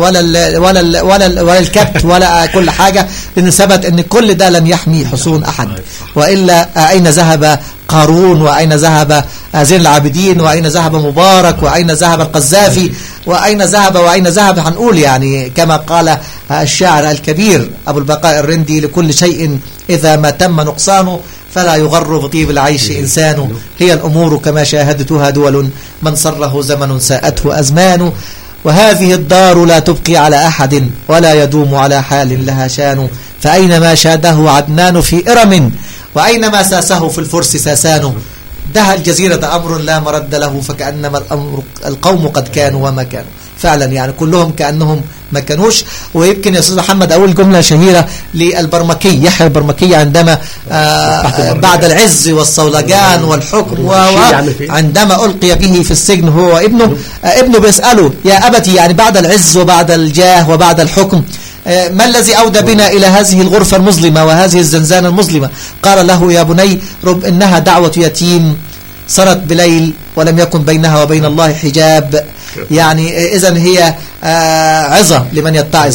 ولا الكبت ولا كل حاجة، لأن ثبت أن كل ده لن يحمي حصون أحد. وإلا أين ذهب قارون، وأين ذهب زين العابدين، وأين ذهب مبارك، وأين ذهب القذافي، وأين ذهب هنقول يعني كما قال الشاعر الكبير أبو البقاء الرندي: لكل شيء إذا ما تم نقصانه فلا يغر بطيب العيش إنسان، هي الأمور كما شاهدتها دول، من صره زمن ساءته أزمان، وهذه الدار لا تبقي على أحد ولا يدوم على حال لها شان، فأينما شاده عدنان في إرم وأينما ساسه في الفرس ساسان، دها الجزيرة أمر لا مرد له، فكأنما القوم قد كانوا وما كانوا. فعلا يعني كلهم كأنهم ما كانوش. ويمكن يا أستاذ محمد أول جملة شهيرة للبرمكي يحيى البرمكي عندما بعد العز والصولجان والحكم عندما ألقي به في السجن هو ابنه بيسأله: يا أبتي، يعني بعد العز وبعد الجاه وبعد الحكم ما الذي أودى بنا إلى هذه الغرفة المظلمة وهذه الزنزانة المظلمة؟ قال له: يا بني، رب إنها دعوة يتيم صارت بليل ولم يكن بينها وبين الله حجاب. يعني إذن هي عظة لمن يتعظ.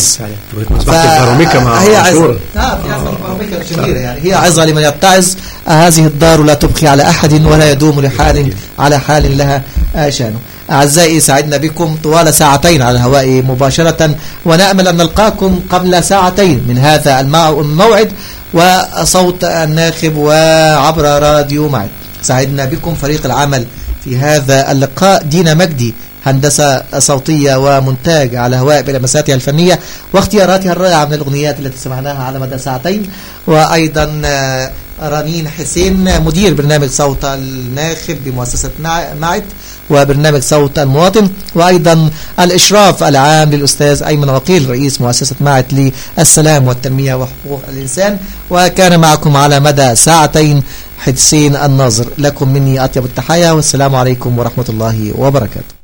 هي عظة يعني هي عظة لمن يتعظ. هذه الدار لا تبقي على أحد ولا يدوم لحال على حال لها شانه. أعزائي، سعدنا بكم طوال ساعتين على الهواء مباشرة، ونأمل أن نلقاكم قبل ساعتين من هذا الموعد وصوت الناخب وعبر راديو معد. سعدنا بكم فريق العمل في هذا اللقاء: دينا مجدي هندسة صوتية ومونتاج على هواء بلمساتها الفنية واختياراتها الرائعة من الأغنيات التي سمعناها على مدى ساعتين، وأيضا رنين حسين مدير برنامج صوت الناخب بمؤسسة معد وبرنامج صوت المواطن، وأيضا الإشراف العام للأستاذ أيمن وقيل رئيس مؤسسة معد للسلام والتنمية وحقوق الإنسان. وكان معكم على مدى ساعتين حسين الناظر. لكم مني أطيب التحية، والسلام عليكم ورحمة الله وبركاته.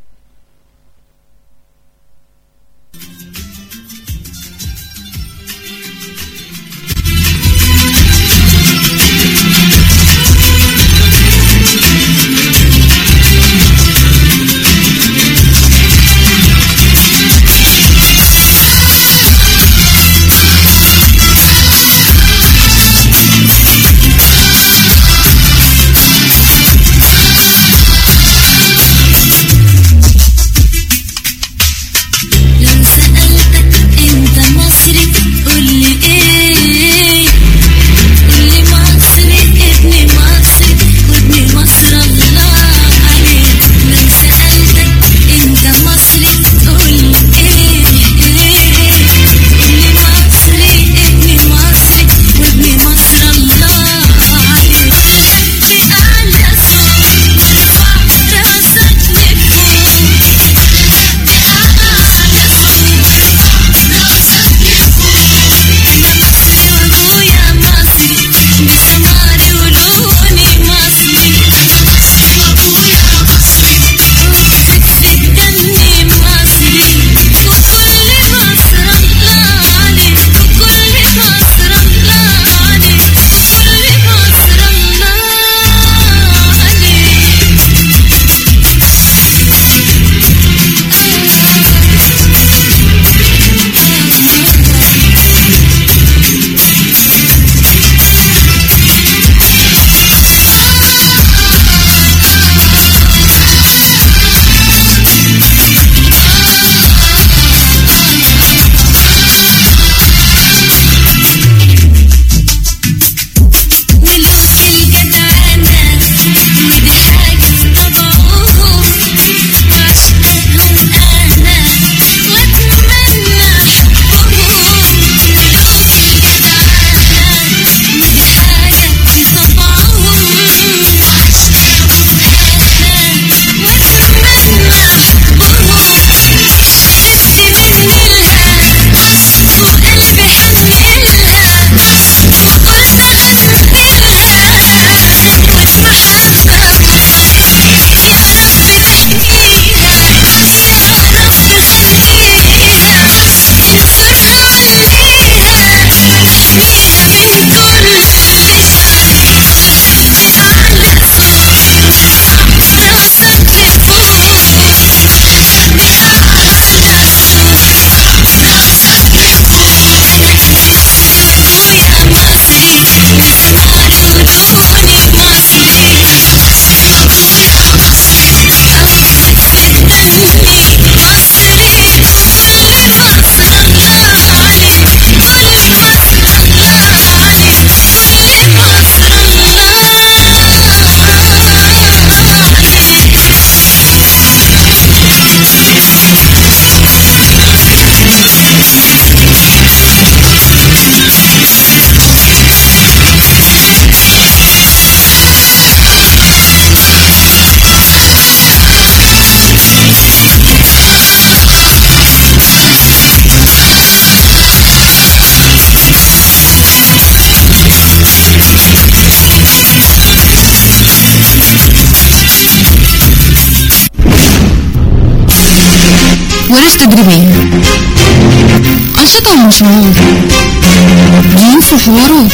دروس تدريبية، أنشطة ومشروعات، ضيوف وحوارات،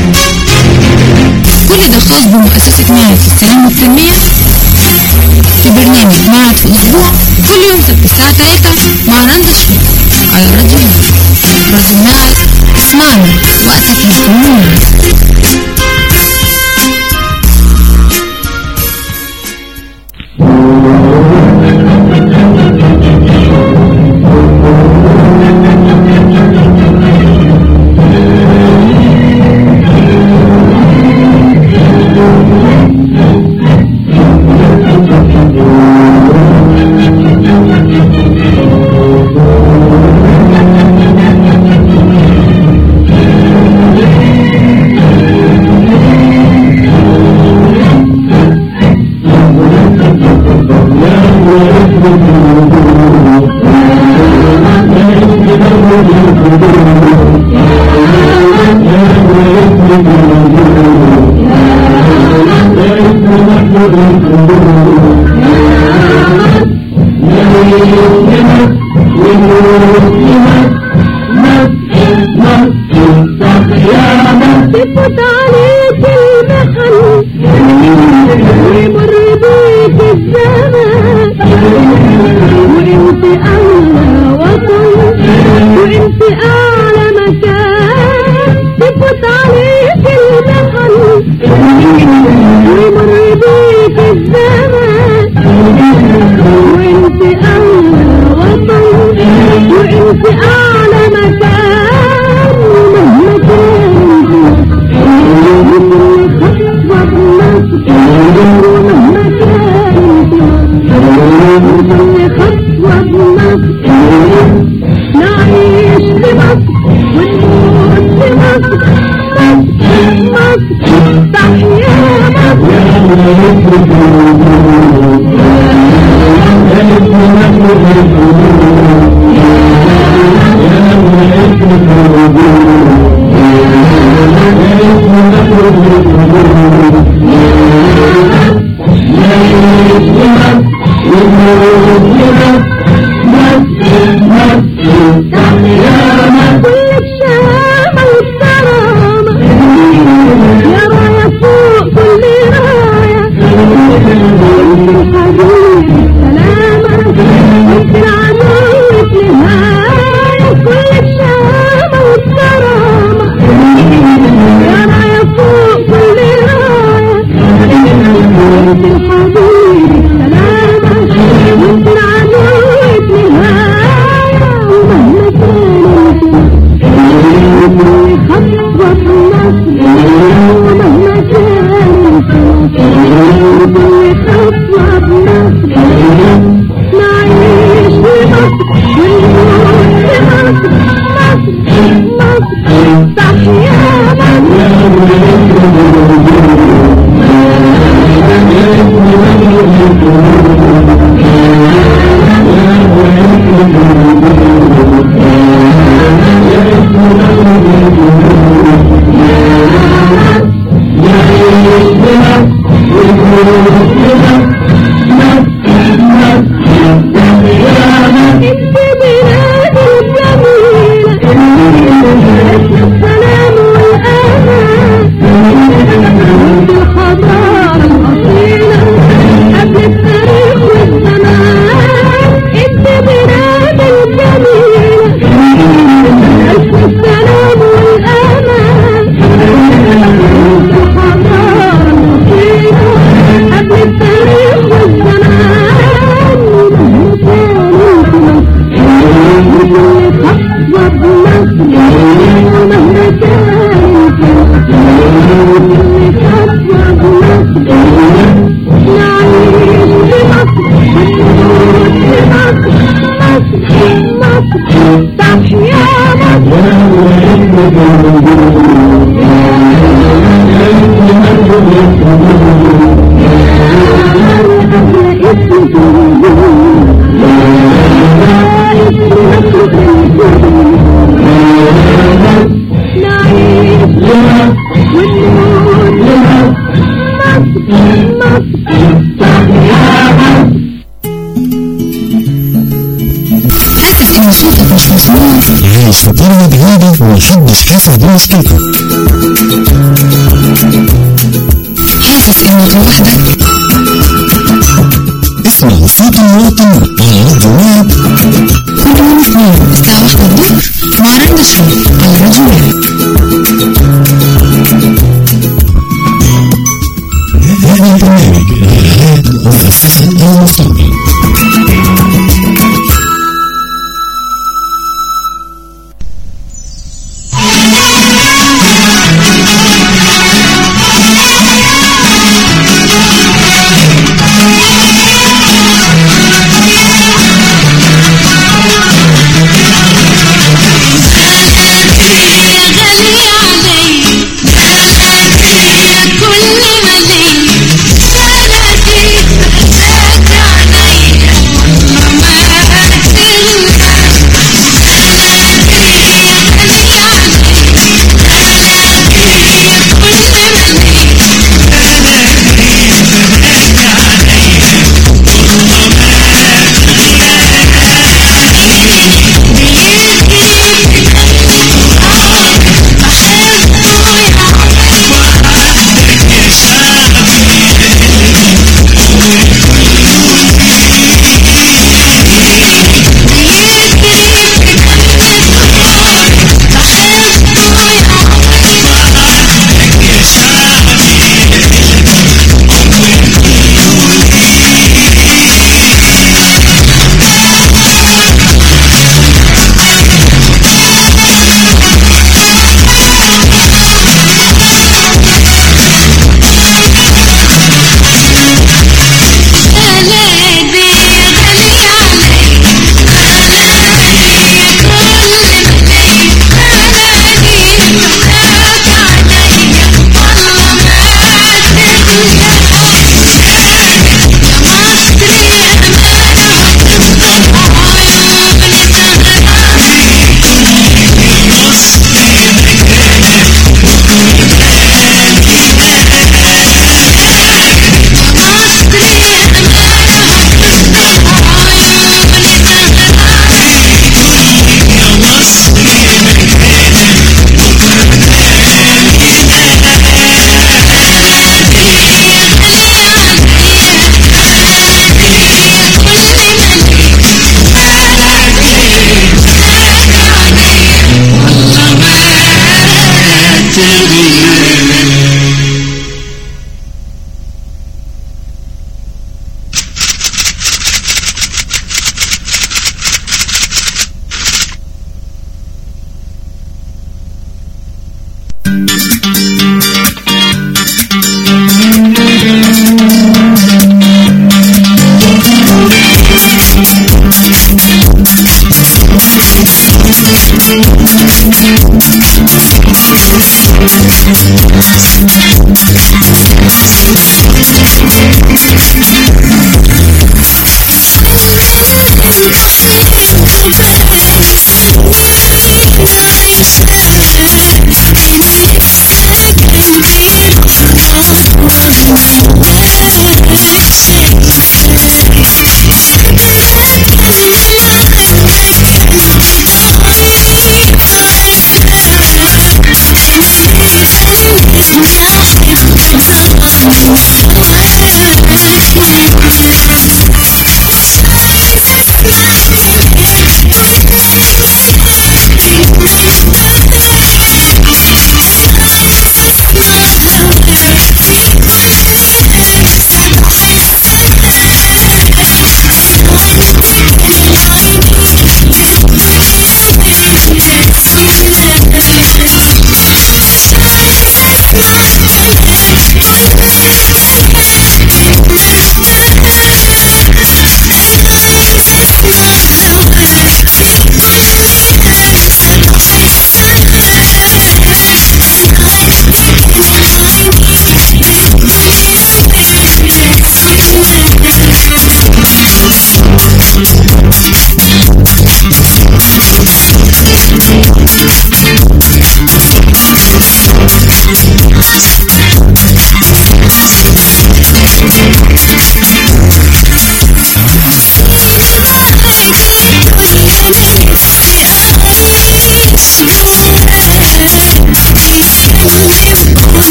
كل ده خاص بمؤسسة معهد السلام والتنمية في برنامج معهد في الأسبوع كل يوم سبت الساعة 3 مع رندا شفيق على راديو معهد. اسمعنا وقتك مسؤول. عايش في قرية بعيدة ومحدش حاسس بمشكلته. حاسس انك لوحدك؟ اسمع صوت المواطن على راديو ماب كل يوم اثنين الساعة 1 الظهر مع رندا شريف على راديو ماب. هذا البرنامج برعاية مؤسسة المصري.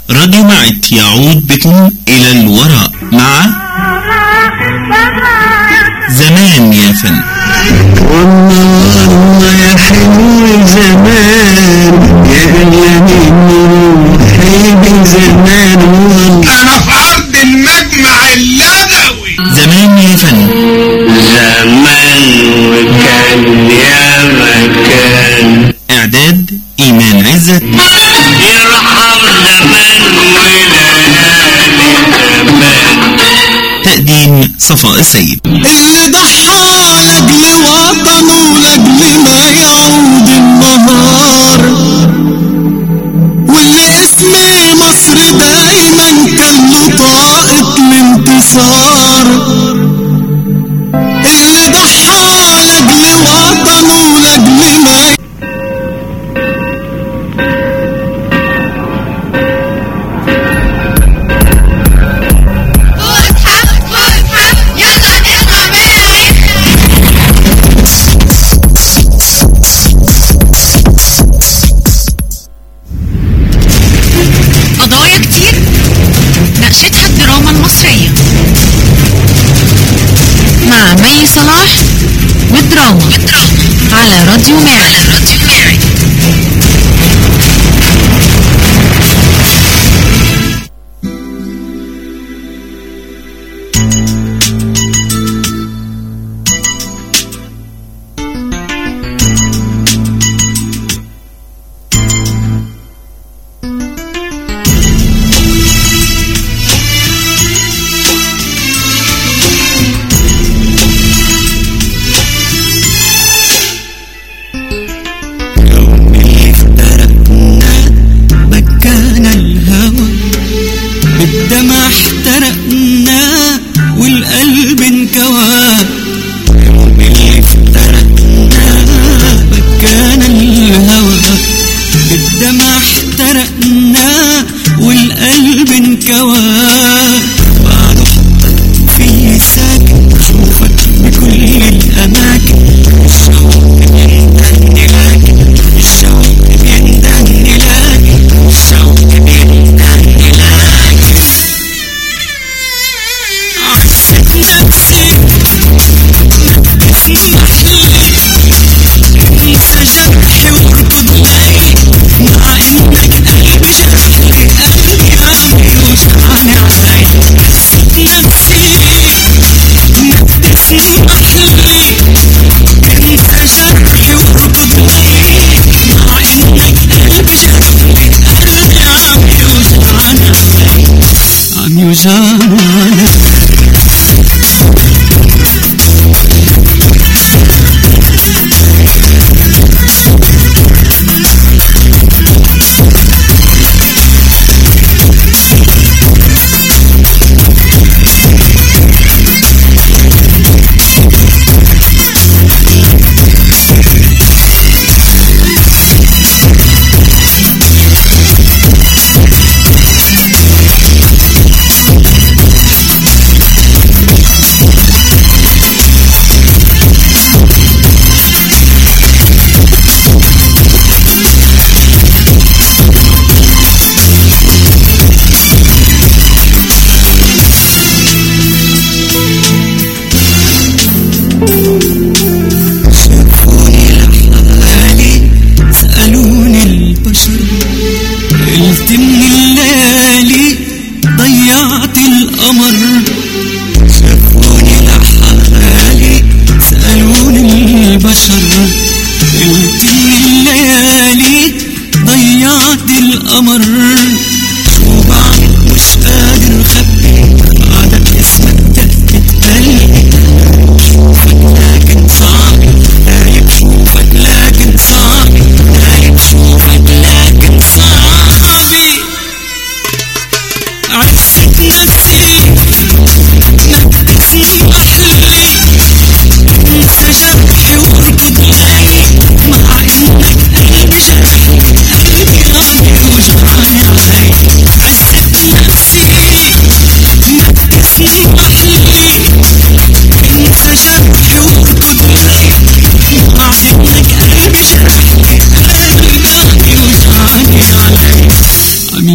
راديو معت يعود بكم إلى الوراء مع زمان يا فن. والله يا حلو زمان يا أغلى من حبيبي زمان أنا في أرض المجمع الندوي. زمان يا فن. زمان وكان يا مكان. إعداد إيمان عزت. يرحم زمان وليالي زمان. تقديم صفاء السيد. اللي ضحى لأجل وطنه لأجل ما يعود النهار، واللي اسم مصر دايما كان له طاقة الانتصار. اللي ضحى لأجل وطنه لأجل ما مي صلاح والدراما على راديو معي. بالدمع احترقنا والقلب انكوى. يوم اللي افترقنا بكانا الهوى. بالدمع احترقنا والقلب انكوى. بعده في ساكن اشوفك بكل الاماكن. الشوق بيندهني لكن الشوق بيندهني لكن الشوق بيندهني لكن. عشت نفسي ما تسمح لي انسى جرحي واركض لي مع انك قلبي جرحلي قلبي قلبي وجعني علي. نسيت نفسي ما تسمح لي انسى جرحي واركض لي مع انك قلبي جرحلي قلبي عم يوجعني علي عم يوجعني علي.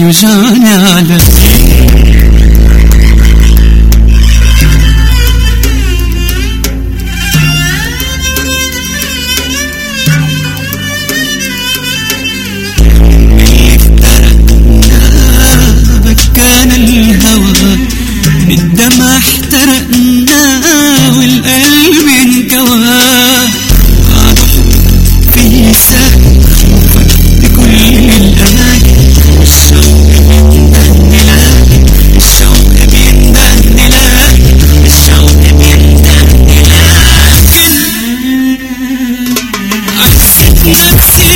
يوجعني على كان الهوى بالدمع احترقنا والقلب انكوى في سهل بكل الأماكن الشوق بيندهني لك الشوق بيندهني لك حسيت نفسي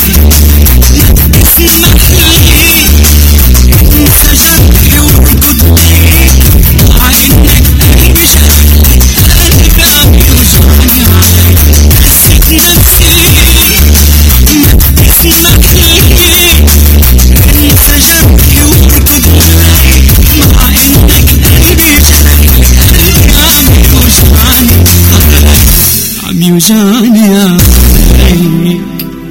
تسمح لي انت جنبي واركض لي عينك قلبي شغلك قلبي عم يوجعني عليك حسيت نفسي تسمح لي انت جنبي واركض لي مع انك قلبي شغلك قلبي عم يوجعني عليك عم يوجعني عليك.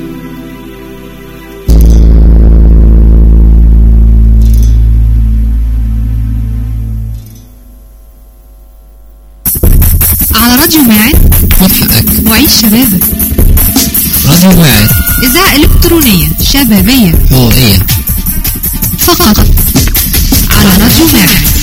على راديو معاد خد حقك وعيش شبابك. راديو معاد إذاعة إلكترونية شبابية موضوعية فقط على راديو معاد.